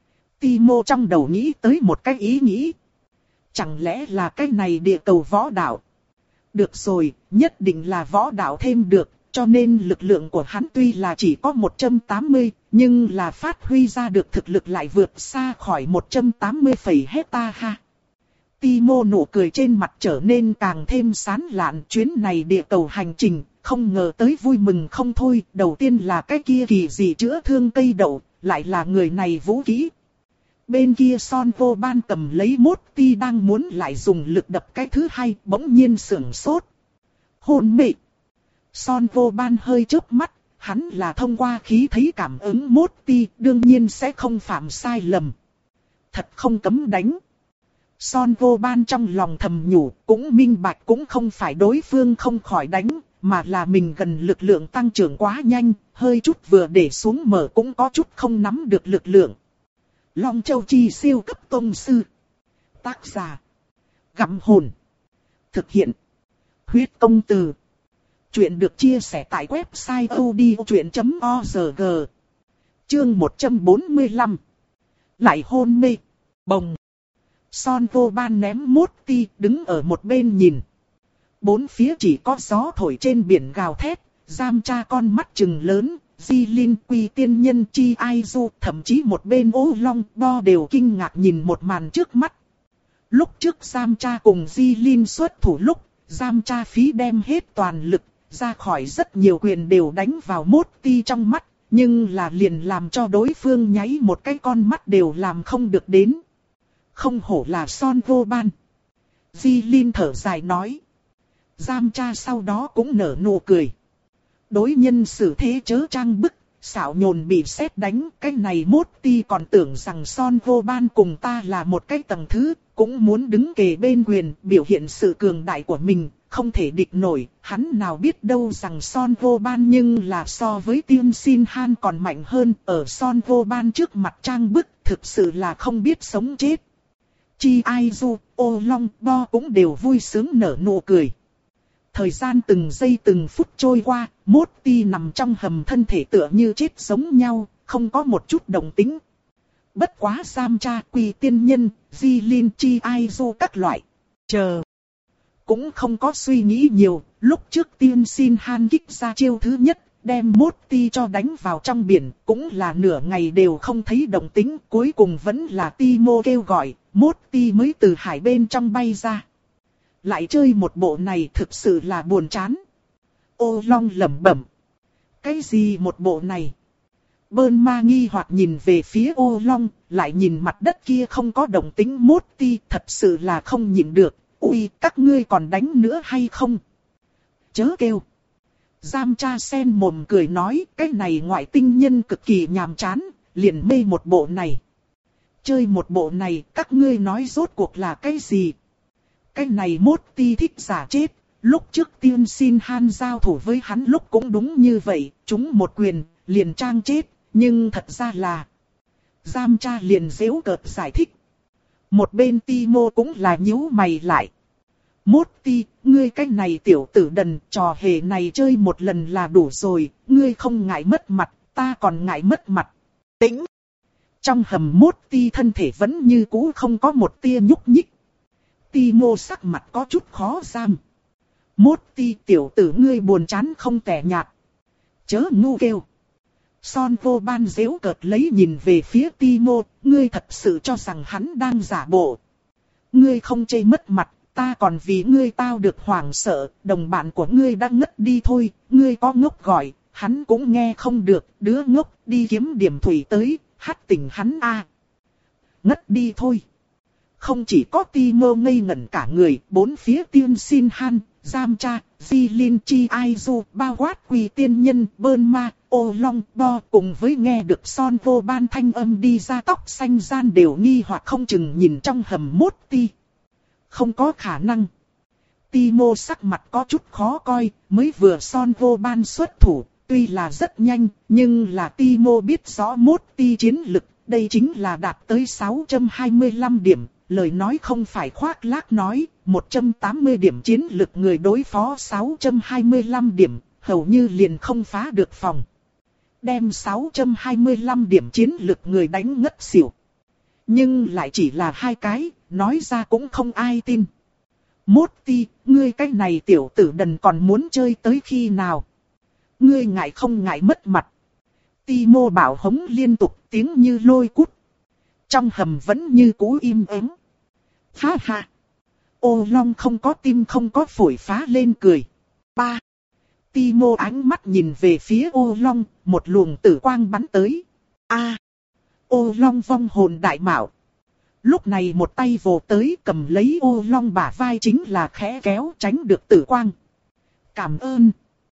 Timo trong đầu nghĩ tới một cái ý nghĩ. Chẳng lẽ là cái này địa cầu võ đạo? Được rồi, nhất định là võ đạo thêm được. Cho nên lực lượng của hắn tuy là chỉ có một trăm tám mươi, nhưng là phát huy ra được thực lực lại vượt xa khỏi một trăm tám mươi phẩy hecta ha. Timo nụ cười trên mặt trở nên càng thêm sán lạn, chuyến này địa cầu hành trình, không ngờ tới vui mừng không thôi. Đầu tiên là cái kia kỳ dị chữa thương cây đậu, lại là người này vũ khí. Bên kia Son Vô Ban cầm lấy Mốt ti đang muốn lại dùng lực đập cái thứ hai, bỗng nhiên sưởng sốt. Hôn mị! Son Vô Ban hơi chớp mắt, hắn là thông qua khí thấy cảm ứng Mốt ti, đương nhiên sẽ không phạm sai lầm. Thật không cấm đánh. Son Vô Ban trong lòng thầm nhủ, cũng minh bạch cũng không phải đối phương không khỏi đánh, mà là mình gần lực lượng tăng trưởng quá nhanh, hơi chút vừa để xuống mở cũng có chút không nắm được lực lượng. Long Châu Chi siêu cấp tông sư. Tác giả. Gặm hồn. Thực hiện. Huyết công từ. Chuyện được chia sẻ tại website odchuyện chấm org. Chương một trăm bốn mươi lăm. Lại hôn mê. Bồng. Son vô ban ném mốt ti đứng ở một bên nhìn. Bốn phía chỉ có gió thổi trên biển gào thét, giam cha con mắt trừng lớn, Di Linh Quy tiên nhân Chi Ai Du, thậm chí một bên Ô Long Bo đều kinh ngạc nhìn một màn trước mắt. Lúc trước giam cha cùng Di Linh xuất thủ lúc, giam cha phí đem hết toàn lực, ra khỏi rất nhiều quyền đều đánh vào mốt ti trong mắt, nhưng là liền làm cho đối phương nháy một cái con mắt đều làm không được đến. Không hổ là Son vô ban. Di Linh thở dài nói. Giam cha sau đó cũng nở nụ cười. Đối nhân xử thế chớ trang bức, xảo nhồn bị sét đánh, cái này mốt ti còn tưởng rằng Son vô ban cùng ta là một cái tầng thứ, cũng muốn đứng kề bên quyền, biểu hiện sự cường đại của mình, không thể địch nổi, hắn nào biết đâu rằng Son vô ban nhưng là so với Tiên Sin Han còn mạnh hơn, ở Son vô ban trước mặt trang bức, thực sự là không biết sống chết. Chi Ai Du, Ô Long Bo cũng đều vui sướng nở nụ cười. Thời gian từng giây từng phút trôi qua, mốt ti nằm trong hầm thân thể tựa như chết giống nhau, không có một chút động tĩnh. Bất quá giam cha Quy tiên nhân, Di Linh Chi Ai Du các loại. Chờ. Cũng không có suy nghĩ nhiều, lúc trước Tiên Sin Han kích ra chiêu thứ nhất, đem mốt ti cho đánh vào trong biển, cũng là nửa ngày đều không thấy động tĩnh, cuối cùng vẫn là Timo kêu gọi, mốt ti mới từ hải bên trong bay ra. Lại chơi một bộ này thực sự là buồn chán. Ô Long lẩm bẩm. Cái gì một bộ này? Bơn ma nghi hoặc nhìn về phía Ô Long, lại nhìn mặt đất kia không có động tĩnh mốt ti, thật sự là không nhịn được. Ui, các ngươi còn đánh nữa hay không? Chớ kêu. Giam cha sen mồm cười nói, cái này ngoại tinh nhân cực kỳ nhàm chán, liền mê một bộ này. Chơi một bộ này, các ngươi nói rốt cuộc là cái gì? Cái này mốt ti thích giả chết, lúc trước Tiên Sin Han giao thủ với hắn lúc cũng đúng như vậy, chúng một quyền, liền trang chết, nhưng thật ra là... Giam cha liền giễu cợt giải thích. Một bên Timo cũng là nhíu mày lại. Mốt ti, ngươi cái này tiểu tử đần, trò hề này chơi một lần là đủ rồi, ngươi không ngại mất mặt, ta còn ngại mất mặt. Tĩnh! Trong hầm mốt ti thân thể vẫn như cũ không có một tia nhúc nhích. Timo sắc mặt có chút khó giam. Mốt ti tiểu tử ngươi buồn chán không tẻ nhạt. Chớ ngu kêu. Son vô ban giễu cợt lấy nhìn về phía Timo, ngươi thật sự cho rằng hắn đang giả bộ. Ngươi không chê mất mặt, ta còn vì ngươi tao được hoảng sợ, đồng bạn của ngươi đã ngất đi thôi, ngươi có ngốc gọi, hắn cũng nghe không được, đứa ngốc đi kiếm điểm thủy tới, hắt tỉnh hắn a. À. Ngất đi thôi. Không chỉ có Timo ngây ngẩn cả người, bốn phía Tiên Sin Han, Giam Cha, Di Linh Chi Ai Du, bao quát Quy tiên nhân, Bơn Ma, Ô Long Bo cùng với nghe được Son vô ban thanh âm đi ra tóc xanh gian đều nghi hoặc không chừng nhìn trong hầm mốt ti. Không có khả năng. Timo sắc mặt có chút khó coi, mới vừa Son vô ban xuất thủ, tuy là rất nhanh, nhưng là Timo biết rõ mốt ti chiến lực, đây chính là đạt tới sáu trăm hai mươi lăm điểm. Lời nói không phải khoác lác nói, một trăm tám mươi điểm chiến lực người đối phó sáu trăm hai mươi lăm điểm, hầu như liền không phá được phòng. Đem sáu trăm hai mươi lăm điểm chiến lực người đánh ngất xỉu. Nhưng lại chỉ là hai cái, nói ra cũng không ai tin. Mốt ti, ngươi cái này tiểu tử đần còn muốn chơi tới khi nào? Ngươi ngại không ngại mất mặt. Timo bảo hống liên tục tiếng như lôi cút. Trong hầm vẫn như cũ im ắng. Ha ha. Ô Long không có tim không có phổi phá lên cười. Ba. Timo ánh mắt nhìn về phía Ô Long, một luồng tử quang bắn tới. A. À. Ô Long vong hồn đại mạo. Lúc này một tay vồ tới cầm lấy Ô Long bả vai chính là khẽ kéo tránh được tử quang. Cảm ơn.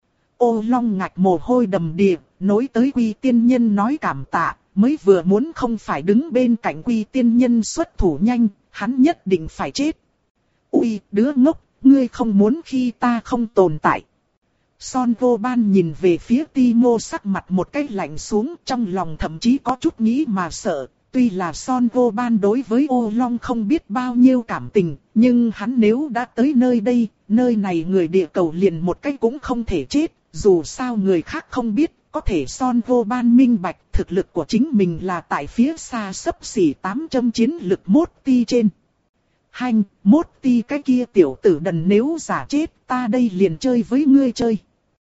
Ô Long ngạch mồ hôi đầm đìa, nối tới Quy tiên nhân nói cảm tạ. Mới vừa muốn không phải đứng bên cạnh Quy tiên nhân xuất thủ nhanh, hắn nhất định phải chết. Ui, đứa ngốc, ngươi không muốn khi ta không tồn tại. Son vô ban nhìn về phía Timo sắc mặt một cách lạnh xuống, trong lòng thậm chí có chút nghĩ mà sợ. Tuy là Son vô ban đối với Ô Long không biết bao nhiêu cảm tình, nhưng hắn nếu đã tới nơi đây, nơi này người địa cầu liền một cách cũng không thể chết, dù sao người khác không biết. Có thể Son vô ban minh bạch, thực lực của chính mình là tại phía xa xấp xỉ tám trăm chiến lực mốt ti trên. Hanh, mốt ti cái kia tiểu tử đần nếu giả chết, ta đây liền chơi với ngươi chơi.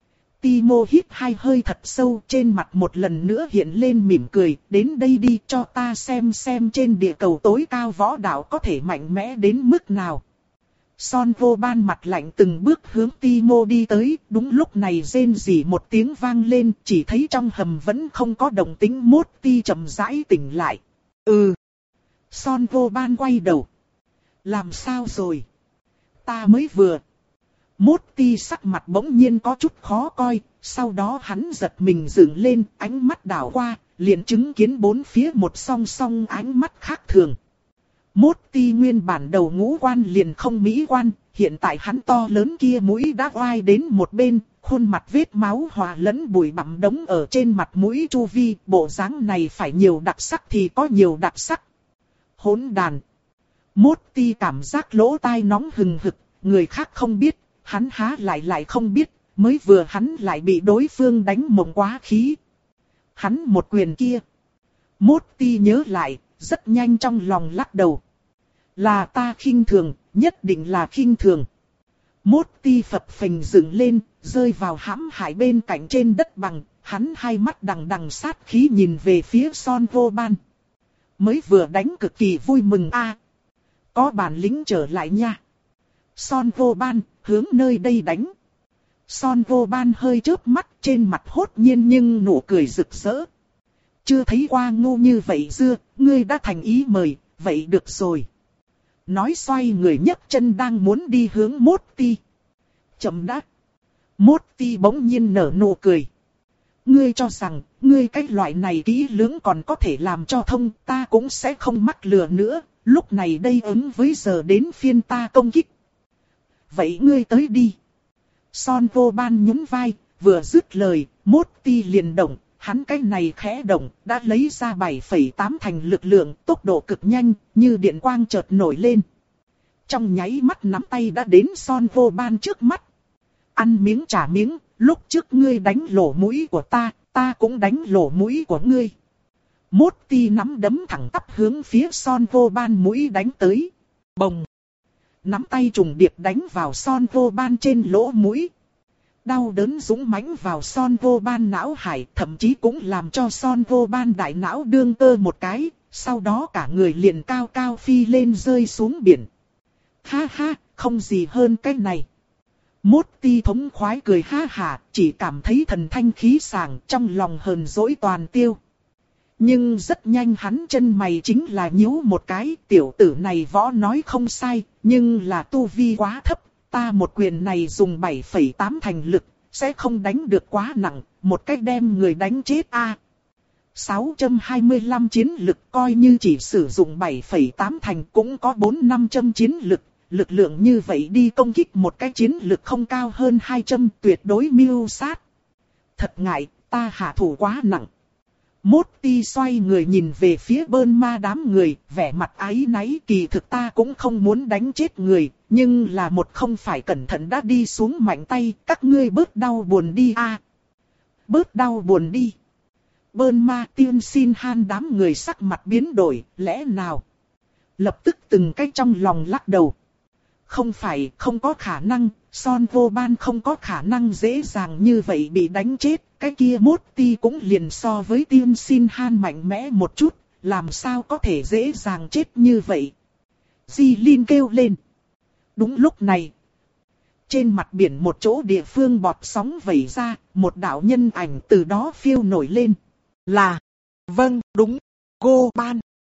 Timo hít hai hơi thật sâu, trên mặt một lần nữa hiện lên mỉm cười, đến đây đi cho ta xem xem trên địa cầu tối cao võ đạo có thể mạnh mẽ đến mức nào. Son vô ban mặt lạnh từng bước hướng Timo đi tới, đúng lúc này rên rỉ một tiếng vang lên, chỉ thấy trong hầm vẫn không có động tĩnh, mốt ti chậm rãi tỉnh lại. Ừ. Son vô ban quay đầu. Làm sao rồi? Ta mới vừa. Mốt ti sắc mặt bỗng nhiên có chút khó coi, sau đó hắn giật mình dựng lên, ánh mắt đảo qua, liền chứng kiến bốn phía một song song ánh mắt khác thường. Mốt ti nguyên bản đầu ngũ quan liền không mỹ quan, hiện tại hắn to lớn kia mũi đã oai đến một bên, khuôn mặt vết máu hòa lẫn bụi bặm đống ở trên mặt mũi chu vi, bộ dáng này phải nhiều đặc sắc thì có nhiều đặc sắc. Hỗn đàn. Mốt ti cảm giác lỗ tai nóng hừng hực, người khác không biết, hắn há lại lại không biết, mới vừa hắn lại bị đối phương đánh mộng quá khí. Hắn một quyền kia. Mốt ti nhớ lại, rất nhanh trong lòng lắc đầu. Là ta khinh thường, nhất định là khinh thường. Mốt ti phập phình dựng lên, rơi vào hãm hại bên cạnh trên đất bằng, hắn hai mắt đằng đằng sát khí nhìn về phía Son vô ban. Mới vừa đánh cực kỳ vui mừng a, có bản lĩnh trở lại nha. Son vô ban, hướng nơi đây đánh. Son vô ban hơi chớp mắt, trên mặt hốt nhiên nhưng nụ cười rực rỡ. Chưa thấy qua ngu như vậy dưa, ngươi đã thành ý mời, vậy được rồi. Nói xoay người nhấc chân đang muốn đi hướng mốt ti. Chậm đã. Mốt ti bỗng nhiên nở nụ cười. Ngươi cho rằng, ngươi cái loại này kỹ lưỡng còn có thể làm cho thông, ta cũng sẽ không mắc lừa nữa, lúc này đây ứng với giờ đến phiên ta công kích. Vậy ngươi tới đi. Son vô ban nhún vai, vừa dứt lời, mốt ti liền động, hắn cái này khẽ động, đã lấy ra bảy phẩy tám thành lực lượng, tốc độ cực nhanh, như điện quang chợt nổi lên. Trong nháy mắt nắm tay đã đến Son vô ban trước mắt. Ăn miếng trả miếng, lúc trước ngươi đánh lỗ mũi của ta, ta cũng đánh lỗ mũi của ngươi. Mốt ti nắm đấm thẳng tắp hướng phía Son vô ban mũi đánh tới. Bồng. Nắm tay trùng điệp đánh vào Son vô ban trên lỗ mũi. Đau đớn dũng mãnh vào Son vô ban não hải, thậm chí cũng làm cho Son vô ban đại não đương cơ một cái, sau đó cả người liền cao cao phi lên rơi xuống biển. Ha ha, không gì hơn cái này. Mốt ti thống khoái cười ha hả, chỉ cảm thấy thần thanh khí sảng, trong lòng hờn dỗi toàn tiêu. Nhưng rất nhanh hắn chân mày chính là nhíu một cái, tiểu tử này võ nói không sai, nhưng là tu vi quá thấp, ta một quyền này dùng bảy phẩy tám thành lực, sẽ không đánh được quá nặng, một cách đem người đánh chết a. sáu trăm hai mươi lăm chiến lực coi như chỉ sử dụng bảy phẩy tám thành cũng có bốn năm trăm chiến lực, lực lượng như vậy đi công kích một cái chiến lực không cao hơn hai trăm tuyệt đối mưu sát. Thật ngại, ta hạ thủ quá nặng. Mốt ti xoay người nhìn về phía bơn ma đám người, vẻ mặt áy náy, kỳ thực ta cũng không muốn đánh chết người, nhưng là một không phải cẩn thận đã đi xuống mạnh tay, các ngươi bớt đau buồn đi a. Bớt đau buồn đi. Bơn ma tiên xin han đám người sắc mặt biến đổi, lẽ nào? Lập tức từng cái trong lòng lắc đầu. Không phải, không có khả năng, Son vô ban không có khả năng dễ dàng như vậy bị đánh chết, cái kia mốt ti cũng liền so với tiên xin han mạnh mẽ một chút, làm sao có thể dễ dàng chết như vậy. Di Linh kêu lên. Đúng lúc này, trên mặt biển một chỗ địa phương bọt sóng vẩy ra, một đạo nhân ảnh từ đó phiêu nổi lên. Là, vâng, đúng, Go Ban,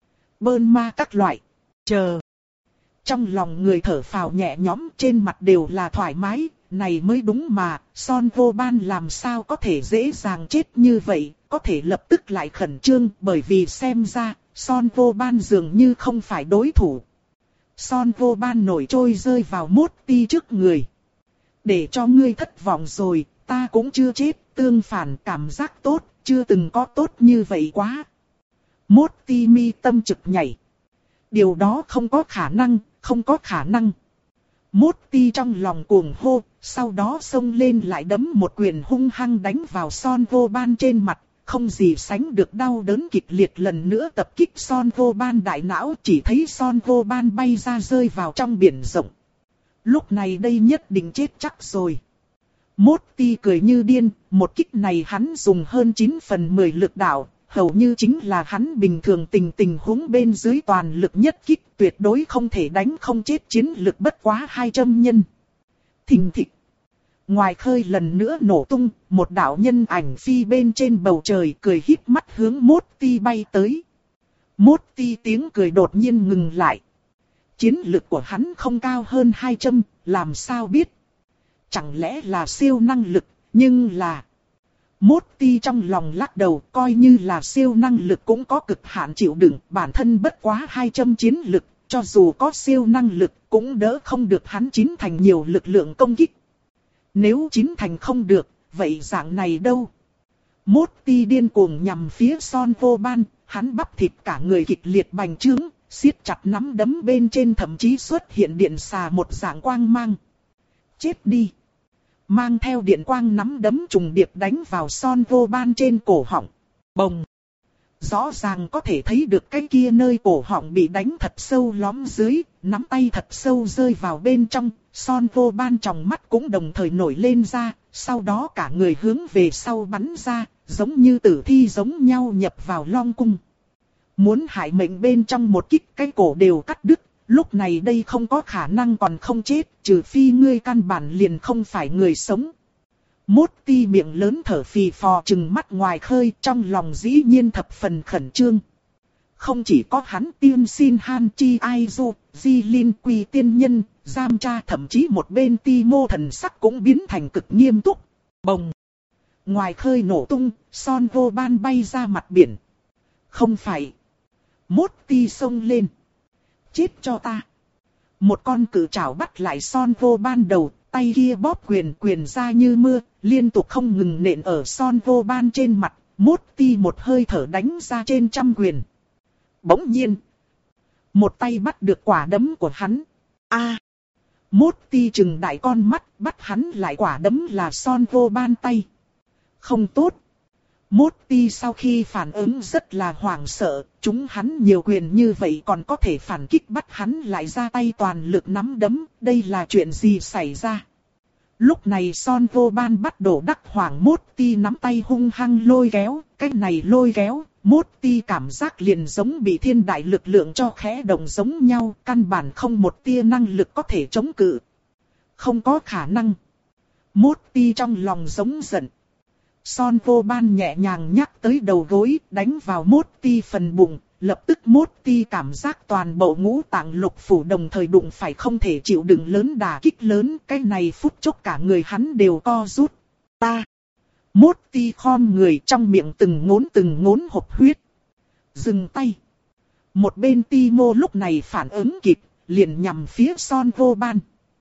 Bơn ma các loại, chờ. Trong lòng người thở phào nhẹ nhõm, trên mặt đều là thoải mái, này mới đúng mà, Son vô ban làm sao có thể dễ dàng chết như vậy, có thể lập tức lại khẩn trương, bởi vì xem ra, Son vô ban dường như không phải đối thủ. Son vô ban nổi trôi rơi vào mốt ti trước người. Để cho ngươi thất vọng rồi, ta cũng chưa chết, tương phản cảm giác tốt, chưa từng có tốt như vậy quá. Mốt ti mi tâm trực nhảy. Điều đó không có khả năng, không có khả năng. Mốt ti trong lòng cuồng hô, sau đó xông lên lại đấm một quyền hung hăng đánh vào Son vô ban trên mặt, không gì sánh được đau đớn kịch liệt lần nữa tập kích Son Vô Ban đại não, chỉ thấy Son Vô Ban bay ra rơi vào trong biển rộng. Lúc này đây nhất định chết chắc rồi. Mốt ti cười như điên, một kích này hắn dùng hơn chín phần mười lực đạo, hầu như chính là hắn bình thường tình tình huống bên dưới toàn lực nhất kích, tuyệt đối không thể đánh không chết, chiến lực bất quá hai trăm nhân. Thình thịch. Ngoài khơi lần nữa nổ tung, một đạo nhân ảnh phi bên trên bầu trời, cười híp mắt hướng Mốt ti bay tới. Mốt ti tiếng cười đột nhiên ngừng lại. Chiến lực của hắn không cao hơn hai trăm, làm sao biết? Chẳng lẽ là siêu năng lực, nhưng là... Mốt ti trong lòng lắc đầu, coi như là siêu năng lực cũng có cực hạn chịu đựng, bản thân bất quá hai trăm chiến lực, cho dù có siêu năng lực cũng đỡ không được hắn chín thành nhiều lực lượng công kích. Nếu chín thành không được, vậy dạng này đâu? Mốt ti điên cuồng nhằm phía Son Vô Ban, hắn bắp thịt cả người kịch liệt bành trướng, siết chặt nắm đấm bên trên thậm chí xuất hiện điện xà một dạng quang mang. Chết đi! Mang theo điện quang nắm đấm trùng điệp đánh vào Son Vô Ban trên cổ họng. Bồng! Rõ ràng có thể thấy được cái kia nơi cổ họng bị đánh thật sâu lõm dưới, nắm tay thật sâu rơi vào bên trong, Son Vô Ban tròng mắt cũng đồng thời nổi lên ra, sau đó cả người hướng về sau bắn ra, giống như tử thi giống nhau nhập vào long cung. Muốn hại mệnh bên trong một kích cái cổ đều cắt đứt, lúc này đây không có khả năng còn không chết, trừ phi ngươi căn bản liền không phải người sống. Mốt ti miệng lớn thở phì phò trừng mắt ngoài khơi, trong lòng dĩ nhiên thập phần khẩn trương. Không chỉ có hắn, Tiên Sin Han Chi Ai Du, Di Linh Quy tiên nhân, Giam Cha, thậm chí một bên Ti Mô thần sắc cũng biến thành cực nghiêm túc. Bồng! Ngoài khơi nổ tung, Son Vô Ban bay ra mặt biển. Không phải! Mốt ti xông lên. Chết cho ta! Một con cự trảo bắt lại Son Vô Ban đầu, tay kia bóp quyền quyền ra như mưa, liên tục không ngừng nện ở Son Vô Ban trên mặt, Mốt ti một hơi thở đánh ra trên trăm quyền. Bỗng nhiên, một tay bắt được quả đấm của hắn. A! À, Mốt ti trừng đại con mắt, bắt hắn lại quả đấm là Son Vô Ban tay. Không tốt! Mốt ti sau khi phản ứng rất là hoảng sợ, chúng hắn nhiều quyền như vậy còn có thể phản kích, bắt hắn lại ra tay toàn lực nắm đấm, đây là chuyện gì xảy ra? Lúc này Son Vô Ban bắt đổ đắc hoảng, Mốt ti nắm tay hung hăng lôi kéo, cái này lôi kéo, Mốt ti cảm giác liền giống bị thiên đại lực lượng cho khẽ động giống nhau, căn bản không một tia năng lực có thể chống cự. Không có khả năng. Mốt ti trong lòng giống giận. Son Vô Ban nhẹ nhàng nhắc tới đầu gối, đánh vào Mốt ti phần bụng, lập tức Mốt ti cảm giác toàn bộ ngũ tạng lục phủ đồng thời đụng phải không thể chịu đựng lớn đả kích lớn, cái này phút chốc cả người hắn đều co rút. Ta! Mốt ti khom người, trong miệng từng ngốn từng ngốn hộc huyết. Dừng tay! Một bên Ti Mô lúc này phản ứng kịp, liền nhằm phía Son Vô Ban.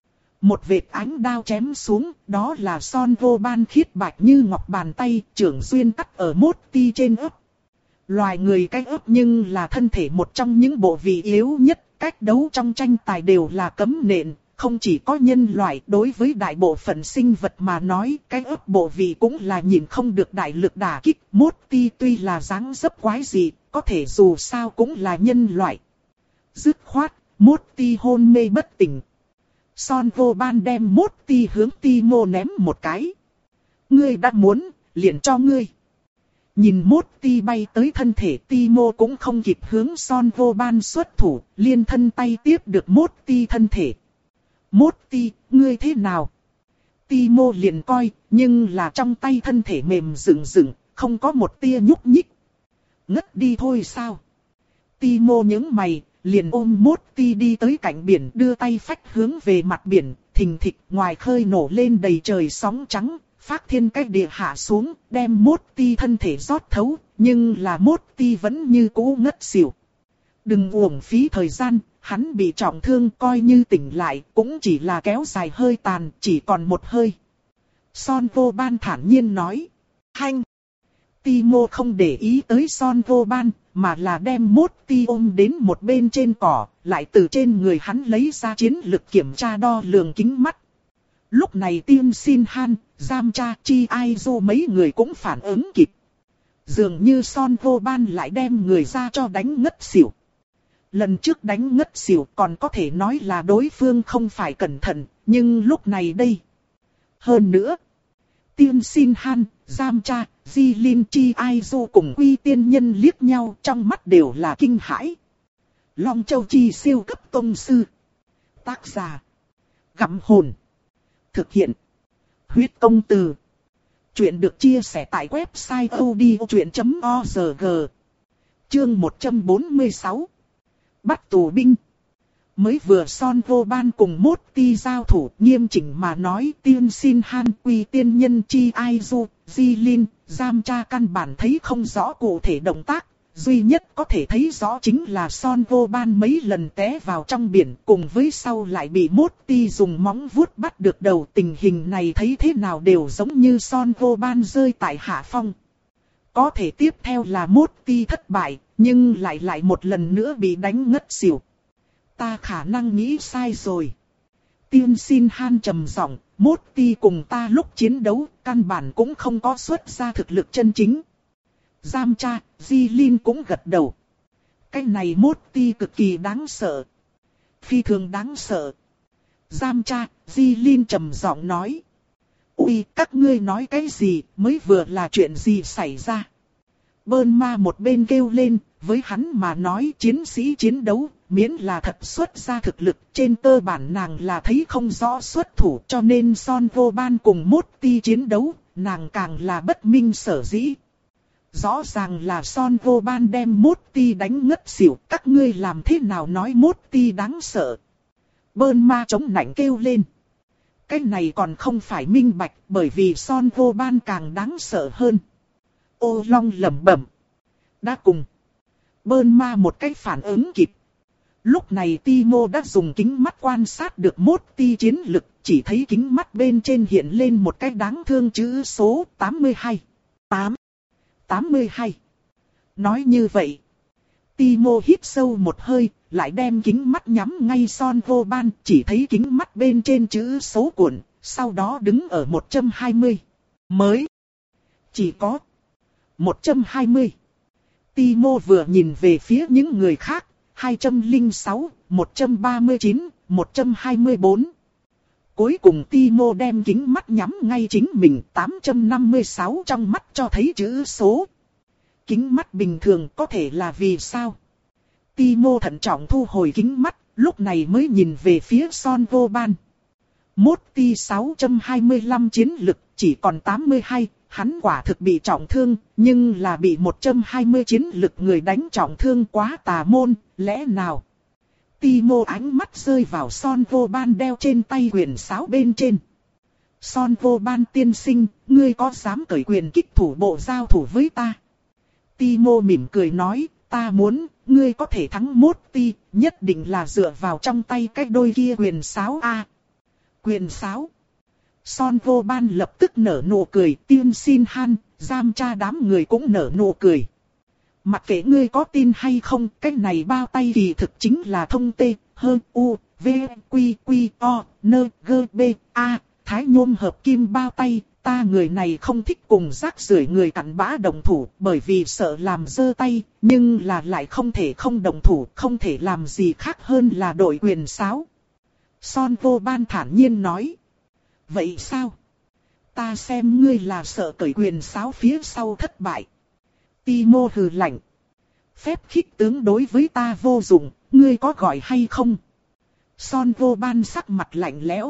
Một vệt ánh đao chém xuống, đó là Son Vô Ban khiết bạch như ngọc bàn tay, trưởng xuyên cắt ở Mốt ti trên ấp. Loài người cái ấp nhưng là thân thể một trong những bộ vị yếu nhất, cách đấu trong tranh tài đều là cấm nện, không chỉ có nhân loại, đối với đại bộ phận sinh vật mà nói, cái ấp bộ vị cũng là nhìn không được đại lực đả kích. Mốt ti tuy là dáng dấp quái dị, có thể dù sao cũng là nhân loại. Dứt khoát, Mốt ti hôn mê bất tỉnh. Son Vô Ban đem Mốt ti hướng Ti Mô ném một cái. Ngươi đã muốn, liền cho ngươi. Nhìn Mốt ti bay tới thân thể, Ti Mô cũng không kịp hướng Son Vô Ban xuất thủ, liên thân tay tiếp được Mốt ti thân thể. Mốt ti, ngươi thế nào? Ti Mô liền coi, nhưng là trong tay thân thể mềm dựng dựng, không có một tia nhúc nhích. Ngất đi thôi sao? Ti Mô nhướng mày, liền ôm Mốt ti đi tới cạnh biển, đưa tay phách hướng về mặt biển, thình thịch ngoài khơi nổ lên đầy trời sóng trắng, phác thiên cách địa hạ xuống, đem Mốt ti thân thể rót thấu, nhưng là Mốt ti vẫn như cũ ngất xỉu. Đừng uổng phí thời gian, hắn bị trọng thương, coi như tỉnh lại, cũng chỉ là kéo dài hơi tàn, chỉ còn một hơi. Son Vô Ban thản nhiên nói. Hanh! Ti Mô không để ý tới Son Vô Ban, mà là đem Mốt ti ôm đến một bên trên cỏ, lại từ trên người hắn lấy ra chiến lực kiểm tra đo lường kính mắt. Lúc này Tiên Sin Han, Giam Cha, Chi Ai Du mấy người cũng phản ứng kịp. Dường như Son Vô Ban lại đem người ra cho đánh ngất xỉu. Lần trước đánh ngất xỉu còn có thể nói là đối phương không phải cẩn thận, nhưng lúc này đây. Hơn nữa, Tiên Xin Han, Giam Cha, Di Linh Chi Ai Du cùng Quy Tiên Nhân liếc nhau trong mắt đều là kinh hãi. Long Châu Chi siêu cấp tông sư. Tác giả: Gặm Hồn. Thực hiện: Huyết Công Từ. Chuyện được chia sẻ tại website odchuyện chấm org. Chương một trăm bốn mươi sáu. Bắt tù binh. Mới vừa Son Vô Ban cùng Mốt Ti giao thủ, nghiêm chỉnh mà nói Tiên Xin Han, Quy Tiên Nhân Chi Ai Du, Di Linh, Giam Cha căn bản thấy không rõ cụ thể động tác. Duy nhất có thể thấy rõ chính là Son Vô Ban mấy lần té vào trong biển, cùng với sau lại bị Mốt Ti dùng móng vuốt bắt được đầu. Tình hình này thấy thế nào đều giống như Son Vô Ban rơi tại hạ phong. Có thể tiếp theo là Mốt Ti thất bại, nhưng lại lại một lần nữa bị đánh ngất xỉu. Ta khả năng nghĩ sai rồi. Tiên Xin Han trầm giọng, Mốt Ti cùng ta lúc chiến đấu, căn bản cũng không có xuất ra thực lực chân chính. Giam Cha, Di Linh cũng gật đầu. Cái này Mốt Ti cực kỳ đáng sợ. Phi thường đáng sợ. Giam Cha, Di Linh trầm giọng nói. Ui, các ngươi nói cái gì, mới vừa là chuyện gì xảy ra? Bơn Ma một bên kêu lên, với hắn mà nói chiến sĩ chiến đấu, miễn là thật xuất ra thực lực, trên cơ bản nàng là thấy không rõ xuất thủ, cho nên Son Vô Ban cùng Mốt Ti chiến đấu, nàng càng là bất minh sở dĩ. Rõ ràng là Son Vô Ban đem Mốt Ti đánh ngất xỉu, các ngươi làm thế nào nói Mốt Ti đáng sợ? Bơn Ma chống nạnh kêu lên. Cái này còn không phải minh bạch, bởi vì Son Vô Ban càng đáng sợ hơn. Ô Long lẩm bẩm. Đã cùng. Bơn Ma một cái phản ứng kịp. Lúc này Timo đã dùng kính mắt quan sát được Mốt Ti chiến lực, chỉ thấy kính mắt bên trên hiện lên một cái đáng thương chữ số tám mươi hai. tám. tám mươi hai. Nói như vậy, Timo hít sâu một hơi, lại đem kính mắt nhắm ngay Son Vô Ban, chỉ thấy kính mắt bên trên chữ số cuộn, sau đó đứng ở một trăm hai mươi. Mới. Chỉ có một trăm hai mươi. Timo vừa nhìn về phía những người khác, hai trăm lẻ sáu, một trăm ba mươi chín, một trăm hai mươi bốn. Cuối cùng Timo đem kính mắt nhắm ngay chính mình, tám trăm năm mươi sáu trong mắt cho thấy chữ số. Kính mắt bình thường có thể là vì sao? Timo thận trọng thu hồi kính mắt, lúc này mới nhìn về phía Son Vô Ban. Mốt Ti sáu trăm hai mươi lăm chiến lực, chỉ còn tám mươi hai, hắn quả thực bị trọng thương, nhưng là bị một trăm hai mươi chiến lực người đánh trọng thương quá tà môn, lẽ nào? Timo ánh mắt rơi vào Son Vô Ban đeo trên tay quyền sáo bên trên. Son Vô Ban tiên sinh, ngươi có dám cởi quyền kích thủ bộ giao thủ với ta? Timo mỉm cười nói, ta muốn, ngươi có thể thắng Mốt Ti, nhất định là dựa vào trong tay cái đôi kia quyền sáo a. À, quyền sáo. Son Vô Ban lập tức nở nụ cười, Tiên Xin Han, Giam Cha đám người cũng nở nụ cười. Mặc kệ ngươi có tin hay không, cái này bao tay kỳ thực chính là thông tê, hơn u, v, quy, quy, o, nơ, gơ, b, a, thái nhôm hợp kim bao tay. Ta người này không thích cùng rác rưởi người cặn bã đồng thủ, bởi vì sợ làm dơ tay, nhưng là lại không thể không đồng thủ, không thể làm gì khác hơn là đội quyền sáo. Son Vô Ban thản nhiên nói. Vậy sao? Ta xem ngươi là sợ cởi quyền sáo phía sau thất bại. Timo hừ lạnh. Phép khích tướng đối với ta vô dụng, ngươi có gọi hay không? Son Vô Ban sắc mặt lạnh lẽo.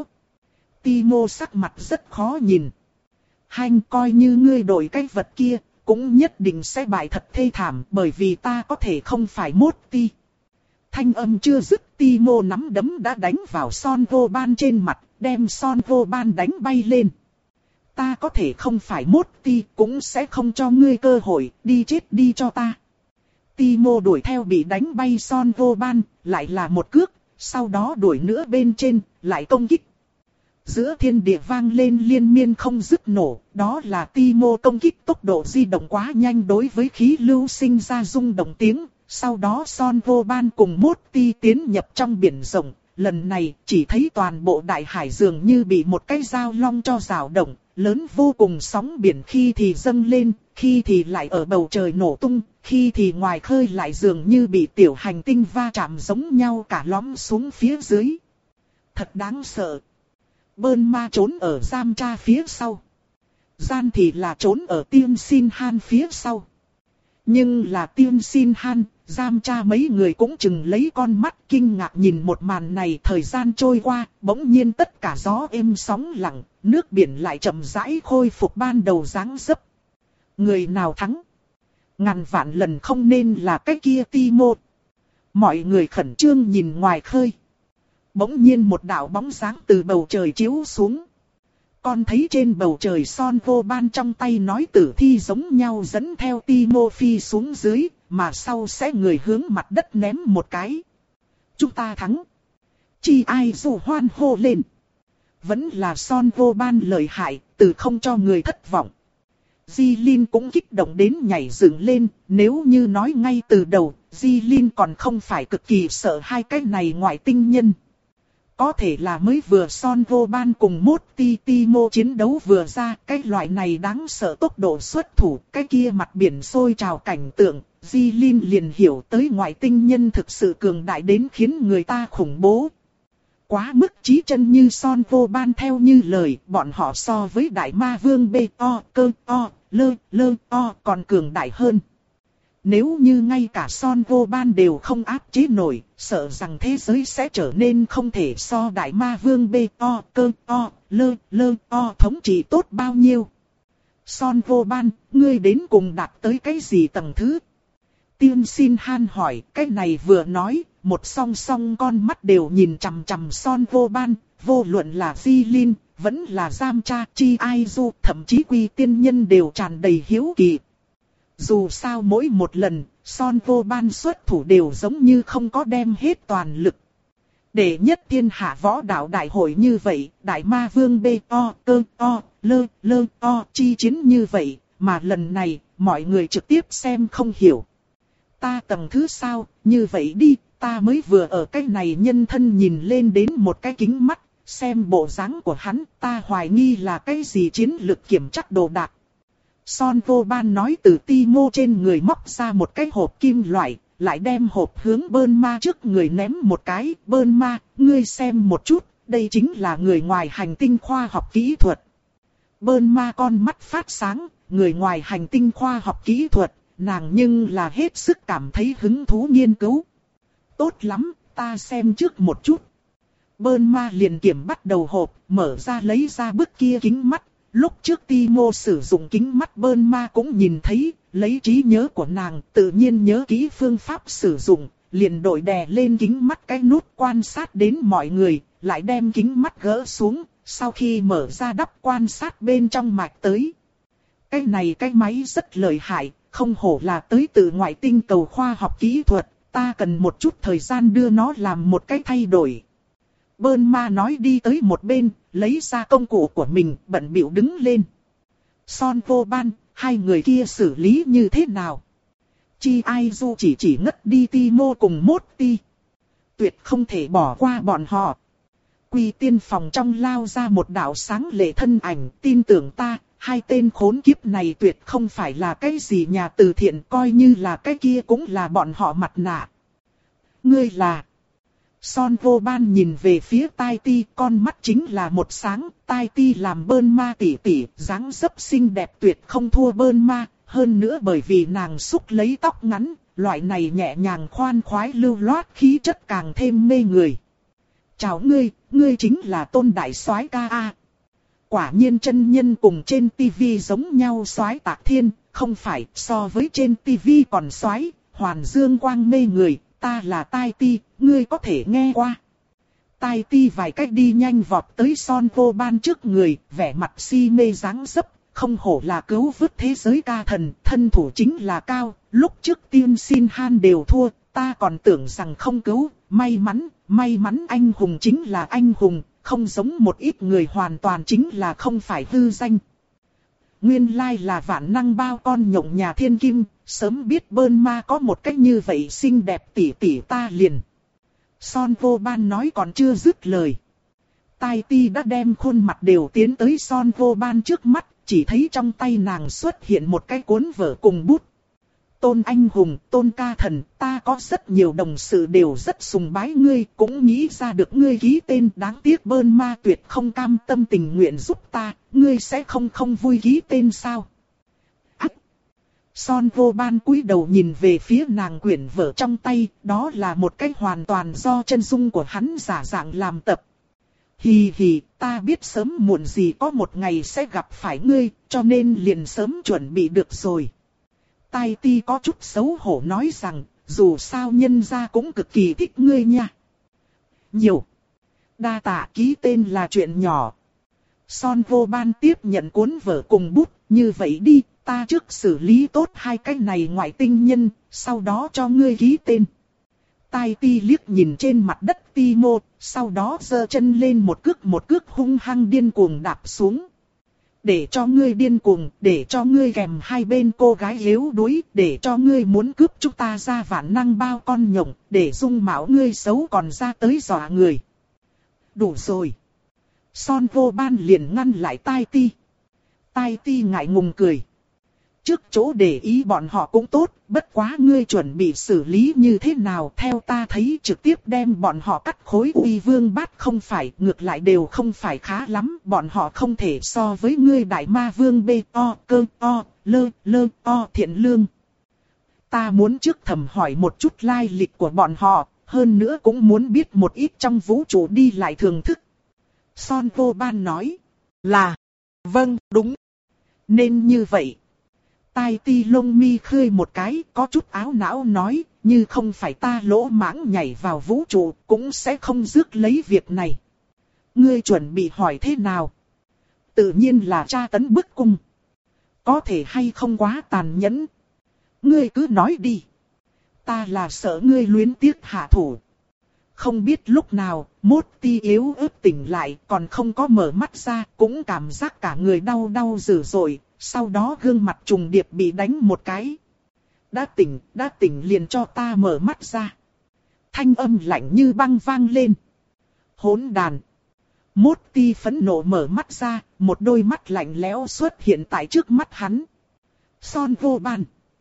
Timo sắc mặt rất khó nhìn. Hành, coi như ngươi đổi cái vật kia, cũng nhất định sẽ bại thật thê thảm, bởi vì ta có thể không phải Mốt Ti. Thanh âm chưa dứt, Timo nắm đấm đã đánh vào Son Vô Ban trên mặt, đem Son Vô Ban đánh bay lên. Ta có thể không phải Mốt Ti, cũng sẽ không cho ngươi cơ hội, đi chết đi cho ta. Timo đuổi theo bị đánh bay Son Vô Ban, lại là một cước, sau đó đuổi nữa bên trên, lại công kích. Giữa thiên địa vang lên liên miên không dứt nổ, đó là Timo công kích tốc độ di động quá nhanh đối với khí lưu sinh ra rung động tiếng. Sau đó Son Vô Ban cùng Mốt Ti tiến nhập trong biển rộng, lần này chỉ thấy toàn bộ đại hải dường như bị một cái dao long cho rào động, lớn vô cùng sóng biển khi thì dâng lên, khi thì lại ở bầu trời nổ tung, khi thì ngoài khơi lại dường như bị tiểu hành tinh va chạm giống nhau cả lõm xuống phía dưới. Thật đáng sợ. Bơn ma trốn ở Giam Tra phía sau. Gian thì là trốn ở Tiên Xin Han phía sau. Nhưng là Tiên Xin Han, Giam Tra mấy người cũng chừng lấy con mắt kinh ngạc nhìn một màn này. Thời gian trôi qua, bỗng nhiên tất cả gió êm sóng lặng, nước biển lại chậm rãi khôi phục ban đầu dáng dấp. Người nào thắng? Ngàn vạn lần không nên là cái kia Timo. Mọi người khẩn trương nhìn ngoài khơi. Bỗng nhiên một đạo bóng dáng từ bầu trời chiếu xuống. Con thấy trên bầu trời Son Vô Ban trong tay nói tử thi giống nhau dẫn theo Timo phi xuống dưới, mà sau sẽ người hướng mặt đất ném một cái. Chúng ta thắng. Chi ai dù hoan hô lên. Vẫn là Son Vô Ban lợi hại, từ không cho người thất vọng. Di Linh cũng kích động đến nhảy dựng lên, nếu như nói ngay từ đầu, Di Linh còn không phải cực kỳ sợ hai cái này ngoại tinh nhân. Có thể là mới vừa Son Vô Ban cùng Mốt Ti Timo chiến đấu vừa ra, cái loại này đáng sợ tốc độ xuất thủ, cái kia mặt biển sôi trào cảnh tượng, Di Linh liền hiểu tới ngoại tinh nhân thực sự cường đại đến khiến người ta khủng bố. Quá mức trí chân như Son Vô Ban theo như lời, bọn họ so với Đại Ma Vương B O, cơ O, lơ, lơ O còn cường đại hơn. Nếu như ngay cả Son Vô Ban đều không áp chế nổi, sợ rằng thế giới sẽ trở nên không thể so Đại Ma Vương B O, cơ O, lơ, lơ O thống trị tốt bao nhiêu. Son Vô Ban, ngươi đến cùng đạt tới cái gì tầng thứ? Tiên Xin Han hỏi, cái này vừa nói, một song song con mắt đều nhìn chằm chằm Son Vô Ban, vô luận là Di Linh, vẫn là Giam Tra, Chi Ai Du, thậm chí Quy Tiên Nhân đều tràn đầy hiếu kỳ. Dù sao mỗi một lần, Son Vô Ban xuất thủ đều giống như không có đem hết toàn lực. Đệ nhất thiên hạ võ đạo đại hội như vậy, Đại Ma Vương B O, cơ O, lơ, lơ O chi chiến như vậy, mà lần này, mọi người trực tiếp xem không hiểu. Ta tầng thứ sao, như vậy đi, ta mới vừa ở cái này nhân thân nhìn lên đến một cái kính mắt, xem bộ dáng của hắn, ta hoài nghi là cái gì chiến lực kiểm chắc đồ đạc. Son Vô Ban nói từ Timo trên người móc ra một cái hộp kim loại, lại đem hộp hướng Bơn Ma trước người ném một cái. Bơn Ma, ngươi xem một chút, đây chính là người ngoài hành tinh khoa học kỹ thuật. Bơn Ma con mắt phát sáng, người ngoài hành tinh khoa học kỹ thuật, nàng nhưng là hết sức cảm thấy hứng thú nghiên cứu. Tốt lắm, ta xem trước một chút. Bơn Ma liền kiểm bắt đầu hộp, mở ra lấy ra bức kia kính mắt. Lúc trước Timo sử dụng kính mắt Bơn Ma cũng nhìn thấy, lấy trí nhớ của nàng tự nhiên nhớ kỹ phương pháp sử dụng, liền đổi đè lên kính mắt cái nút quan sát đến mọi người, lại đem kính mắt gỡ xuống, sau khi mở ra đắp quan sát bên trong mạch tới. Cái này cái máy rất lợi hại, không hổ là tới từ ngoại tinh cầu khoa học kỹ thuật, ta cần một chút thời gian đưa nó làm một cái thay đổi. Bơn Ma nói đi tới một bên, lấy ra công cụ của mình, bận bịu đứng lên. Son Vô Ban, hai người kia xử lý như thế nào? Chi Ai Du chỉ chỉ ngất đi Timo cùng Mốt Ti. Tuyệt không thể bỏ qua bọn họ. Quy Tiên phòng trong lao ra một đạo sáng lệ thân ảnh, tin tưởng ta, hai tên khốn kiếp này tuyệt không phải là cái gì nhà từ thiện, coi như là cái kia cũng là bọn họ mặt nạ. Ngươi là... Son Vô Ban nhìn về phía Tai Ti, con mắt chính là một sáng, Tai Ti làm Bơn Ma tỷ tỷ, dáng dấp xinh đẹp tuyệt không thua Bơn Ma, hơn nữa bởi vì nàng xúc lấy tóc ngắn, loại này nhẹ nhàng khoan khoái lưu loát khí chất càng thêm mê người. Chào ngươi, ngươi chính là Tôn Đại Soái ca a. Quả nhiên chân nhân cùng trên tivi giống nhau soái tạc thiên, không phải so với trên tivi còn soái, hoàn dương quang mê người. Ta là Tai Ti, ngươi có thể nghe qua. Tai Ti vài cách đi nhanh vọt tới Son Vô Ban trước người, vẻ mặt si mê dáng dấp, không hổ là cứu vớt thế giới ca thần, thân thủ chính là cao, lúc trước Tiên Xin Han đều thua, ta còn tưởng rằng không cứu, may mắn, may mắn anh hùng chính là anh hùng, không giống một ít người hoàn toàn chính là không phải hư danh. Nguyên lai là vạn năng bao con nhộng nhà thiên kim, sớm biết Bơn Ma có một cách như vậy xinh đẹp tỷ tỷ ta liền. Son Vô Ban nói còn chưa dứt lời. Tai Ti đã đem khuôn mặt đều tiến tới Son Vô Ban trước mắt, chỉ thấy trong tay nàng xuất hiện một cái cuốn vở cùng bút. Tôn anh hùng, Tôn ca thần, ta có rất nhiều đồng sự đều rất sùng bái ngươi, cũng nghĩ ra được ngươi ký tên, đáng tiếc Bơn Ma Tuyệt không cam tâm tình nguyện giúp ta, ngươi sẽ không không vui ký tên sao? Ách! Son Vô Ban cúi đầu nhìn về phía nàng quyển vở trong tay, đó là một cái hoàn toàn do chân dung của hắn giả dạng làm tập. Hì hì, ta biết sớm muộn gì có một ngày sẽ gặp phải ngươi, cho nên liền sớm chuẩn bị được rồi. Tai Ti có chút xấu hổ nói rằng, dù sao nhân gia cũng cực kỳ thích ngươi nha. Nhiều. Đa tạ, ký tên là chuyện nhỏ. Son Vô Ban tiếp nhận cuốn vở cùng bút, như vậy đi, ta trước xử lý tốt hai cái này ngoại tinh nhân, sau đó cho ngươi ký tên. Tai Ti liếc nhìn trên mặt đất Timo, sau đó giơ chân lên một cước một cước hung hăng điên cuồng đạp xuống. Để cho ngươi điên cuồng, để cho ngươi kèm hai bên cô gái yếu đuối, để cho ngươi muốn cướp chúng ta ra vạn năng bao con nhộng, để dung mạo ngươi xấu còn ra tới dọa người. Đủ rồi. Son Vô Ban liền ngăn lại Tai Ti. Tai Ti ngại ngùng cười. Trước chỗ để ý bọn họ cũng tốt, bất quá ngươi chuẩn bị xử lý như thế nào, theo ta thấy trực tiếp đem bọn họ cắt khối uy vương bát không phải, ngược lại đều không phải khá lắm, bọn họ không thể so với ngươi đại ma vương bê o, cơ o, lơ, lơ, o thiện lương. Ta muốn trước thầm hỏi một chút lai lịch của bọn họ, hơn nữa cũng muốn biết một ít trong vũ trụ đi lại thường thức. Son Vô Ban nói, là, vâng, đúng, nên như vậy. Tai Ti lông mi khơi một cái, có chút áo não nói, như không phải ta lỗ mãng nhảy vào vũ trụ, cũng sẽ không rước lấy việc này. Ngươi chuẩn bị hỏi thế nào? Tự nhiên là tra tấn bức cung. Có thể hay không quá tàn nhẫn? Ngươi cứ nói đi. Ta là sợ ngươi luyến tiếc hạ thủ. Không biết lúc nào, Mốt Ti yếu ớt tỉnh lại, còn không có mở mắt ra, cũng cảm giác cả người đau đau dữ dội. Sau đó gương mặt trùng điệp bị đánh một cái. Đã tỉnh, đã tỉnh liền cho ta mở mắt ra. Thanh âm lạnh như băng vang lên. Hỗn đàn. Mốt Ti phẫn nộ mở mắt ra, một đôi mắt lạnh lẽo xuất hiện tại trước mắt hắn. Son Vô Ban.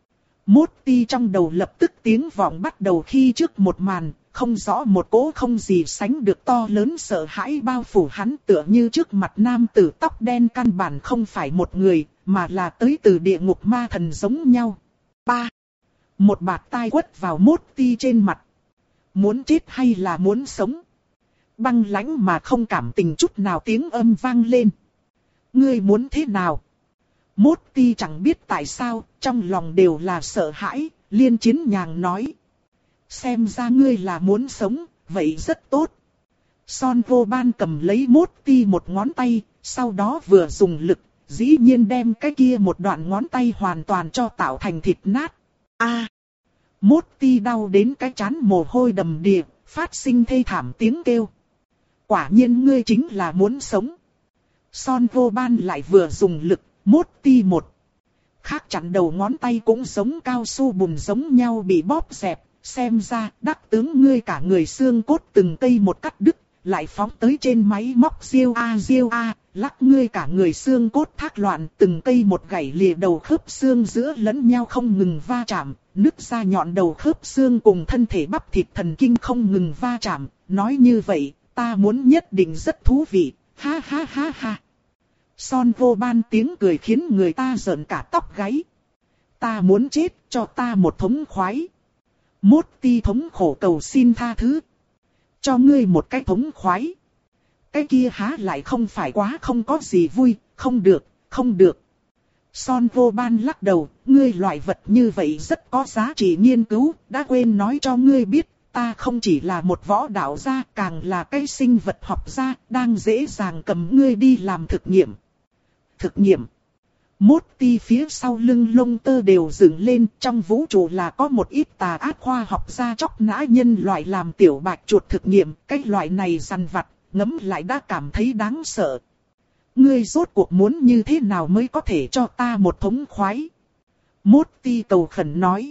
Mốt Ti trong đầu lập tức tiếng vọng bắt đầu khi trước một màn, không rõ một cỗ không gì sánh được to lớn sợ hãi bao phủ hắn, tựa như trước mặt nam tử tóc đen căn bản không phải một người, mà là tới từ địa ngục ma thần giống nhau. Ba. Một bạt tai quất vào Mốt Ti trên mặt. Muốn chết hay là muốn sống? Băng lãnh mà không cảm tình chút nào tiếng âm vang lên. Ngươi muốn thế nào? Mốt Ti chẳng biết tại sao, trong lòng đều là sợ hãi, liên chiến nhàng nói. Xem ra ngươi là muốn sống, vậy rất tốt. Son Vô Ban cầm lấy Mốt Ti một ngón tay, sau đó vừa dùng lực, dĩ nhiên đem cái kia một đoạn ngón tay hoàn toàn cho tạo thành thịt nát. A, à, Mốt Ti đau đến cái trán mồ hôi đầm đìa, phát sinh thê thảm tiếng kêu. Quả nhiên ngươi chính là muốn sống. Son Vô Ban lại vừa dùng lực, Mốt Ti một khác chặn đầu ngón tay cũng giống cao su bùn giống nhau bị bóp dẹp. Xem ra, đắc tướng ngươi cả người xương cốt từng cây một cắt đứt, lại phóng tới trên máy móc diêu a diêu a, lắc ngươi cả người xương cốt thác loạn, từng cây một gãy lìa đầu khớp xương giữa lẫn nhau không ngừng va chạm, nứt ra nhọn đầu khớp xương cùng thân thể bắp thịt thần kinh không ngừng va chạm, nói như vậy, ta muốn nhất định rất thú vị, ha ha ha ha. Son Vô Ban tiếng cười khiến người ta rợn cả tóc gáy. Ta muốn chết, cho ta một thống khoái. Mốt Ti thống khổ cầu xin tha thứ. Cho ngươi một cái thống khoái. Cái kia há lại không phải quá không có gì vui, không được, không được. Son Vô Ban lắc đầu, ngươi loại vật như vậy rất có giá trị nghiên cứu, đã quên nói cho ngươi biết, ta không chỉ là một võ đạo gia, càng là cái sinh vật học gia, đang dễ dàng cầm ngươi đi làm thực nghiệm. Thực nghiệm. Mốt Ti phía sau lưng lông tơ đều dựng lên, trong vũ trụ là có một ít tà ác khoa học gia chóc nã nhân loại làm tiểu bạch chuột thực nghiệm, cái loại này dằn vặt, ngấm lại đã cảm thấy đáng sợ. Ngươi rốt cuộc muốn như thế nào mới có thể cho ta một thống khoái? Mốt Ti cầu khẩn nói.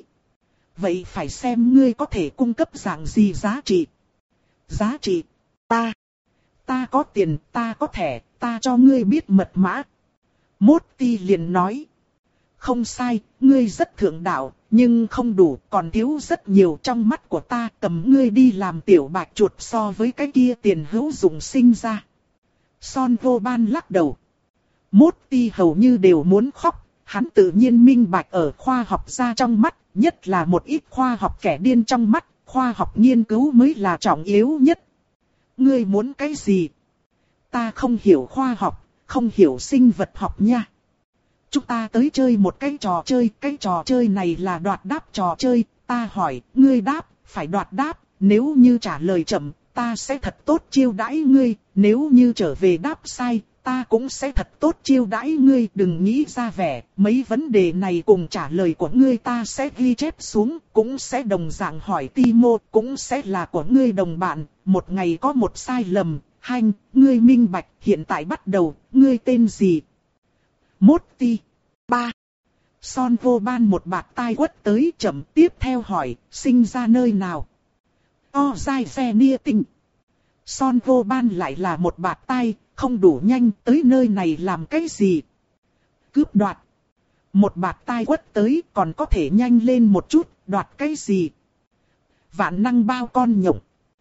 Vậy phải xem ngươi có thể cung cấp dạng gì giá trị. Giá trị? Ta. Ta có tiền, ta có thẻ, ta cho ngươi biết mật mã. Mốt ti liền nói. Không sai, ngươi rất thượng đạo, nhưng không đủ, còn thiếu rất nhiều trong mắt của ta. Cầm ngươi đi làm tiểu bạch chuột so với cái kia tiền hữu dụng sinh ra. Son vô ban lắc đầu. Mốt ti hầu như đều muốn khóc, hắn tự nhiên minh bạch ở khoa học gia trong mắt, nhất là một ít khoa học kẻ điên trong mắt, khoa học nghiên cứu mới là trọng yếu nhất. Ngươi muốn cái gì? Ta không hiểu khoa học, không hiểu sinh vật học nha. Chúng ta tới chơi một cái trò chơi, cái trò chơi này là đoạt đáp trò chơi, ta hỏi, ngươi đáp, phải đoạt đáp, nếu như trả lời chậm, ta sẽ thật tốt chiêu đãi ngươi, nếu như trở về đáp sai, ta cũng sẽ thật tốt chiêu đãi ngươi, đừng nghĩ ra vẻ, mấy vấn đề này cùng trả lời của ngươi ta sẽ ghi chép xuống, cũng sẽ đồng dạng hỏi Timo, cũng sẽ là của ngươi đồng bạn, một ngày có một sai lầm, hanh, ngươi minh bạch, hiện tại bắt đầu, ngươi tên gì? Mốt ti. Ba. Son vô ban một bạt tai quất tới chậm tiếp theo hỏi, sinh ra nơi nào? O dai xe nia tinh. Son vô ban lại là một bạt tai, không đủ nhanh, tới nơi này làm cái gì? Cướp đoạt. Một bạt tai quất tới, còn có thể nhanh lên một chút, đoạt cái gì? Vạn năng bao con nhộng.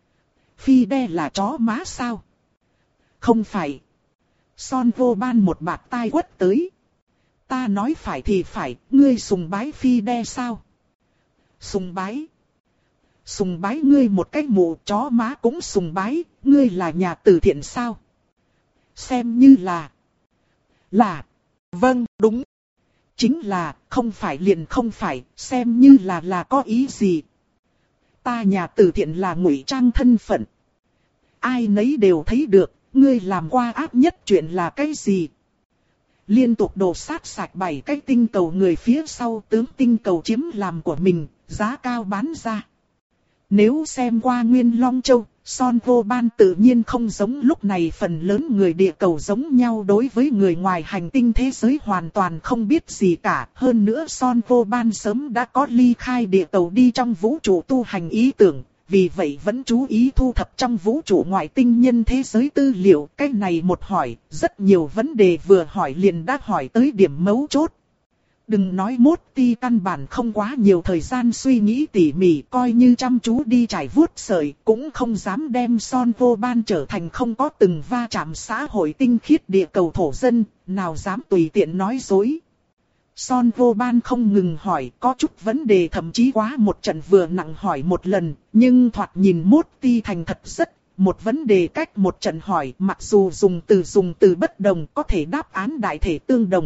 Phi đe là chó má sao? Không phải. Son vô ban một bạt tai quất tới. Ta nói phải thì phải, ngươi sùng bái phi đe sao? Sùng bái. Sùng bái ngươi một cái mụ, chó má cũng sùng bái, ngươi là nhà từ thiện sao? Xem như là. Là. Vâng, đúng. Chính là, không phải liền không phải, xem như là là có ý gì. Ta nhà từ thiện là ngụy trang thân phận. Ai nấy đều thấy được, ngươi làm qua ác nhất chuyện là cái gì? Liên tục đổ sát sạch bảy cái tinh cầu người phía sau, tướng tinh cầu chiếm làm của mình, giá cao bán ra. Nếu xem qua Nguyên Long Châu, Son vô ban tự nhiên không giống lúc này phần lớn người địa cầu giống nhau, đối với người ngoài hành tinh thế giới hoàn toàn không biết gì cả. Hơn nữa Son vô ban sớm đã có ly khai địa cầu đi trong vũ trụ tu hành ý tưởng, vì vậy vẫn chú ý thu thập trong vũ trụ ngoại tinh nhân thế giới tư liệu. Cái này một hỏi, rất nhiều vấn đề vừa hỏi liền đã hỏi tới điểm mấu chốt. Đừng nói Mốt ti căn bản không quá nhiều thời gian suy nghĩ tỉ mỉ, coi như chăm chú đi trải vuốt sợi, cũng không dám đem Son vô ban trở thành không có từng va chạm xã hội tinh khiết địa cầu thổ dân, nào dám tùy tiện nói dối. Son vô ban không ngừng hỏi, có chút vấn đề thậm chí quá một trận vừa nặng hỏi một lần, nhưng thoạt nhìn Mốt ti thành thật rất, một vấn đề cách một trận hỏi, mặc dù dùng từ dùng từ bất đồng, có thể đáp án đại thể tương đồng.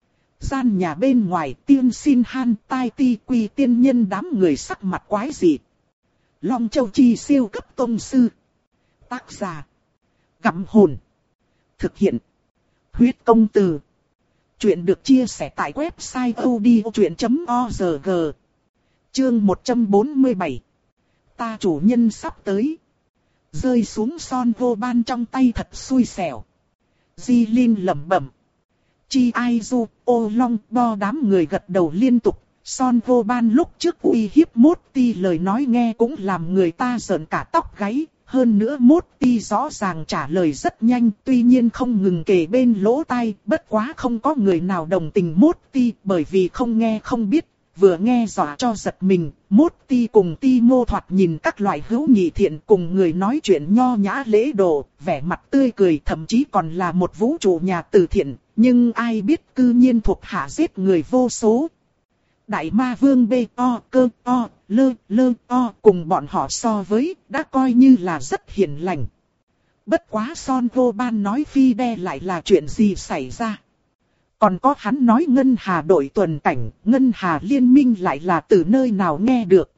Gian nhà bên ngoài tiên xin han tai ti quy tiên nhân đám người sắc mặt quái dị. Long Châu Chi siêu cấp tông sư. Tác giả. Gặm hồn. Thực hiện. Huyết công từ. Chuyện được chia sẻ tại website odchuyện chấm org. Chương một trăm bốn mươi bảy. Ta chủ nhân sắp tới. Rơi xuống Son vô ban trong tay thật xui xẻo. Di Linh lẩm bẩm. Chi ai du, ô long, bo đám người gật đầu liên tục. Son vô ban lúc trước uy hiếp Mốt ti lời nói nghe cũng làm người ta sởn cả tóc gáy. Hơn nữa Mốt ti rõ ràng trả lời rất nhanh, tuy nhiên không ngừng kề bên lỗ tai, bất quá không có người nào đồng tình Mốt ti, bởi vì không nghe không biết, vừa nghe dọa cho giật mình. Mốt ti cùng ti mô thoạt nhìn các loại hữu nghị thiện, cùng người nói chuyện nho nhã lễ độ, vẻ mặt tươi cười, thậm chí còn là một vũ trụ nhà từ thiện, nhưng ai biết cư nhiên thuộc hạ giết người vô số. Đại ma vương B O cơ O lơ lơ O cùng bọn họ so với đã coi như là rất hiền lành. Bất quá Son vô ban nói phi đe lại là chuyện gì xảy ra. Còn có hắn nói Ngân Hà đội tuần cảnh, Ngân Hà liên minh lại là từ nơi nào nghe được.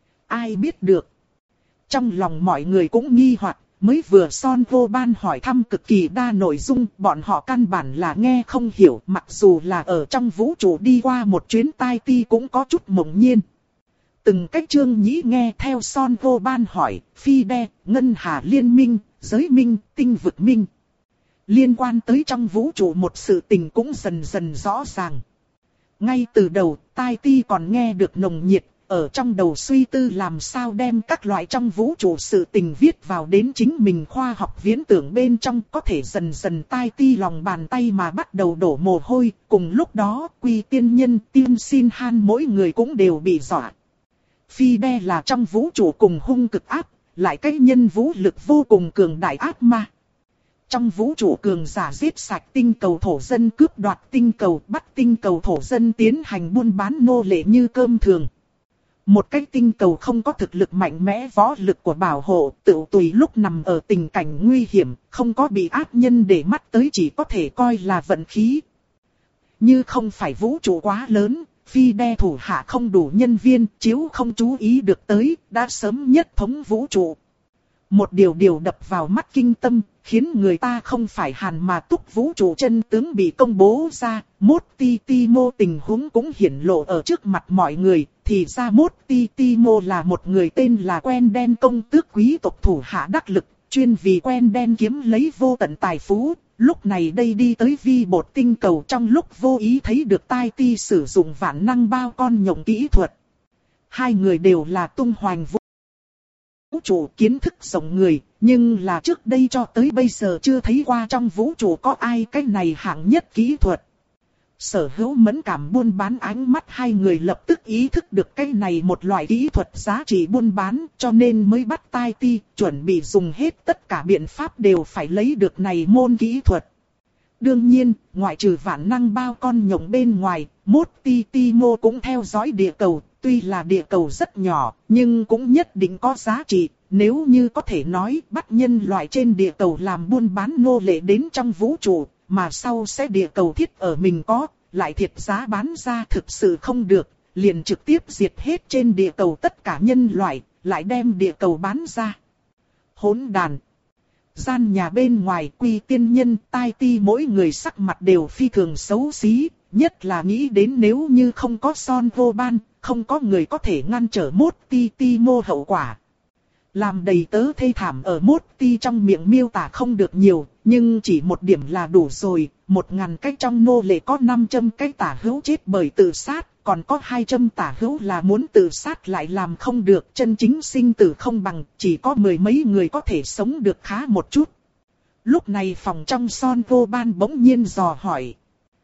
Ai biết được. Trong lòng mọi người cũng nghi hoặc. Mới vừa Son vô ban hỏi thăm cực kỳ đa nội dung, bọn họ căn bản là nghe không hiểu, mặc dù là ở trong vũ trụ đi qua một chuyến tai ti cũng có chút mộng nhiên. Từng cách Trương Nhĩ nghe theo Son vô ban hỏi, phi đe, Ngân Hà liên minh, giới minh, tinh vực minh. Liên quan tới trong vũ trụ một sự tình cũng dần dần rõ ràng. Ngay từ đầu, tai ti còn nghe được nồng nhiệt, ở trong đầu suy tư làm sao đem các loại trong vũ trụ sự tình viết vào đến chính mình khoa học viễn tưởng bên trong, có thể dần dần tai ti lòng bàn tay mà bắt đầu đổ mồ hôi. Cùng lúc đó, Quy Tiên Nhân, Tiên Xin Han mỗi người cũng đều bị dọa. Phi Đe là trong vũ trụ cùng hung cực ác, lại cái nhân vũ lực vô cùng cường đại ác ma. Trong vũ trụ cường giả giết sạch tinh cầu thổ dân, cướp đoạt tinh cầu, bắt tinh cầu thổ dân tiến hành buôn bán nô lệ như cơm thường. Một cái tinh cầu không có thực lực mạnh mẽ, võ lực của bảo hộ, tự tùy lúc nằm ở tình cảnh nguy hiểm, không có bị ác nhân để mắt tới, chỉ có thể coi là vận khí. Như không phải vũ trụ quá lớn, Phi Đe thủ hạ không đủ nhân viên, chiếu không chú ý được tới, đã sớm nhất thống vũ trụ. Một điều điều đập vào mắt kinh tâm, khiến người ta không phải hàn mà túc. Vũ trụ chân tướng bị công bố ra, Mốt Ti Ti Mô tình huống cũng hiển lộ ở trước mặt mọi người. Thì ra Mốt Ti Ti Mô là một người tên là Quen Đen công tước quý tộc thủ hạ đắc lực, chuyên vì Quen Đen kiếm lấy vô tận tài phú. Lúc này đây đi tới vi bột tinh cầu, trong lúc vô ý thấy được Tai Ti sử dụng vạn năng bao con nhộng kỹ thuật. Hai người đều là tung hoành vũ vũ trụ, kiến thức rộng người, nhưng là trước đây cho tới bây giờ chưa thấy qua trong vũ trụ có ai cái này hạng nhất kỹ thuật. Sở hữu mẫn cảm buôn bán ánh mắt hai người lập tức ý thức được cái này một loại kỹ thuật giá trị buôn bán, cho nên mới bắt Tai Ti, chuẩn bị dùng hết tất cả biện pháp đều phải lấy được này môn kỹ thuật. Đương nhiên, ngoại trừ vạn năng bao con nhộng bên ngoài, Mốt Ti Ti Mô cũng theo dõi địa cầu. Tuy là địa cầu rất nhỏ, nhưng cũng nhất định có giá trị. Nếu như có thể nói bắt nhân loại trên địa cầu làm buôn bán nô lệ đến trong vũ trụ, mà sau sẽ địa cầu thiết ở mình có, lại thiệt giá bán ra thực sự không được, liền trực tiếp diệt hết trên địa cầu tất cả nhân loại, lại đem địa cầu bán ra. Hỗn đàn. Gian nhà bên ngoài, Quy Tiên Nhân, Tai Ti mỗi người sắc mặt đều phi thường xấu xí, nhất là nghĩ đến nếu như không có Son Vô Ban, không có người có thể ngăn trở Mốt Ti Ti Mô hậu quả. Làm đầy tớ thê thảm ở Mốt Ti trong miệng miêu tả không được nhiều, nhưng chỉ một điểm là đủ rồi. Một ngàn cái trong nô lệ có năm trăm cái tả hữu chết bởi tự sát, còn có hai trăm tả hữu là muốn tự sát lại làm không được. Chân chính sinh tử không bằng, chỉ có mười mấy người có thể sống được khá một chút. Lúc này phòng trong Son Vô Ban bỗng nhiên dò hỏi.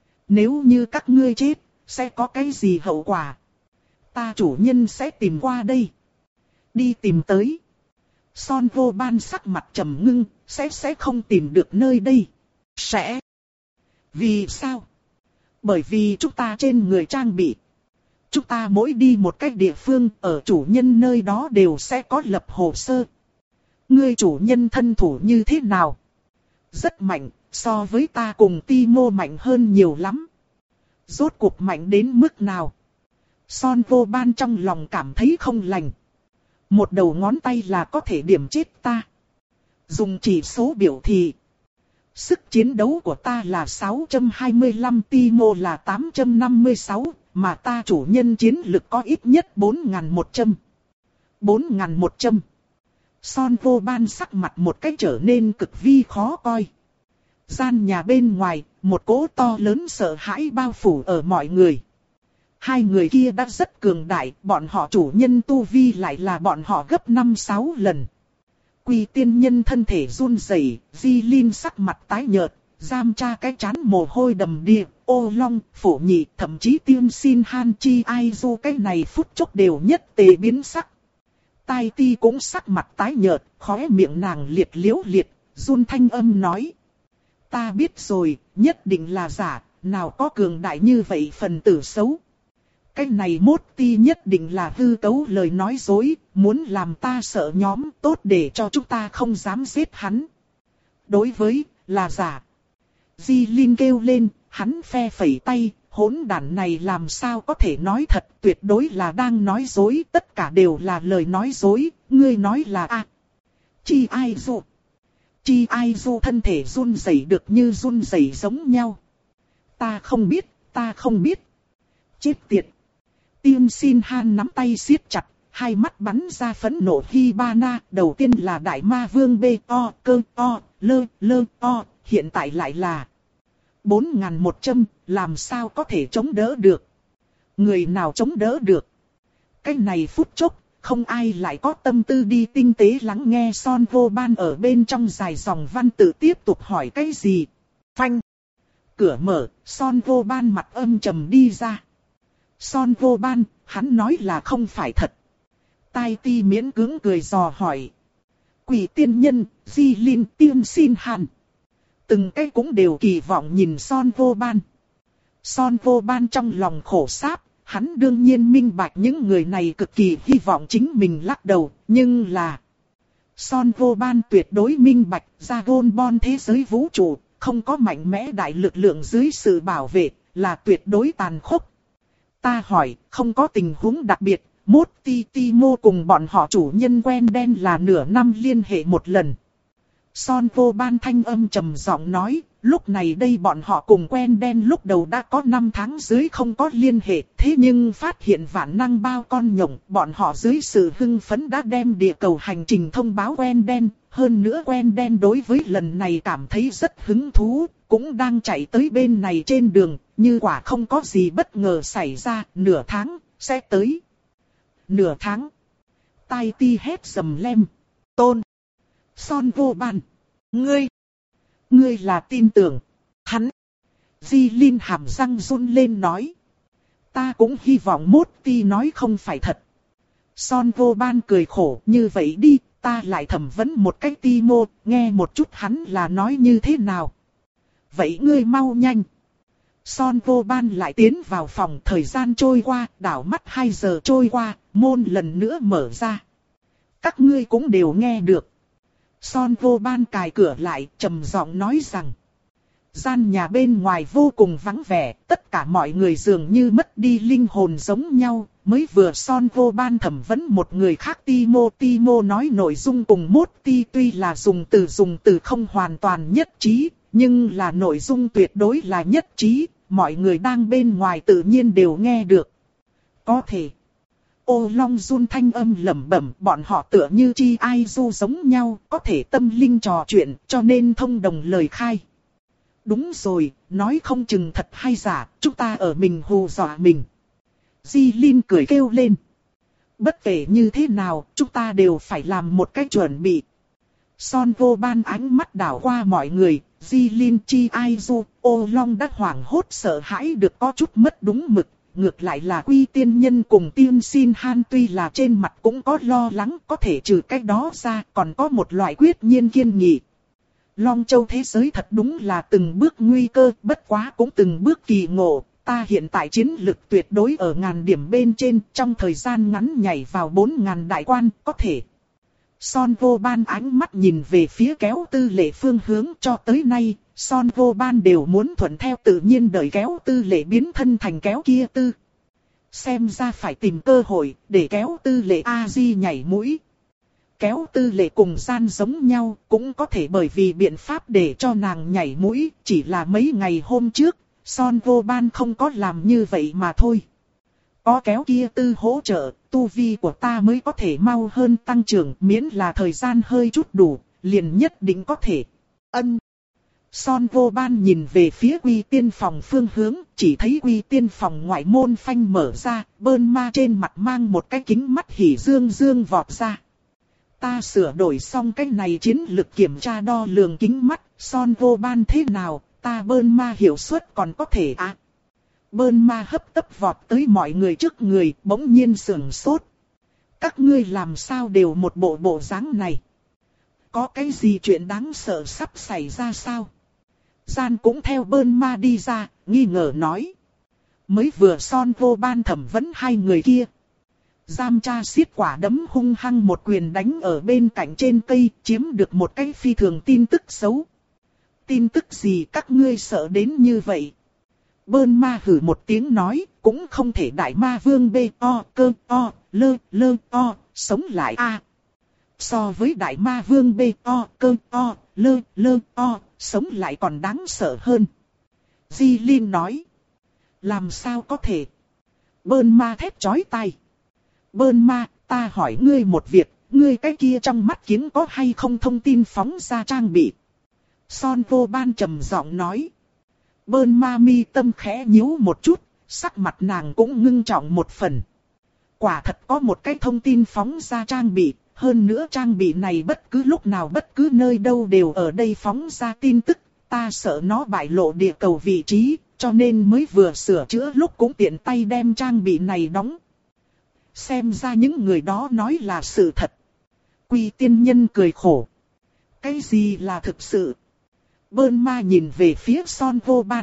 Nếu như các ngươi chết, sẽ có cái gì hậu quả? Ta chủ nhân sẽ tìm qua đây. Đi tìm tới. Son Vô Ban sắc mặt trầm ngưng, sẽ sẽ không tìm được nơi đây. Sẽ. Vì sao? Bởi vì chúng ta trên người trang bị. Chúng ta mỗi đi một cách địa phương, ở chủ nhân nơi đó đều sẽ có lập hồ sơ. Ngươi chủ nhân thân thủ như thế nào? Rất mạnh, so với ta cùng Ti Mô mạnh hơn nhiều lắm. Rốt cuộc mạnh đến mức nào? Son Vô Ban trong lòng cảm thấy không lành. Một đầu ngón tay là có thể điểm chết ta. Dùng chỉ số biểu thị. Sức chiến đấu của ta là sáu trăm hai mươi lăm, Ti Mô là tám trăm năm mươi sáu, mà ta chủ nhân chiến lực có ít nhất bốn nghìn một trăm. bốn nghìn một trăm. Son Vô Ban sắc mặt một cách trở nên cực vi khó coi. Gian nhà bên ngoài, một cỗ to lớn sợ hãi bao phủ ở mọi người. Hai người kia đã rất cường đại, bọn họ chủ nhân tu vi lại là bọn họ gấp năm sáu lần. Quy Tiên Nhân thân thể run rẩy, Di Linh sắc mặt tái nhợt, Giam Tra cái chán mồ hôi đầm đìa, Ô Long, Phổ Nhị, thậm chí Tiên Xin Han Chi Ai Du cái này phút chốc đều nhất tề biến sắc. Tai Ti cũng sắc mặt tái nhợt, khóe miệng nàng liệt liễu liệt, run thanh âm nói. Ta biết rồi, nhất định là giả, nào có cường đại như vậy phần tử xấu. Cái này Mốt Ti nhất định là hư cấu lời nói dối, muốn làm ta sợ nhóm tốt để cho chúng ta không dám giết hắn. Đối với, là giả. Di Linh kêu lên, hắn phe phẩy tay, hỗn đản này làm sao có thể nói thật, tuyệt đối là đang nói dối, tất cả đều là lời nói dối, ngươi nói là a. À. Chi Ai Du. Chi Ai Du thân thể run rẩy được như run rẩy giống nhau. Ta không biết, ta không biết. Chết tiệt. Tiên Xin Han nắm tay siết chặt, hai mắt bắn ra phẫn nộ Hibana, đầu tiên là Đại Ma Vương B O cơ O lơ lơ O, hiện tại lại là bốn nghìn một trăm, làm sao có thể chống đỡ được? Người nào chống đỡ được? Cái này phút chốc, không ai lại có tâm tư đi tinh tế lắng nghe Son Vô Ban ở bên trong dài dòng văn tự tiếp tục hỏi cái gì. Phanh. Cửa mở, Son Vô Ban mặt âm trầm đi ra. Son Vô Ban, hắn nói là không phải thật. Tai Ti miễn cưỡng cười dò hỏi. Quỷ tiên nhân, Di Linh tiên xin hàn. Từng cái cũng đều kỳ vọng nhìn Son Vô Ban. Son Vô Ban trong lòng khổ sáp, hắn đương nhiên minh bạch những người này cực kỳ hy vọng chính mình lắc đầu, nhưng là... Son Vô Ban tuyệt đối minh bạch, Dragon Ball thế giới vũ trụ, không có mạnh mẽ đại lực lượng dưới sự bảo vệ, là tuyệt đối tàn khốc. Ta hỏi, không có tình huống đặc biệt, Mốt Ti Ti Mô cùng bọn họ chủ nhân quen đen là nửa năm liên hệ một lần. Son Vô Ban thanh âm trầm giọng nói, lúc này đây bọn họ cùng quen đen lúc đầu đã có năm tháng dưới không có liên hệ, thế nhưng phát hiện vạn năng bao con nhộng, bọn họ dưới sự hưng phấn đã đem địa cầu hành trình thông báo quen đen, hơn nữa quen đen đối với lần này cảm thấy rất hứng thú, cũng đang chạy tới bên này trên đường, như quả không có gì bất ngờ xảy ra, nửa tháng, sẽ tới. Nửa tháng. Tai Ti hét sầm lem. Tôn. Son Vô Ban. Ngươi. Ngươi là tin tưởng. Hắn. Di Linh hàm răng run lên nói. Ta cũng hy vọng Mốt Ti nói không phải thật. Son Vô Ban cười khổ. Như vậy đi, ta lại thẩm vấn một cách Ti Mô, nghe một chút hắn là nói như thế nào. Vậy ngươi mau nhanh. Son Vô Ban lại tiến vào phòng, thời gian trôi qua, đảo mắt hai giờ trôi qua, môn lần nữa mở ra. Các ngươi cũng đều nghe được. Son Vô Ban cài cửa lại, trầm giọng nói rằng. Gian nhà bên ngoài vô cùng vắng vẻ, tất cả mọi người dường như mất đi linh hồn giống nhau. Mới vừa Son Vô Ban thẩm vấn một người khác Timo. Timo nói nội dung cùng Mốt Ti tuy là dùng từ dùng từ không hoàn toàn nhất trí, nhưng là nội dung tuyệt đối là nhất trí. Mọi người đang bên ngoài tự nhiên đều nghe được. Có thể. Ô Long run thanh âm lẩm bẩm, bọn họ tựa như chi ai du giống nhau, có thể tâm linh trò chuyện, cho nên thông đồng lời khai. Đúng rồi, nói không chừng thật hay giả, chúng ta ở mình hù dọa mình. Di Linh cười kêu lên. Bất kể như thế nào, chúng ta đều phải làm một cách chuẩn bị. Son Vô Ban ánh mắt đảo qua mọi người, Di Linh chi ai du, Ô Long đã hoảng hốt sợ hãi được có chút mất đúng mực. Ngược lại là Quy Tiên Nhân cùng Tiên Xin Han tuy là trên mặt cũng có lo lắng, có thể trừ cách đó ra còn có một loại quyết nhiên kiên nghị. Long Châu thế giới thật đúng là từng bước nguy cơ, bất quá cũng từng bước kỳ ngộ. Ta hiện tại chiến lực tuyệt đối ở ngàn điểm bên trên, trong thời gian ngắn nhảy vào bốn ngàn đại quan, có thể. Son Vô Ban ánh mắt nhìn về phía Kéo Tư Lệ phương hướng, cho tới nay, Son Vô Ban đều muốn thuận theo tự nhiên đợi Kéo Tư Lệ biến thân thành Kéo kia tư. Xem ra phải tìm cơ hội để Kéo Tư Lệ A-di nhảy mũi. Kéo Tư Lệ cùng Gian giống nhau, cũng có thể bởi vì biện pháp để cho nàng nhảy mũi, chỉ là mấy ngày hôm trước, Son Vô Ban không có làm như vậy mà thôi. Có Kéo kia tư hỗ trợ, tu vi của ta mới có thể mau hơn tăng trưởng, miễn là thời gian hơi chút đủ, liền nhất định có thể. Ân. Son Vô Ban nhìn về phía Quy Tiên phòng phương hướng, chỉ thấy Quy Tiên phòng ngoại môn phanh mở ra, Bơn Ma trên mặt mang một cái kính mắt hỉ dương dương vọt ra. Ta sửa đổi xong cái này chiến lực kiểm tra đo lường kính mắt, Son Vô Ban thế nào, ta Bơn Ma hiệu suất còn có thể à. Bơn Ma hấp tấp vọt tới mọi người trước người, bỗng nhiên sửng sốt. Các ngươi làm sao đều một bộ bộ dáng này? Có cái gì chuyện đáng sợ sắp xảy ra sao? Gian cũng theo Bơn Ma đi ra, nghi ngờ nói. Mới vừa Son Vô Ban thẩm vấn hai người kia. Giam cha xiết quả đấm hung hăng một quyền đánh ở bên cạnh trên cây, chiếm được một cái phi thường tin tức xấu. Tin tức gì các ngươi sợ đến như vậy? Bơn Ma hử một tiếng nói, cũng không thể đại ma vương bê o cơ o lơ lơ o sống lại a. À. So với đại ma vương bê o cơ o lơ lơ o sống lại còn đáng sợ hơn. Di Linh nói. Làm sao có thể? Bơn Ma thét chói tai. Bơn Ma, ta hỏi ngươi một việc, ngươi cái kia trong mắt kiếng có hay không thông tin phóng ra trang bị? Son Vô Ban trầm giọng nói. Bơn Ma mi tâm khẽ nhíu một chút, sắc mặt nàng cũng ngưng trọng một phần. quả thật có một cái thông tin phóng ra trang bị, hơn nữa trang bị này bất cứ lúc nào bất cứ nơi đâu đều ở đây phóng ra tin tức, ta sợ nó bại lộ địa cầu vị trí, cho nên mới vừa sửa chữa lúc cũng tiện tay đem trang bị này đóng. Xem ra những người đó nói là sự thật. Quy tiên nhân cười khổ. Cái gì là thực sự? Bơn ma nhìn về phía Son Vô Ban.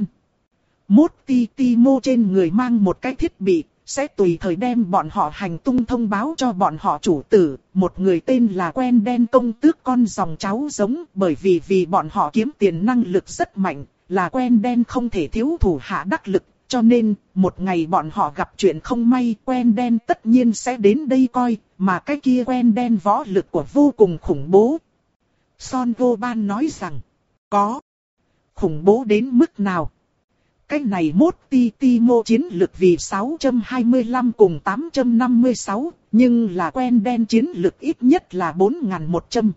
Mốt ti ti mô trên người mang một cái thiết bị, sẽ tùy thời đem bọn họ hành tung thông báo cho bọn họ chủ tử. Một người tên là Quen Đen công tước con dòng cháu giống, bởi vì vì bọn họ kiếm tiền năng lực rất mạnh, là Quen Đen không thể thiếu thủ hạ đắc lực. Cho nên, một ngày bọn họ gặp chuyện không may, Quen Đen tất nhiên sẽ đến đây coi, mà cái kia Quen Đen võ lực của vô cùng khủng bố. Son Vô Ban nói rằng, có. Khủng bố đến mức nào? Cái này mốt ti ti mô chiến lực vì sáu trăm hai mươi lăm cùng tám trăm năm mươi sáu, nhưng là Quen Đen chiến lực ít nhất là bốn nghìn một trăm.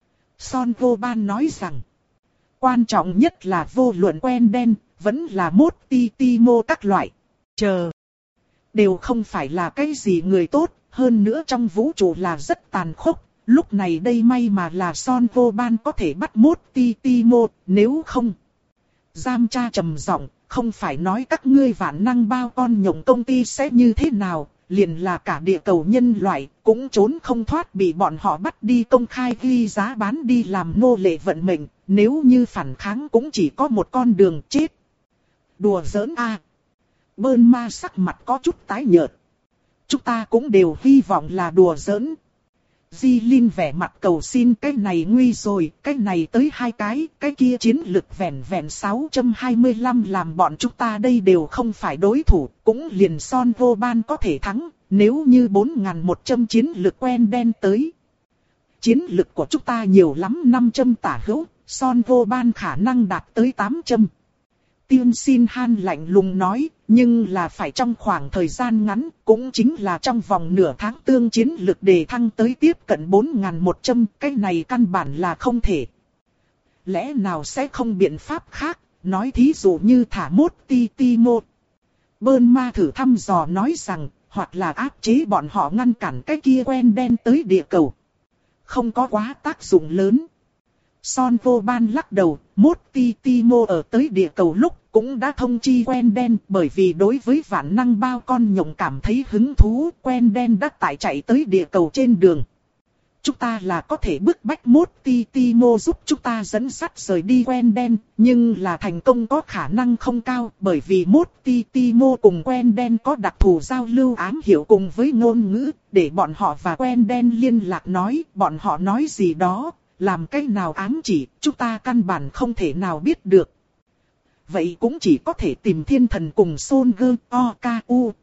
Son Vô Ban nói rằng, quan trọng nhất là vô luận Quen Đen, vẫn là mốt ti ti mô các loại. Chờ. Đều không phải là cái gì người tốt, hơn nữa trong vũ trụ là rất tàn khốc. Lúc này đây may mà là Son Vô Ban có thể bắt mốt ti ti mô, nếu không. Giam cha trầm giọng, không phải nói các ngươi vạn năng bao con nhộng công ty sẽ như thế nào, liền là cả địa cầu nhân loại, cũng trốn không thoát bị bọn họ bắt đi công khai ghi giá bán đi làm nô lệ vận mệnh, nếu như phản kháng cũng chỉ có một con đường chết. Đùa giỡn a. À. Bơn ma sắc mặt có chút tái nhợt. Chúng ta cũng đều hy vọng là đùa giỡn. Di Linh vẻ mặt cầu xin, cái này nguy rồi, cái này tới hai cái, cái kia chiến lực vẹn vẹn sáu trăm hai mươi lăm làm bọn chúng ta đây đều không phải đối thủ, cũng liền Son Vô Ban có thể thắng, nếu như bốn nghìn một trăm chiến lực Quen Đen tới. Chiến lực của chúng ta nhiều lắm năm trăm tả hữu, Son Vô Ban khả năng đạt tới tám trăm. Tiên Xin Han lạnh lùng nói, nhưng là phải trong khoảng thời gian ngắn, cũng chính là trong vòng nửa tháng tương chiến lực đề thăng tới tiếp cận bốn nghìn một trăm, cái này căn bản là không thể. Lẽ nào sẽ không biện pháp khác, nói thí dụ như thả mốt ti ti mô. Bơn ma thử thăm dò nói rằng, hoặc là áp chế bọn họ ngăn cản cái kia Quen Đen tới địa cầu. Không có quá tác dụng lớn. Son Vô Ban lắc đầu, mốt ti ti mô ở tới địa cầu lúc cũng đã thông chi Quen Đen, bởi vì đối với vạn năng bao con nhộng cảm thấy hứng thú, Quen Đen đã tải chạy tới địa cầu trên đường. Chúng ta là có thể bức bách mốt ti ti mô giúp chúng ta dẫn sắt rời đi Quen Đen, nhưng là thành công có khả năng không cao, bởi vì mốt ti ti mô cùng Quen Đen có đặc thù giao lưu ám hiểu cùng với ngôn ngữ, để bọn họ và Quen Đen liên lạc nói, bọn họ nói gì đó. Làm cách nào ám chỉ, chúng ta căn bản không thể nào biết được. Vậy cũng chỉ có thể tìm thiên thần cùng Son Gơ O K U.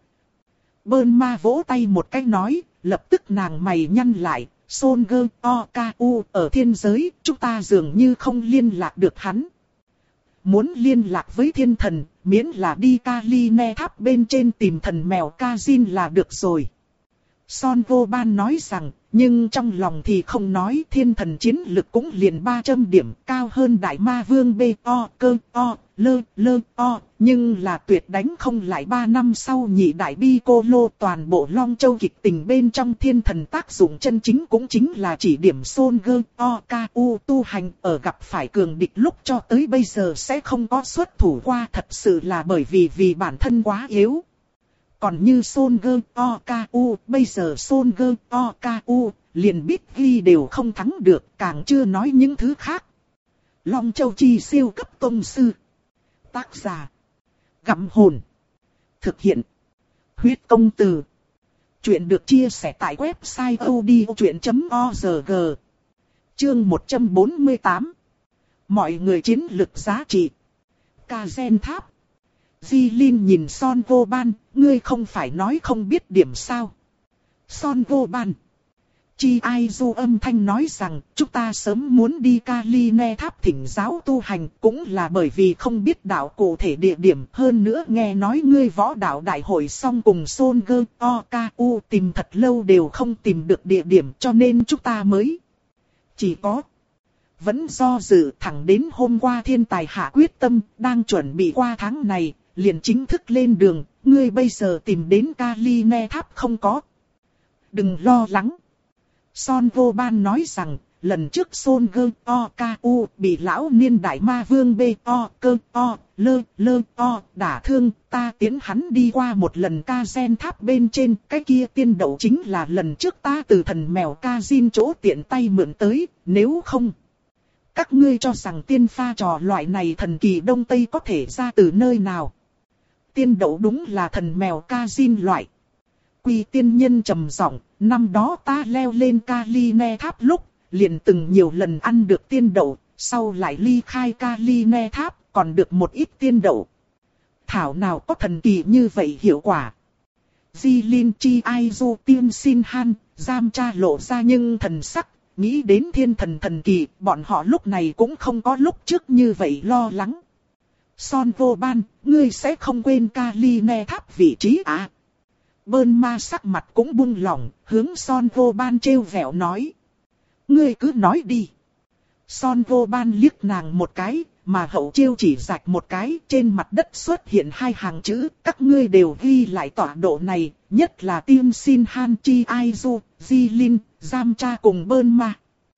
Bơn ma vỗ tay một cái nói, lập tức nàng mày nhăn lại, Son Gơ O K U ở thiên giới, chúng ta dường như không liên lạc được hắn. Muốn liên lạc với thiên thần, miễn là đi Kali Ne tháp bên trên tìm thần mèo Kazin là được rồi. Son Vô Ban nói rằng, nhưng trong lòng thì không nói, thiên thần chiến lực cũng liền ba trăm điểm, cao hơn đại ma vương B O cơ O lơ lơ O, nhưng là tuyệt đánh không lại ba năm sau nhị đại bi cô lô. Toàn bộ Long Châu kịch tình bên trong thiên thần tác dụng chân chính cũng chính là chỉ điểm Son Gơ O K U tu hành, ở gặp phải cường địch lúc cho tới bây giờ sẽ không có xuất thủ qua, thật sự là bởi vì vì bản thân quá yếu. Còn như Son Gơ O K U, bây giờ Son Gơ O K U, liền biết ghi đều không thắng được, càng chưa nói những thứ khác. Long Châu Chi siêu cấp tông sư. Tác giả. Gặm hồn. Thực hiện. Huyết công từ. Chuyện được chia sẻ tại website odchuyện chấm org. Chương một trăm bốn mươi tám. Mọi người chiến lực giá trị. Ca Gen Tháp. Di Linh nhìn Son Vô Ban, ngươi không phải nói không biết điểm sao. Son Vô Ban. Chi Ai Du âm thanh nói rằng, chúng ta sớm muốn đi Kali Ne tháp thỉnh giáo tu hành, cũng là bởi vì không biết đạo cụ thể địa điểm. Hơn nữa nghe nói ngươi võ đạo đại hội xong cùng Son Gơ O K U tìm thật lâu đều không tìm được địa điểm, cho nên chúng ta mới chỉ có vẫn do dự. Thẳng đến hôm qua thiên tài hạ quyết tâm, đang chuẩn bị qua tháng này, liền chính thức lên đường. Ngươi bây giờ tìm đến Kali Ne tháp không có. đừng lo lắng. Son Vô Ban nói rằng, lần trước Son Gơ O Ca U bị lão niên đại ma vương B O Cơ O Lơ Lơ O đả thương, ta tiến hắn đi qua một lần ca gen tháp bên trên, cái kia tiên đậu chính là lần trước ta từ thần mèo ca zin chỗ tiện tay mượn tới, nếu không. Các ngươi cho rằng tiên pha trò loại này thần kỳ Đông Tây có thể ra từ nơi nào? Tiên đậu đúng là thần mèo ca zin loại. Quy tiên nhân trầm giọng, năm đó ta leo lên Kali Ne tháp lúc, liền từng nhiều lần ăn được tiên đậu, sau lại ly khai Kali Ne tháp, còn được một ít tiên đậu. Thảo nào có thần kỳ như vậy hiệu quả. Di Linh Chi Ai Du Tiên Sin Han, giam cha lộ ra nhưng thần sắc, nghĩ đến thiên thần thần kỳ, bọn họ lúc này cũng không có lúc trước như vậy lo lắng. Son Vô Ban, ngươi sẽ không quên Kali Ne tháp vị trí à? Bơn ma sắc mặt cũng buông lỏng, hướng Son Vô Ban trêu vẹo nói. Ngươi cứ nói đi. Son Vô Ban liếc nàng một cái, mà hậu chiêu chỉ rạch một cái, trên mặt đất xuất hiện hai hàng chữ, các ngươi đều ghi lại tọa độ này, nhất là Tiên Sin Han Chi Ai Du, Di Linh, giam cha cùng Bơn ma.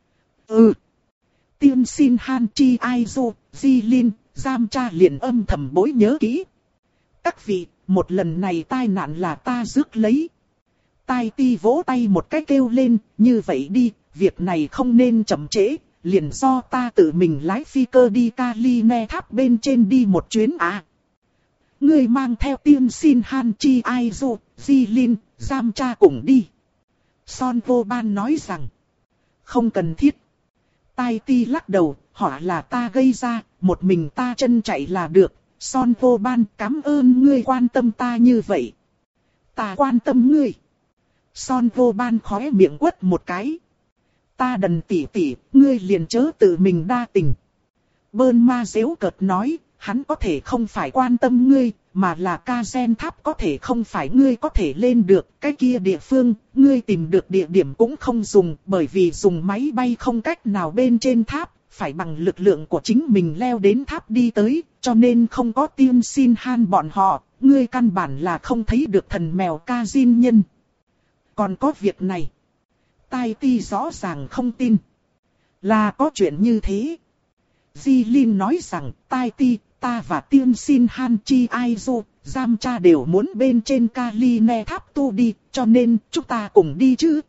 Ừ. Tiên Sin Han Chi Ai Du, Di Linh, giam cha liền âm thầm bối nhớ kỹ. Các vị, một lần này tai nạn là ta rước lấy. Tai Ti vỗ tay một cái kêu lên, như vậy đi, việc này không nên chậm trễ, liền do ta tự mình lái phi cơ đi Kali Ne tháp bên trên đi một chuyến à. Ngươi mang theo Tiên Sin Han Chi Ai Du, Di Linh, giam cha cùng đi. Son Vô Ban nói rằng, không cần thiết. Tai Ti lắc đầu, họ là ta gây ra, một mình ta chân chạy là được. Son Vô Ban, cảm ơn ngươi quan tâm ta như vậy. Ta quan tâm ngươi. Son Vô Ban khóe miệng quất một cái. Ta đần tỉ tỉ, ngươi liền chớ tự mình đa tình. Bơn ma giễu cợt nói, hắn có thể không phải quan tâm ngươi, mà là ca gen tháp có thể không phải ngươi có thể lên được. Cái kia địa phương, ngươi tìm được địa điểm cũng không dùng, bởi vì dùng máy bay không cách nào bên trên tháp, phải bằng lực lượng của chính mình leo đến tháp đi tới, cho nên không có Tiên Sin Han bọn họ, ngươi căn bản là không thấy được thần mèo ca zin nhân. Còn có việc này. Tai Ti rõ ràng không tin. Là có chuyện như thế. Di Linh nói rằng, Tai Ti, ta và Tiên Sin Han Chi Ai Du, giam cha đều muốn bên trên Kali Ne tháp tu đi, cho nên chúng ta cùng đi chứ.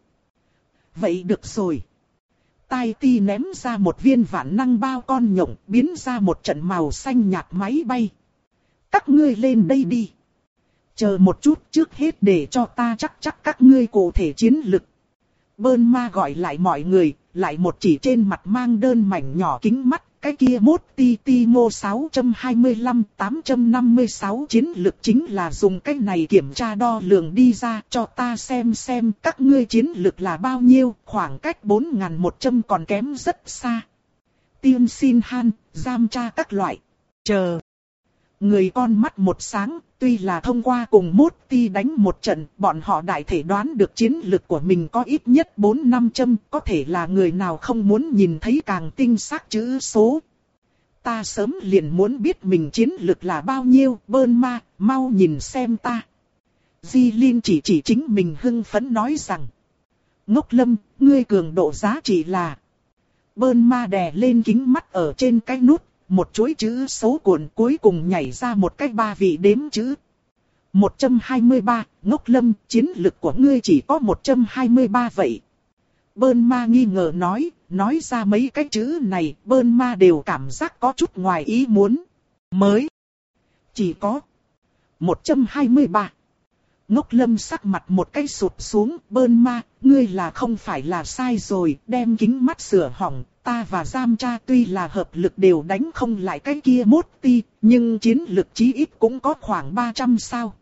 Vậy được rồi. Tai Ti ném ra một viên vạn năng bao con nhộng, biến ra một trận màu xanh nhạt máy bay. Các ngươi lên đây đi. Chờ một chút, trước hết để cho ta chắc chắc các ngươi cụ thể chiến lực. Bơn ma gọi lại mọi người, lại một chỉ trên mặt mang đơn mảnh nhỏ kính mắt, cái kia mốt ti ti ngô sáu hai lăm tám năm sáu chiến lực chính là dùng cái này kiểm tra đo lường đi ra cho ta xem xem các ngươi chiến lực là bao nhiêu, khoảng cách bốn nghìn một trăm còn kém rất xa. Tiên Sin Han, giam cha các loại, chờ. Người con mắt một sáng, tuy là thông qua cùng mốt ti đánh một trận, bọn họ đại thể đoán được chiến lực của mình có ít nhất bốn năm trăm, có thể là người nào không muốn nhìn thấy càng tinh xác chữ số. Ta sớm liền muốn biết mình chiến lực là bao nhiêu, Bơn ma, mau nhìn xem ta. Di Linh chỉ chỉ chính mình hưng phấn nói rằng. Ngốc Lâm, ngươi cường độ giá trị là. Bơn ma đè lên kính mắt ở trên cái nút. Một chuỗi chữ số cuộn cuối cùng nhảy ra một cái ba vị đếm chữ. một trăm hai mươi ba, Ngốc Lâm, chiến lực của ngươi chỉ có một trăm hai mươi ba vậy. Bơn ma nghi ngờ nói, nói ra mấy cái chữ này, Bơn ma đều cảm giác có chút ngoài ý muốn. Mới, chỉ có một trăm hai mươi ba. Ngốc Lâm sắc mặt một cái sụt xuống, Bơn ma, ngươi là không phải là sai rồi, đem kính mắt sửa hỏng. Ta và giam cha tuy là hợp lực đều đánh không lại cái kia mốt ti, nhưng chiến lực chí ít cũng có khoảng ba trăm sao.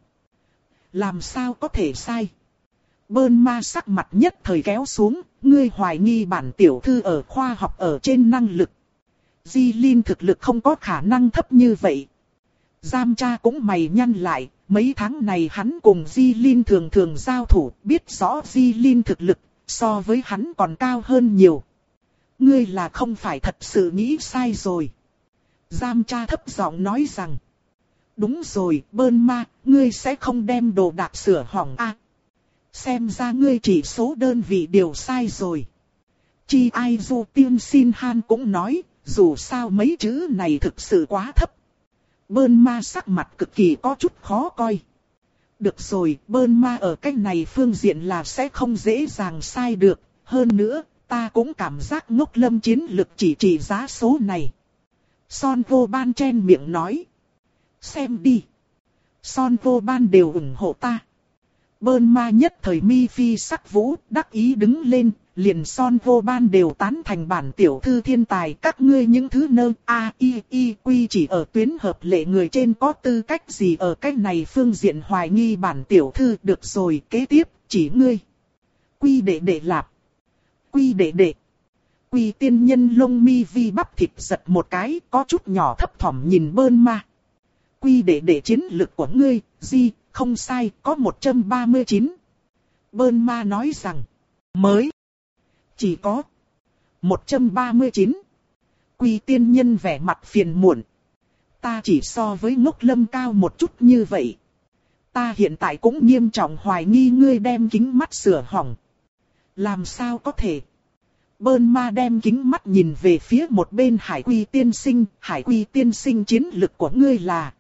Làm sao có thể sai? Bơn ma sắc mặt nhất thời kéo xuống, ngươi hoài nghi bản tiểu thư ở khoa học ở trên năng lực. Di Linh thực lực không có khả năng thấp như vậy. Giam cha cũng mày nhăn lại, mấy tháng này hắn cùng Di Linh thường thường giao thủ, biết rõ Di Linh thực lực, so với hắn còn cao hơn nhiều. Ngươi là không phải thật sự nghĩ sai rồi. Giam cha thấp giọng nói rằng. Đúng rồi, Bơn ma, ngươi sẽ không đem đồ đạc sửa hỏng à. Xem ra ngươi chỉ số đơn vị đều sai rồi. Chi ai du tiên xin han cũng nói, dù sao mấy chữ này thực sự quá thấp. Bơn ma sắc mặt cực kỳ có chút khó coi. Được rồi, bơn ma ở cách này phương diện là sẽ không dễ dàng sai được. Hơn nữa, ta cũng cảm giác Ngốc Lâm chiến lực chỉ trị giá số này. Son vô ban chen miệng nói. Xem đi. Son vô ban đều ủng hộ ta. Bơn ma nhất thời mi phi sắc vũ, đắc ý đứng lên, liền son vô ban đều tán thành bản tiểu thư thiên tài. Các ngươi những thứ nơ a i i quy chỉ ở tuyến hợp lệ người trên có tư cách gì ở cách này phương diện hoài nghi bản tiểu thư. Được rồi, kế tiếp, chỉ ngươi. Quy đệ đệ lạp. Quy đệ đệ. Quy tiên nhân lông mi vi bắp thịt giật một cái, có chút nhỏ thấp thỏm nhìn bơn ma. Quy đệ đệ chiến lực của ngươi, gì, không sai, có một trăm ba mươi chín. Bơn ma nói rằng, mới, chỉ có một trăm ba mươi chín. Quy tiên nhân vẻ mặt phiền muộn. Ta chỉ so với Ngốc Lâm cao một chút như vậy. Ta hiện tại cũng nghiêm trọng hoài nghi ngươi đem kính mắt sửa hỏng. Làm sao có thể? Bơn ma đem kính mắt nhìn về phía một bên Hải Quy tiên sinh. Hải Quy tiên sinh chiến lực của ngươi là...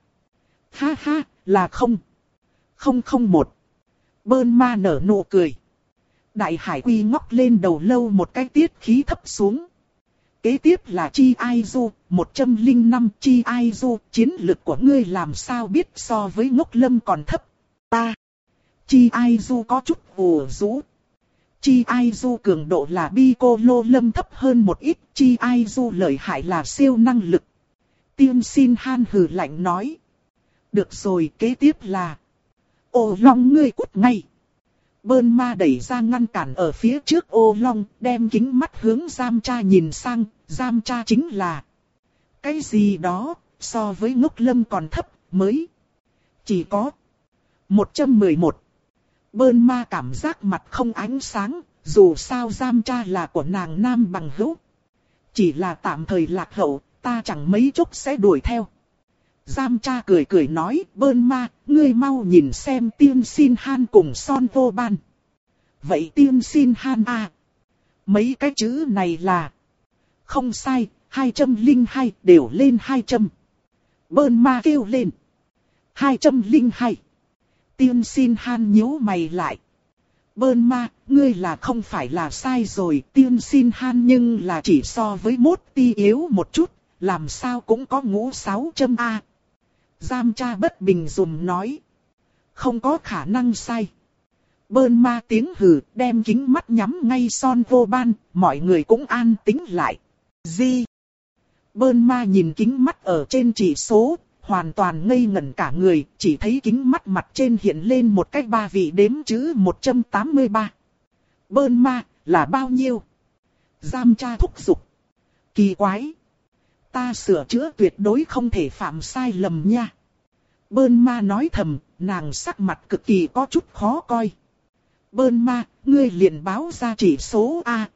Ha ha, là không. Không không một. Bơn ma nở nụ cười. Đại Hải Quy ngóc lên đầu lâu một cái tiết khí thấp xuống. Kế tiếp là Chi Ai Du, một trăm lẻ năm. Chi Ai Du, chiến lực của ngươi làm sao biết so với Ngốc Lâm còn thấp. Ta. Chi Ai Du có chút ủ rũ. Chi Ai Du cường độ là Piccolo Lâm thấp hơn một ít. Chi Ai Du lợi hại là siêu năng lực. Tiên xin han hừ lạnh nói. Được rồi, kế tiếp là... Ô Long ngươi cút ngay. Bơn ma đẩy ra ngăn cản ở phía trước Ô Long, đem kính mắt hướng Giam Cha nhìn sang. Giam Cha chính là... Cái gì đó, so với Ngốc Lâm còn thấp, mới... Chỉ có... một trăm mười một. Bơn ma cảm giác mặt không ánh sáng, dù sao Giam Cha là của nàng nam bằng hữu. Chỉ là tạm thời lạc hậu, ta chẳng mấy chốc sẽ đuổi theo. Giam Cha cười cười nói, Bơn ma, ngươi mau nhìn xem tiên xin han cùng son vô ban. Vậy tiên xin han à? Mấy cái chữ này là... Không sai, hai trăm lẻ hai đều lên hai trăm. Bơn ma kêu lên. hai trăm lẻ hai. Tiên xin han nhíu mày lại. Bơn ma, ngươi là không phải là sai rồi. Tiên xin han nhưng là chỉ so với mốt ti yếu một chút. Làm sao cũng có ngũ sáu trăm A. Giam Cha bất bình dùm nói. Không có khả năng sai. Bơn ma tiếng hừ, đem kính mắt nhắm ngay son vô ban. Mọi người cũng an tĩnh lại. Gì? Bơn ma nhìn kính mắt ở trên chỉ số. Hoàn toàn ngây ngẩn cả người, chỉ thấy kính mắt mặt trên hiện lên một cái ba vị đếm chữ một trăm tám mươi ba. Bơn ma, là bao nhiêu? Giam Cha thúc giục. Kỳ quái. Ta sửa chữa tuyệt đối không thể phạm sai lầm nha. Bơn ma nói thầm, nàng sắc mặt cực kỳ có chút khó coi. Bơn ma, ngươi liền báo ra chỉ số A.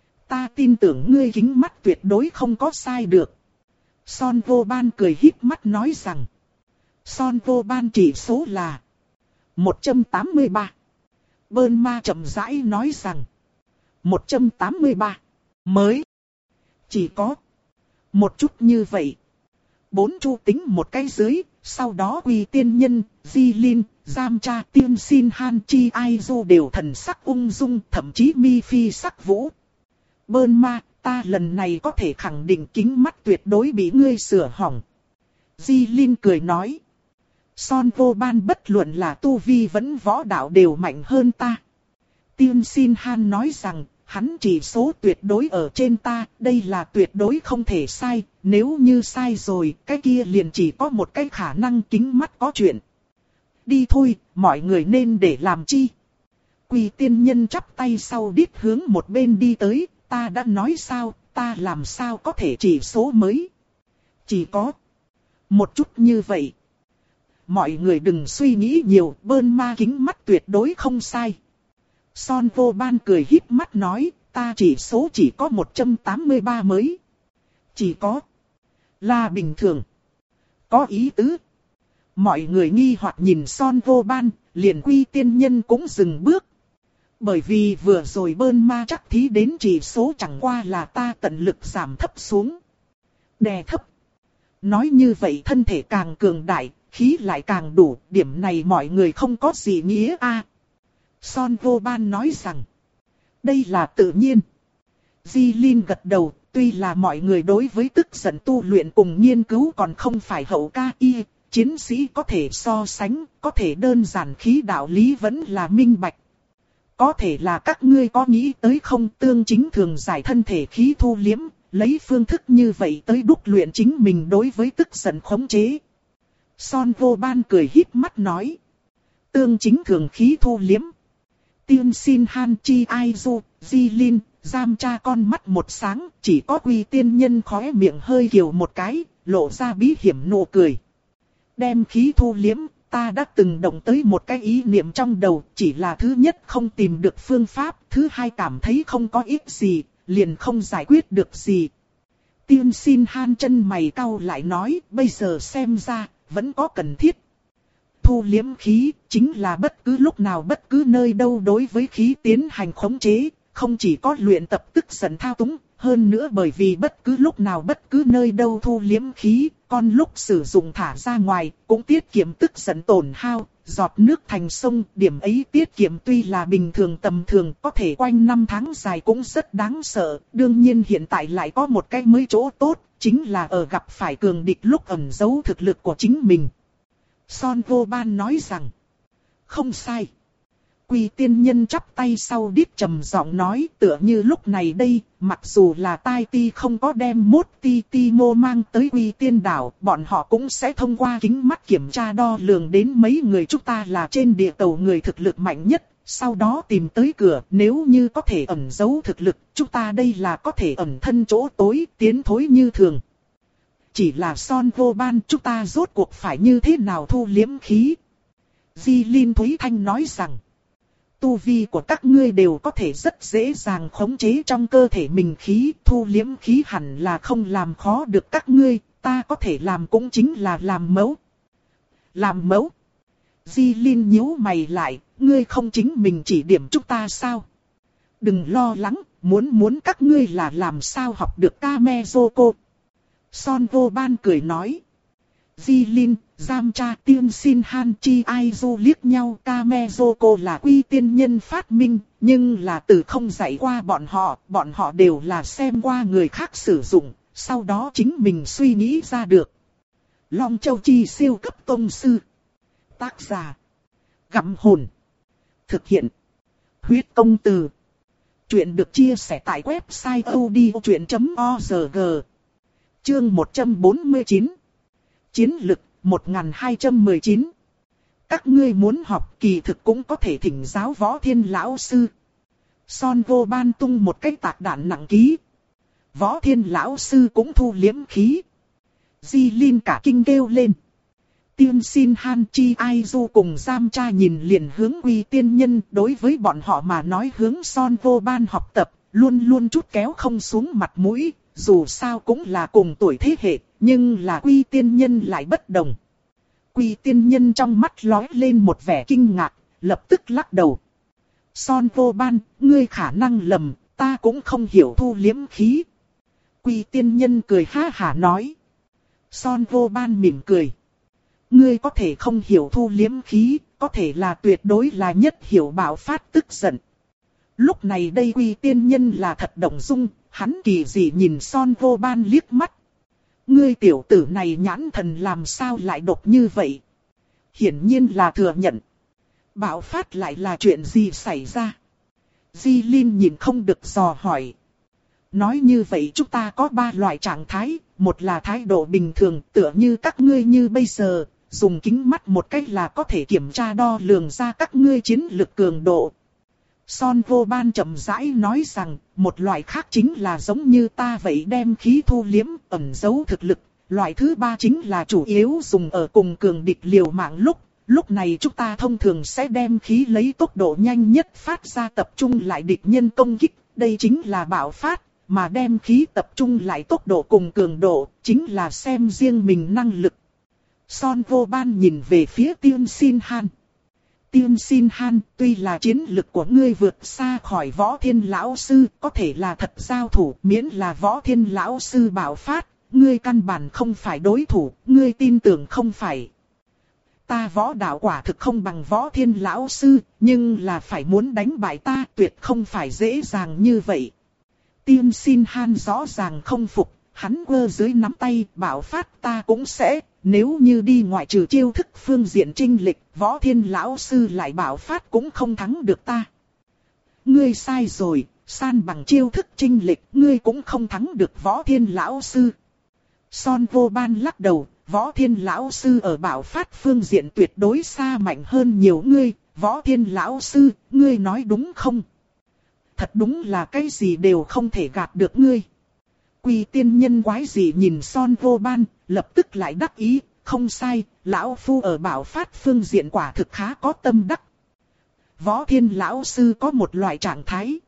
Ta tin tưởng ngươi kính mắt tuyệt đối không có sai được. Son vô ban cười híp mắt nói rằng. Son vô ban chỉ số là một trăm tám mươi ba. Bơn ma chậm rãi nói rằng. một trăm tám mươi ba. Mới. Chỉ có. Một chút như vậy. Bốn chu tính một cái dưới. Sau đó Quy tiên nhân, Di Linh, Giam Cha, Tiên xin han Chi Ai Du đều thần sắc ung dung. Thậm chí mi phi sắc vũ. Bơn ma. Ta lần này có thể khẳng định kính mắt tuyệt đối bị ngươi sửa hỏng. Di Linh cười nói. Son vô ban bất luận là tu vi vẫn võ đạo đều mạnh hơn ta. Tiên xin han nói rằng, hắn chỉ số tuyệt đối ở trên ta, đây là tuyệt đối không thể sai. Nếu như sai rồi, cái kia liền chỉ có một cái khả năng kính mắt có chuyện. Đi thôi, mọi người nên để làm chi? Quy tiên nhân chắp tay sau đít hướng một bên đi tới. Ta đã nói sao, ta làm sao có thể chỉ số mới. Chỉ có một chút như vậy. Mọi người đừng suy nghĩ nhiều, bơn ma kính mắt tuyệt đối không sai. Son vô ban cười híp mắt nói, ta chỉ số chỉ có một trăm tám mươi ba mới. Chỉ có là bình thường. Có ý tứ. Mọi người nghi hoặc nhìn son vô ban, liền Quy tiên nhân cũng dừng bước. Bởi vì vừa rồi bơn ma chắc thí đến chỉ số chẳng qua là ta tận lực giảm thấp xuống. Đè thấp. Nói như vậy thân thể càng cường đại, khí lại càng đủ, điểm này mọi người không có gì nghĩa a. Son Vô Ban nói rằng, đây là tự nhiên. Di Linh gật đầu, tuy là mọi người đối với tức giận tu luyện cùng nghiên cứu còn không phải hậu ca y, chiến sĩ có thể so sánh, có thể đơn giản khí đạo lý vẫn là minh bạch. Có thể là các ngươi có nghĩ tới không, tương chính thường giải thân thể khí thu liếm, lấy phương thức như vậy tới đúc luyện chính mình đối với tức giận khống chế. Son Vô Ban cười híp mắt nói. Tương chính thường khí thu liếm. Tiên xin Han Chi Ai Du, Di Linh, giam cha con mắt một sáng, chỉ có Quy Tiên Nhân khóe miệng hơi kiều một cái, lộ ra bí hiểm nụ cười. Đem khí thu liếm, ta đã từng động tới một cái ý niệm trong đầu, chỉ là thứ nhất không tìm được phương pháp, thứ hai cảm thấy không có ích gì, liền không giải quyết được gì. Tiên xin Han chân mày cau lại nói, bây giờ xem ra, vẫn có cần thiết. Thu liếm khí, chính là bất cứ lúc nào bất cứ nơi đâu đối với khí tiến hành khống chế, không chỉ có luyện tập tức giận thao túng, hơn nữa bởi vì bất cứ lúc nào bất cứ nơi đâu thu liếm khí, con lúc sử dụng thả ra ngoài, cũng tiết kiệm tức giận tổn hao, giọt nước thành sông, điểm ấy tiết kiệm tuy là bình thường tầm thường, có thể quanh năm tháng dài cũng rất đáng sợ, đương nhiên hiện tại lại có một cái mới chỗ tốt, chính là ở gặp phải cường địch lúc ẩn giấu thực lực của chính mình. Son Vô Ban nói rằng, không sai. Quy Tiên Nhân chắp tay sau đít trầm giọng nói, tựa như lúc này đây, mặc dù là Tai Ti không có đem mốt ti ti mô mang tới Quy Tiên đảo, bọn họ cũng sẽ thông qua kính mắt kiểm tra đo lường đến mấy người chúng ta là trên địa cầu người thực lực mạnh nhất, sau đó tìm tới cửa, nếu như có thể ẩn giấu thực lực, chúng ta đây là có thể ẩn thân chỗ tối, tiến thối như thường. Chỉ là Son Vô Ban, chúng ta rốt cuộc phải như thế nào thu liếm khí? Di Linh Thúy Thanh nói rằng, tu vi của các ngươi đều có thể rất dễ dàng khống chế trong cơ thể mình khí, thu liếm khí hẳn là không làm khó được các ngươi, ta có thể làm cũng chính là làm mẫu. Làm mẫu? Di Linh nhíu mày lại, ngươi không chính mình chỉ điểm chúng ta sao? Đừng lo lắng, muốn muốn các ngươi là làm sao học được Kamezoko. Son Vô Ban cười nói. Di Linh, giam cha tiên xin Han Chi Ai Du liếc nhau, Kamezoko là Quy Tiên Nhân phát minh, nhưng là từ không dạy qua bọn họ, bọn họ đều là xem qua người khác sử dụng, sau đó chính mình suy nghĩ ra được. Long Châu Chi siêu cấp tông sư. Tác giả. Gặm hồn. Thực hiện. Huyết công từ. Chuyện được chia sẻ tại website odchuyện chấm org. Chương một trăm bốn mươi chín. Chiến lực một nghìn hai trăm mười chín. Các ngươi muốn học kỳ thực cũng có thể thỉnh giáo Võ Thiên lão sư. Son Vô Ban tung một cái tạc đạn nặng ký. Võ Thiên lão sư cũng thu liếm khí. Di Linh cả kinh kêu lên. Tiên xin Han Chi Ai Du cùng giam cha nhìn liền hướng Quy Tiên Nhân, đối với bọn họ mà nói hướng Son Vô Ban học tập, luôn luôn chút kéo không xuống mặt mũi, dù sao cũng là cùng tuổi thế hệ, nhưng là Quy Tiên Nhân lại bất đồng. Quy Tiên Nhân trong mắt lóe lên một vẻ kinh ngạc, lập tức lắc đầu. Son Vô Ban, ngươi khả năng lầm, ta cũng không hiểu thu liếm khí. Quy Tiên Nhân cười ha hả nói. Son Vô Ban mỉm cười. Ngươi có thể không hiểu thu liếm khí, có thể là tuyệt đối là nhất hiểu bạo phát tức giận. Lúc này đây Quy Tiên Nhân là thật động dung, hắn kỳ dị nhìn Son Vô Ban liếc mắt. Ngươi tiểu tử này nhãn thần làm sao lại độc như vậy? Hiển nhiên là thừa nhận. Bạo phát lại là chuyện gì xảy ra? Di Linh nhìn không được dò hỏi. Nói như vậy chúng ta có ba loại trạng thái, một là thái độ bình thường tựa như các ngươi như bây giờ, dùng kính mắt một cách là có thể kiểm tra đo lường ra các ngươi chiến lực cường độ. Son Vô Ban chậm rãi nói rằng, một loại khác chính là giống như ta vậy đem khí thu liếm, ẩn giấu thực lực. Loại thứ ba chính là chủ yếu dùng ở cùng cường địch liều mạng lúc. Lúc này chúng ta thông thường sẽ đem khí lấy tốc độ nhanh nhất phát ra tập trung lại địch nhân công kích. Đây chính là bạo phát, mà đem khí tập trung lại tốc độ cùng cường độ, chính là xem riêng mình năng lực. Son Vô Ban nhìn về phía Tiên Xin Han. Tiên Xin Han, tuy là chiến lực của ngươi vượt xa khỏi Võ Thiên Lão Sư, có thể là thật giao thủ, miễn là Võ Thiên Lão Sư bạo phát, ngươi căn bản không phải đối thủ, ngươi tin tưởng không phải. Ta võ đạo quả thực không bằng Võ Thiên Lão Sư, nhưng là phải muốn đánh bại ta tuyệt không phải dễ dàng như vậy. Tiên Xin Han rõ ràng không phục, hắn quơ dưới nắm tay, bảo phát ta cũng sẽ, nếu như đi ngoại trừ chiêu thức phương diện trinh lịch, Võ Thiên Lão Sư lại bảo phát cũng không thắng được ta. Ngươi sai rồi, san bằng chiêu thức trinh lịch, ngươi cũng không thắng được Võ Thiên Lão Sư. Son Vô Ban lắc đầu, Võ Thiên Lão Sư ở bảo phát phương diện tuyệt đối xa mạnh hơn nhiều ngươi, Võ Thiên Lão Sư, ngươi nói đúng không? Thật đúng là cái gì đều không thể gạt được ngươi. Quỳ tiên nhân quái gì nhìn Son Vô Ban, lập tức lại đắc ý, không sai, Lão Phu ở bảo phát phương diện quả thực khá có tâm đắc. Võ Thiên Lão Sư có một loại trạng thái.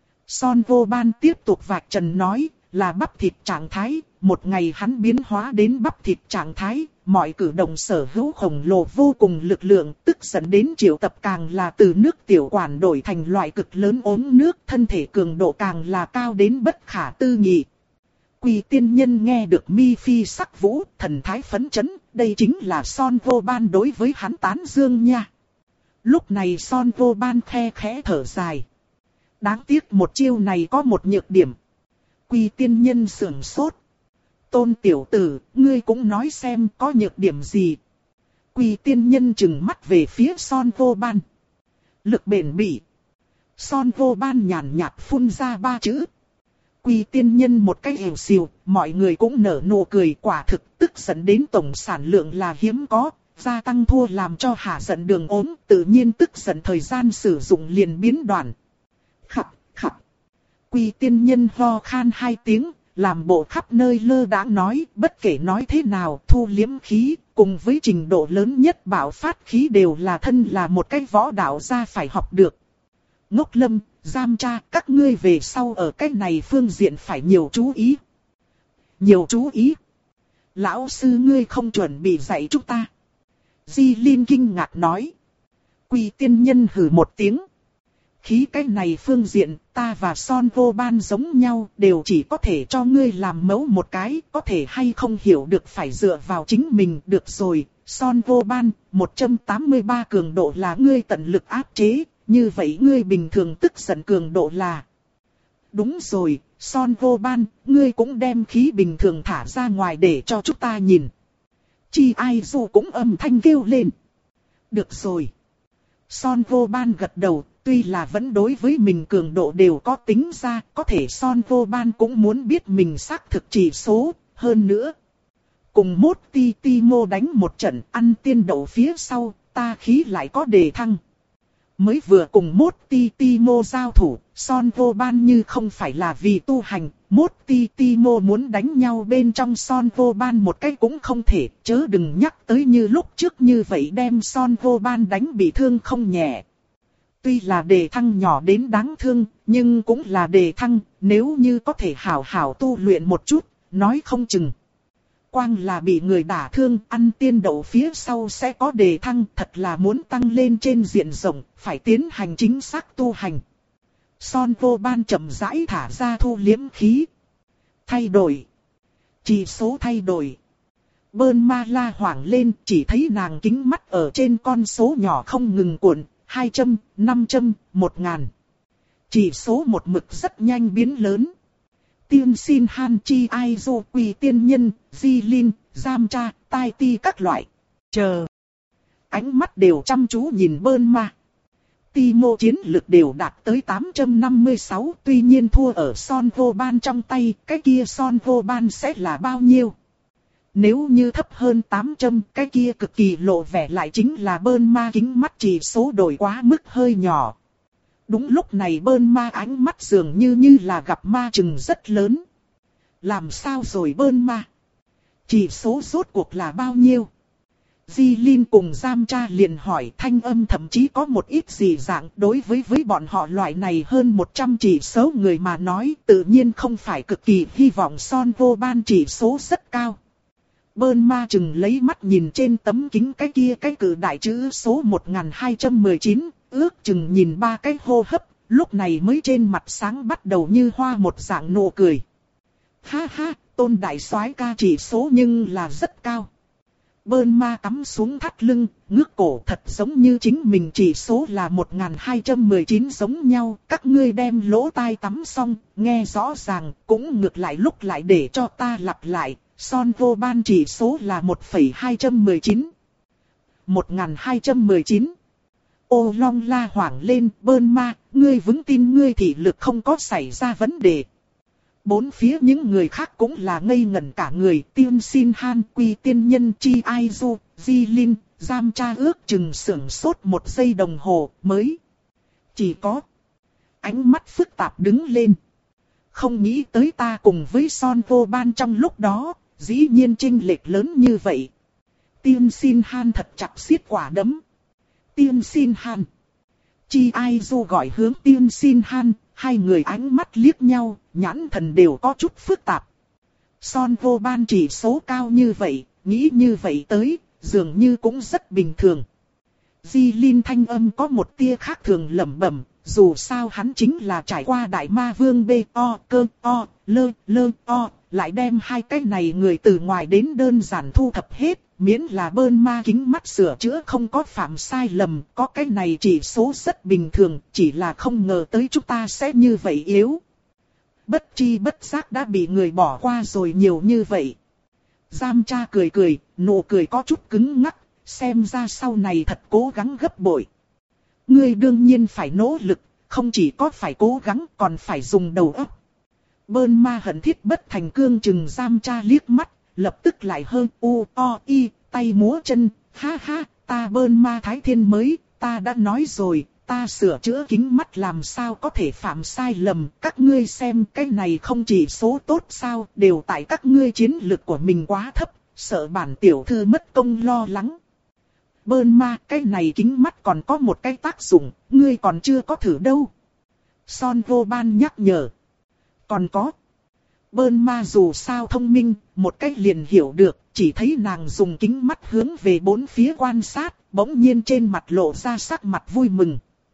Son Vô Ban tiếp tục vạch trần nói, là bắp thịt trạng thái, một ngày hắn biến hóa đến bắp thịt trạng thái, mọi cử động sở hữu khổng lồ vô cùng lực lượng, tức dẫn đến triệu tập càng là từ nước tiểu quản đổi thành loại cực lớn ốm nước, thân thể cường độ càng là cao đến bất khả tư nghị. Quỳ tiên nhân nghe được mi phi sắc vũ, thần thái phấn chấn, đây chính là Son Vô Ban đối với hắn tán dương nha. Lúc này Son Vô Ban khe khẽ thở dài. Đáng tiếc một chiêu này có một nhược điểm. Quỳ tiên nhân sưởng sốt. Tôn tiểu tử, ngươi cũng nói xem có nhược điểm gì. Quỳ tiên nhân trừng mắt về phía Son Vô Ban. Lực bền bỉ. Son Vô Ban nhàn nhạt phun ra ba chữ. Quỳ tiên nhân một cách ẻo xìu, mọi người cũng nở nụ cười, quả thực tức giận đến tổng sản lượng là hiếm có, gia tăng thua làm cho hạ giận đường ốm, tự nhiên tức giận thời gian sử dụng liền biến đoạn. Khập, khập. Quỳ tiên nhân ho khan hai tiếng, làm bộ khắp nơi lơ đãng nói, bất kể nói thế nào, thu liếm khí, cùng với trình độ lớn nhất bạo phát khí đều là thân là một cái võ đạo gia phải học được. Ngốc Lâm, Giam Tra, các ngươi về sau ở cái này phương diện phải nhiều chú ý. Nhiều chú ý. Lão sư ngươi không chuẩn bị dạy chúng ta. Di Linh kinh ngạc nói. Quỳ tiên nhân hừ một tiếng. Khí cái này phương diện, ta và Son Vô Ban giống nhau, đều chỉ có thể cho ngươi làm mẫu một cái, có thể hay không hiểu được phải dựa vào chính mình, được rồi. Son Vô Ban, một trăm tám mươi ba cường độ là ngươi tận lực áp chế, như vậy ngươi bình thường tức giận cường độ là... Đúng rồi, Son Vô Ban, ngươi cũng đem khí bình thường thả ra ngoài để cho chúng ta nhìn. Chi Ai Du cũng âm thanh kêu lên. Được rồi. Son Vô Ban gật đầu, tuy là vẫn đối với mình cường độ đều có tính ra, có thể Son Vô Ban cũng muốn biết mình xác thực chỉ số, hơn nữa. Cùng Mốt Ti Ti Mô đánh một trận ăn tiên đậu phía sau, ta khí lại có đề thăng. Mới vừa cùng Mốt Ti Ti Mô giao thủ, Son Vô Ban như không phải là vì tu hành, Mốt Ti Ti Mô muốn đánh nhau bên trong Son Vô Ban một cái cũng không thể, chớ đừng nhắc tới như lúc trước như vậy đem Son Vô Ban đánh bị thương không nhẹ. Tuy là đề thăng nhỏ đến đáng thương, nhưng cũng là đề thăng, nếu như có thể hảo hảo tu luyện một chút, nói không chừng. Quang là bị người đả thương, ăn tiên đậu phía sau sẽ có đề thăng, thật là muốn tăng lên trên diện rộng, phải tiến hành chính xác tu hành. Son Vô Ban chậm rãi thả ra thu liếm khí. Thay đổi. Chỉ số thay đổi. Bơn ma la hoảng lên, chỉ thấy nàng kính mắt ở trên con số nhỏ không ngừng cuộn, hai trăm, năm trăm, một ngàn. Chỉ số một mực rất nhanh biến lớn. Tiên Xin Han, Chi Ai Du, Quỳ tiên nhân, Di Linh, Giam Tra, Tai Ti các loại. Chờ. Ánh mắt đều chăm chú nhìn Bơn ma. Ti Mô chiến lực đều đạt tới tám trăm năm mươi sáu, tuy nhiên thua ở Son Vô Ban trong tay, cái kia Son Vô Ban sẽ là bao nhiêu? Nếu như thấp hơn tám trăm, cái kia cực kỳ lộ vẻ lại chính là Bơn ma kính mắt chỉ số đổi quá mức hơi nhỏ. Đúng lúc này Bơn ma ánh mắt dường như như là gặp ma chừng rất lớn. Làm sao rồi Bơn ma? Chỉ số rốt cuộc là bao nhiêu? Di Linh cùng Giam Tra liền hỏi, thanh âm thậm chí có một ít dị dạng, đối với với bọn họ loại này hơn một trăm chỉ số người mà nói, tự nhiên không phải cực kỳ hy vọng Son Vô Ban chỉ số rất cao. Bơn ma chừng lấy mắt nhìn trên tấm kính cái kia cái cự đại chữ số một nghìn hai trăm mười chín, ước chừng nhìn ba cái hô hấp, lúc này mới trên mặt sáng bắt đầu như hoa một dạng nụ cười. Ha ha, Tôn đại soái ca chỉ số nhưng là rất cao. Bơn ma cắm xuống thắt lưng, ngước cổ thật giống như chính mình chỉ số là một nghìn hai trăm mười chín giống nhau. Các ngươi đem lỗ tai tắm xong, nghe rõ ràng, cũng ngược lại lúc lại để cho ta lặp lại. Son vô ban chỉ số là một nghìn hai trăm mười chín. một nghìn hai trăm mười chín. Ô Long la hoảng lên, Bơn ma, ngươi vững tin ngươi thị lực không có xảy ra vấn đề. Bốn phía những người khác cũng là ngây ngẩn cả người. Tiên Xin Han, Quy Tiên Nhân, Chi Ai Du, Di Linh, Giam Cha ước chừng sưởng sốt một giây đồng hồ mới. Chỉ có ánh mắt phức tạp đứng lên. Không nghĩ tới ta cùng với Son vô ban trong lúc đó, dĩ nhiên chênh lệch lớn như vậy. Tiên Xin Han thật chặt siết quả đấm. Tiên Xin Han. Chi Ai Du gọi hướng Tiên Xin Han. Hai người ánh mắt liếc nhau, nhãn thần đều có chút phức tạp. Son vô ban chỉ số cao như vậy, nghĩ như vậy tới, dường như cũng rất bình thường. Di Linh thanh âm có một tia khác thường lẩm bẩm, dù sao hắn chính là trải qua đại ma vương B O cơ O, lơ lơ O, lại đem hai cái này người từ ngoài đến đơn giản thu thập hết. Miễn là Bơn ma kính mắt sửa chữa không có phạm sai lầm, có cái này chỉ số rất bình thường, chỉ là không ngờ tới chúng ta sẽ như vậy yếu. Bất chi bất giác đã bị người bỏ qua rồi nhiều như vậy. Giam Cha cười cười, nụ cười có chút cứng ngắc, xem ra sau này thật cố gắng gấp bội. Ngươi đương nhiên phải nỗ lực, không chỉ có phải cố gắng còn phải dùng đầu óc. Bơn ma hận thiết bất thành cương chừng Giam Cha liếc mắt. Lập tức lại hơn u o y, tay múa chân, ha ha, ta Bơn ma thái thiên mới, ta đã nói rồi, ta sửa chữa kính mắt làm sao có thể phạm sai lầm, các ngươi xem cái này không chỉ số tốt sao, đều tại các ngươi chiến lực của mình quá thấp, sợ bản tiểu thư mất công lo lắng. Bơn ma, cái này kính mắt còn có một cái tác dụng, ngươi còn chưa có thử đâu. Son vô ban nhắc nhở. Còn có. Bơn ma dù sao thông minh, một cách liền hiểu được, chỉ thấy nàng dùng kính mắt hướng về bốn phía quan sát, bỗng nhiên trên mặt lộ ra sắc mặt vui mừng.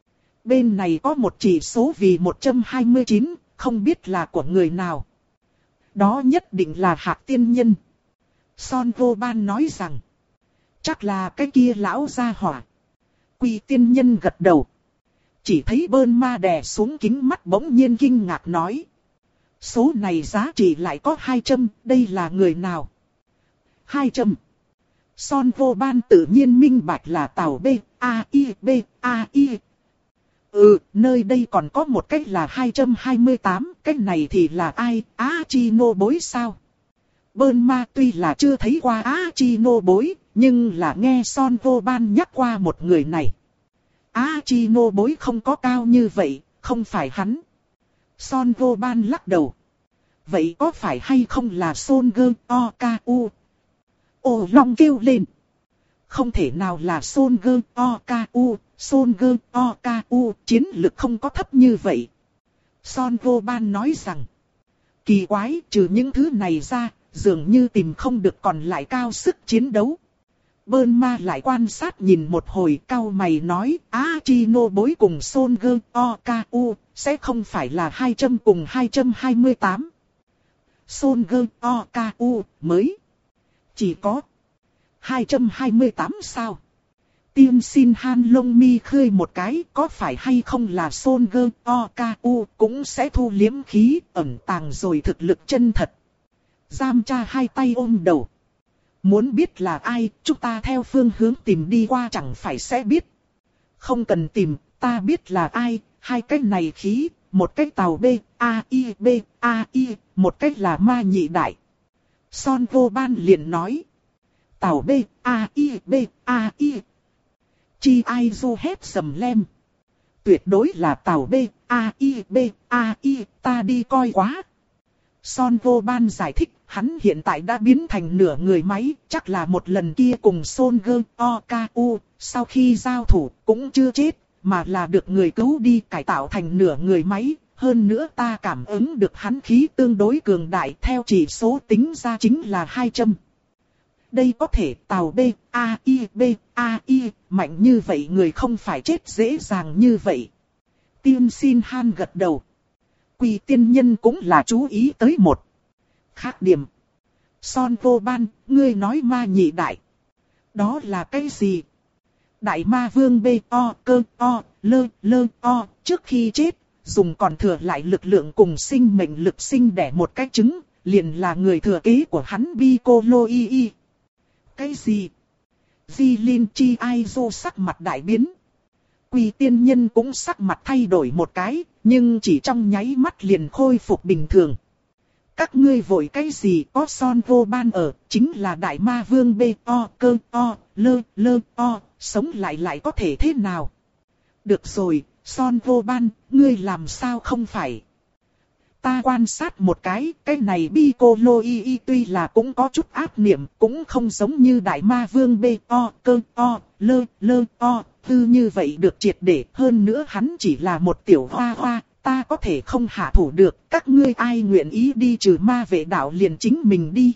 Bên này có một chỉ số vì một trăm hai mươi chín, không biết là của người nào. Đó nhất định là Hạc tiên nhân. Son vô ban nói rằng, chắc là cái kia lão gia hỏa. Quy tiên nhân gật đầu. Chỉ thấy Bơn ma đè xuống kính mắt bỗng nhiên kinh ngạc nói. Số này giá trị lại có hai trăm, đây là người nào? hai trăm. Son vô ban tự nhiên minh bạch là tàu B, A, I, B, A, I. Ừ, nơi đây còn có một cách là hai trăm hai mươi tám, cách này thì là ai? Á chi nô bối sao? Bơn ma tuy là chưa thấy qua Á chi nô bối, nhưng là nghe Son vô ban nhắc qua một người này. Á chi nô bối không có cao như vậy, không phải hắn. Son vô ban lắc đầu. Vậy có phải hay không là Son Gơ O K U? Ô Long kêu lên. Không thể nào là Son Gơ O K U, Son Gơ O K U, chiến lực không có thấp như vậy. Son vô ban nói rằng. Kỳ quái, trừ những thứ này ra, dường như tìm không được còn lại cao sức chiến đấu. Bơn ma lại quan sát nhìn một hồi, cau mày nói, Á chi nô bối cùng Son Gơ O K U, sẽ không phải là hai trăm cùng hai trăm hai mươi tám. Son Gơ O K U mới chỉ có hai trăm hai mươi tám sao? Tiên Xin Han lông mi khơi một cái, có phải hay không là Son Gơ O K U cũng sẽ thu liếm khí, ẩn tàng rồi thực lực chân thật. Giam Cha hai tay ôm đầu. Muốn biết là ai, chúng ta theo phương hướng tìm đi qua chẳng phải sẽ biết. Không cần tìm, ta biết là ai, hai cái này khí, một cái tàu B, A, I, B, A, I, một cái là ma nhị đại. Son vô ban liền nói. Tàu B, A, I, B, A, I. Chi Ai Du hét sầm lem. Tuyệt đối là tàu B, A, I, B, A, I, ta đi coi quá. Son vô ban giải thích, hắn hiện tại đã biến thành nửa người máy, chắc là một lần kia cùng Son Gơ O K U, sau khi giao thủ cũng chưa chết, mà là được người cứu đi cải tạo thành nửa người máy. Hơn nữa ta cảm ứng được hắn khí tương đối cường đại, theo chỉ số tính ra chính là hai trăm. đây có thể tào B, A, I, B, A, I, mạnh như vậy người không phải chết dễ dàng như vậy. Tiên Xin Han gật đầu. Quỷ tiên nhân cũng là chú ý tới một khác điểm. Son Vô Ban, ngươi nói ma nhị đại. Đó là cái gì? Đại ma vương B, O, cơ, O, lơ, lơ, O, trước khi chết, dùng còn thừa lại lực lượng cùng sinh mệnh lực sinh đẻ một cái trứng, liền là người thừa kế của hắn Piccolo y y. Cái gì? Jilin Chi Aizo sắc mặt đại biến. Quỷ tiên nhân cũng sắc mặt thay đổi một cái, nhưng chỉ trong nháy mắt liền khôi phục bình thường. Các ngươi vội cái gì, có Son Vô Ban ở, chính là đại ma vương B, O, cơ, O, lơ, lơ, O, sống lại lại có thể thế nào? Được rồi, Son Vô Ban, ngươi làm sao không phải? Ta quan sát một cái, cái này Piccolo y y tuy là cũng có chút ác niệm, cũng không giống như đại ma vương B, O, cơ, O, lơ, lơ, O, tư như vậy được triệt để. Hơn nữa hắn chỉ là một tiểu hoa hoa, ta có thể không hạ thủ được, các ngươi ai nguyện ý đi trừ ma vệ đạo liền chính mình đi.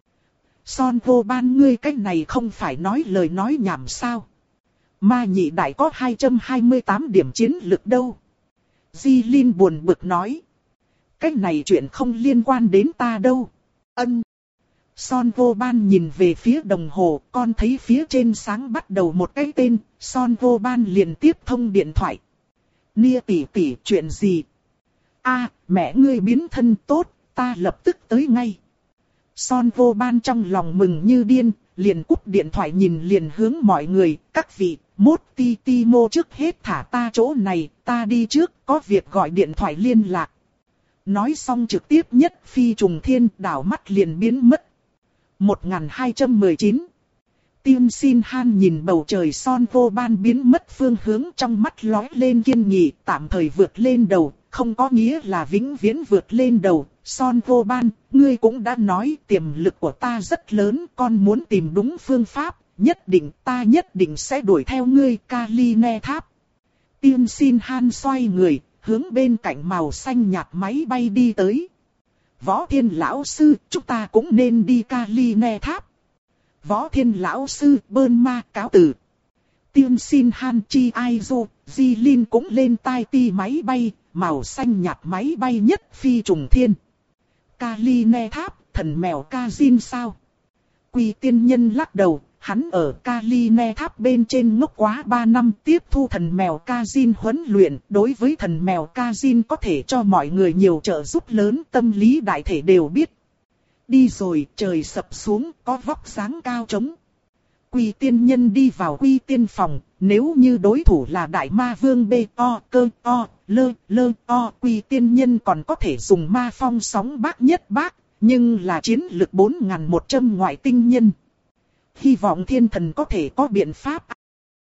Son Vô Ban, ngươi cái này không phải nói lời nói nhảm sao? Ma nhị đại có hai trăm hai mươi tám điểm chiến lực đâu. Jilin buồn bực nói. Cái này chuyện không liên quan đến ta đâu. Ân. Son Vô Ban nhìn về phía đồng hồ, con thấy phía trên sáng bắt đầu một cái tên, Son Vô Ban liền tiếp thông điện thoại. Nia tỷ tỷ, chuyện gì? A, mẹ ngươi biến thân tốt, ta lập tức tới ngay. Son Vô Ban trong lòng mừng như điên, liền cúp điện thoại nhìn liền hướng mọi người, các vị, mốt ti ti mô trước hết thả ta chỗ này, ta đi trước, có việc gọi điện thoại liên lạc. Nói xong trực tiếp nhất phi trùng thiên, đảo mắt liền biến mất. một nghìn hai trăm mười chín Tiên Xin Han nhìn bầu trời Son Vô Ban biến mất phương hướng, trong mắt lóe lên kiên nghị, tạm thời vượt lên đầu, không có nghĩa là vĩnh viễn vượt lên đầu. Son Vô Ban, ngươi cũng đã nói tiềm lực của ta rất lớn, con muốn tìm đúng phương pháp, nhất định ta nhất định sẽ đuổi theo ngươi. Kali Ne Tháp. Tiên Xin Han xoay người, hướng bên cạnh màu xanh nhạt máy bay đi tới. Võ Thiên lão sư, chúng ta cũng nên đi Kali Ne Tháp. Võ Thiên lão sư, bơn ma, cáo từ. Tiên Xin Han Chi Aizo, Jilin cũng lên tai ti máy bay, màu xanh nhạt máy bay nhất phi trùng thiên. Kali Ne Tháp, thần mèo Kazin sao? Quỷ tiên nhân lắc đầu, hắn ở Kali Ne Tháp bên trên ngốc quá ba năm, tiếp thu thần mèo Kazin huấn luyện, đối với thần mèo Kazin có thể cho mọi người nhiều trợ giúp lớn, tâm lý đại thể đều biết. Đi rồi, trời sập xuống, có vóc dáng cao trống. Quỷ tiên nhân đi vào quỷ tiên phòng, nếu như đối thủ là đại ma vương B, O, cơ, O, lơ, lơ, O, quỷ tiên nhân còn có thể dùng ma phong sóng bác nhất bác, nhưng là chiến lực bốn nghìn một trăm ngoại tinh nhân. Hy vọng thiên thần có thể có biện pháp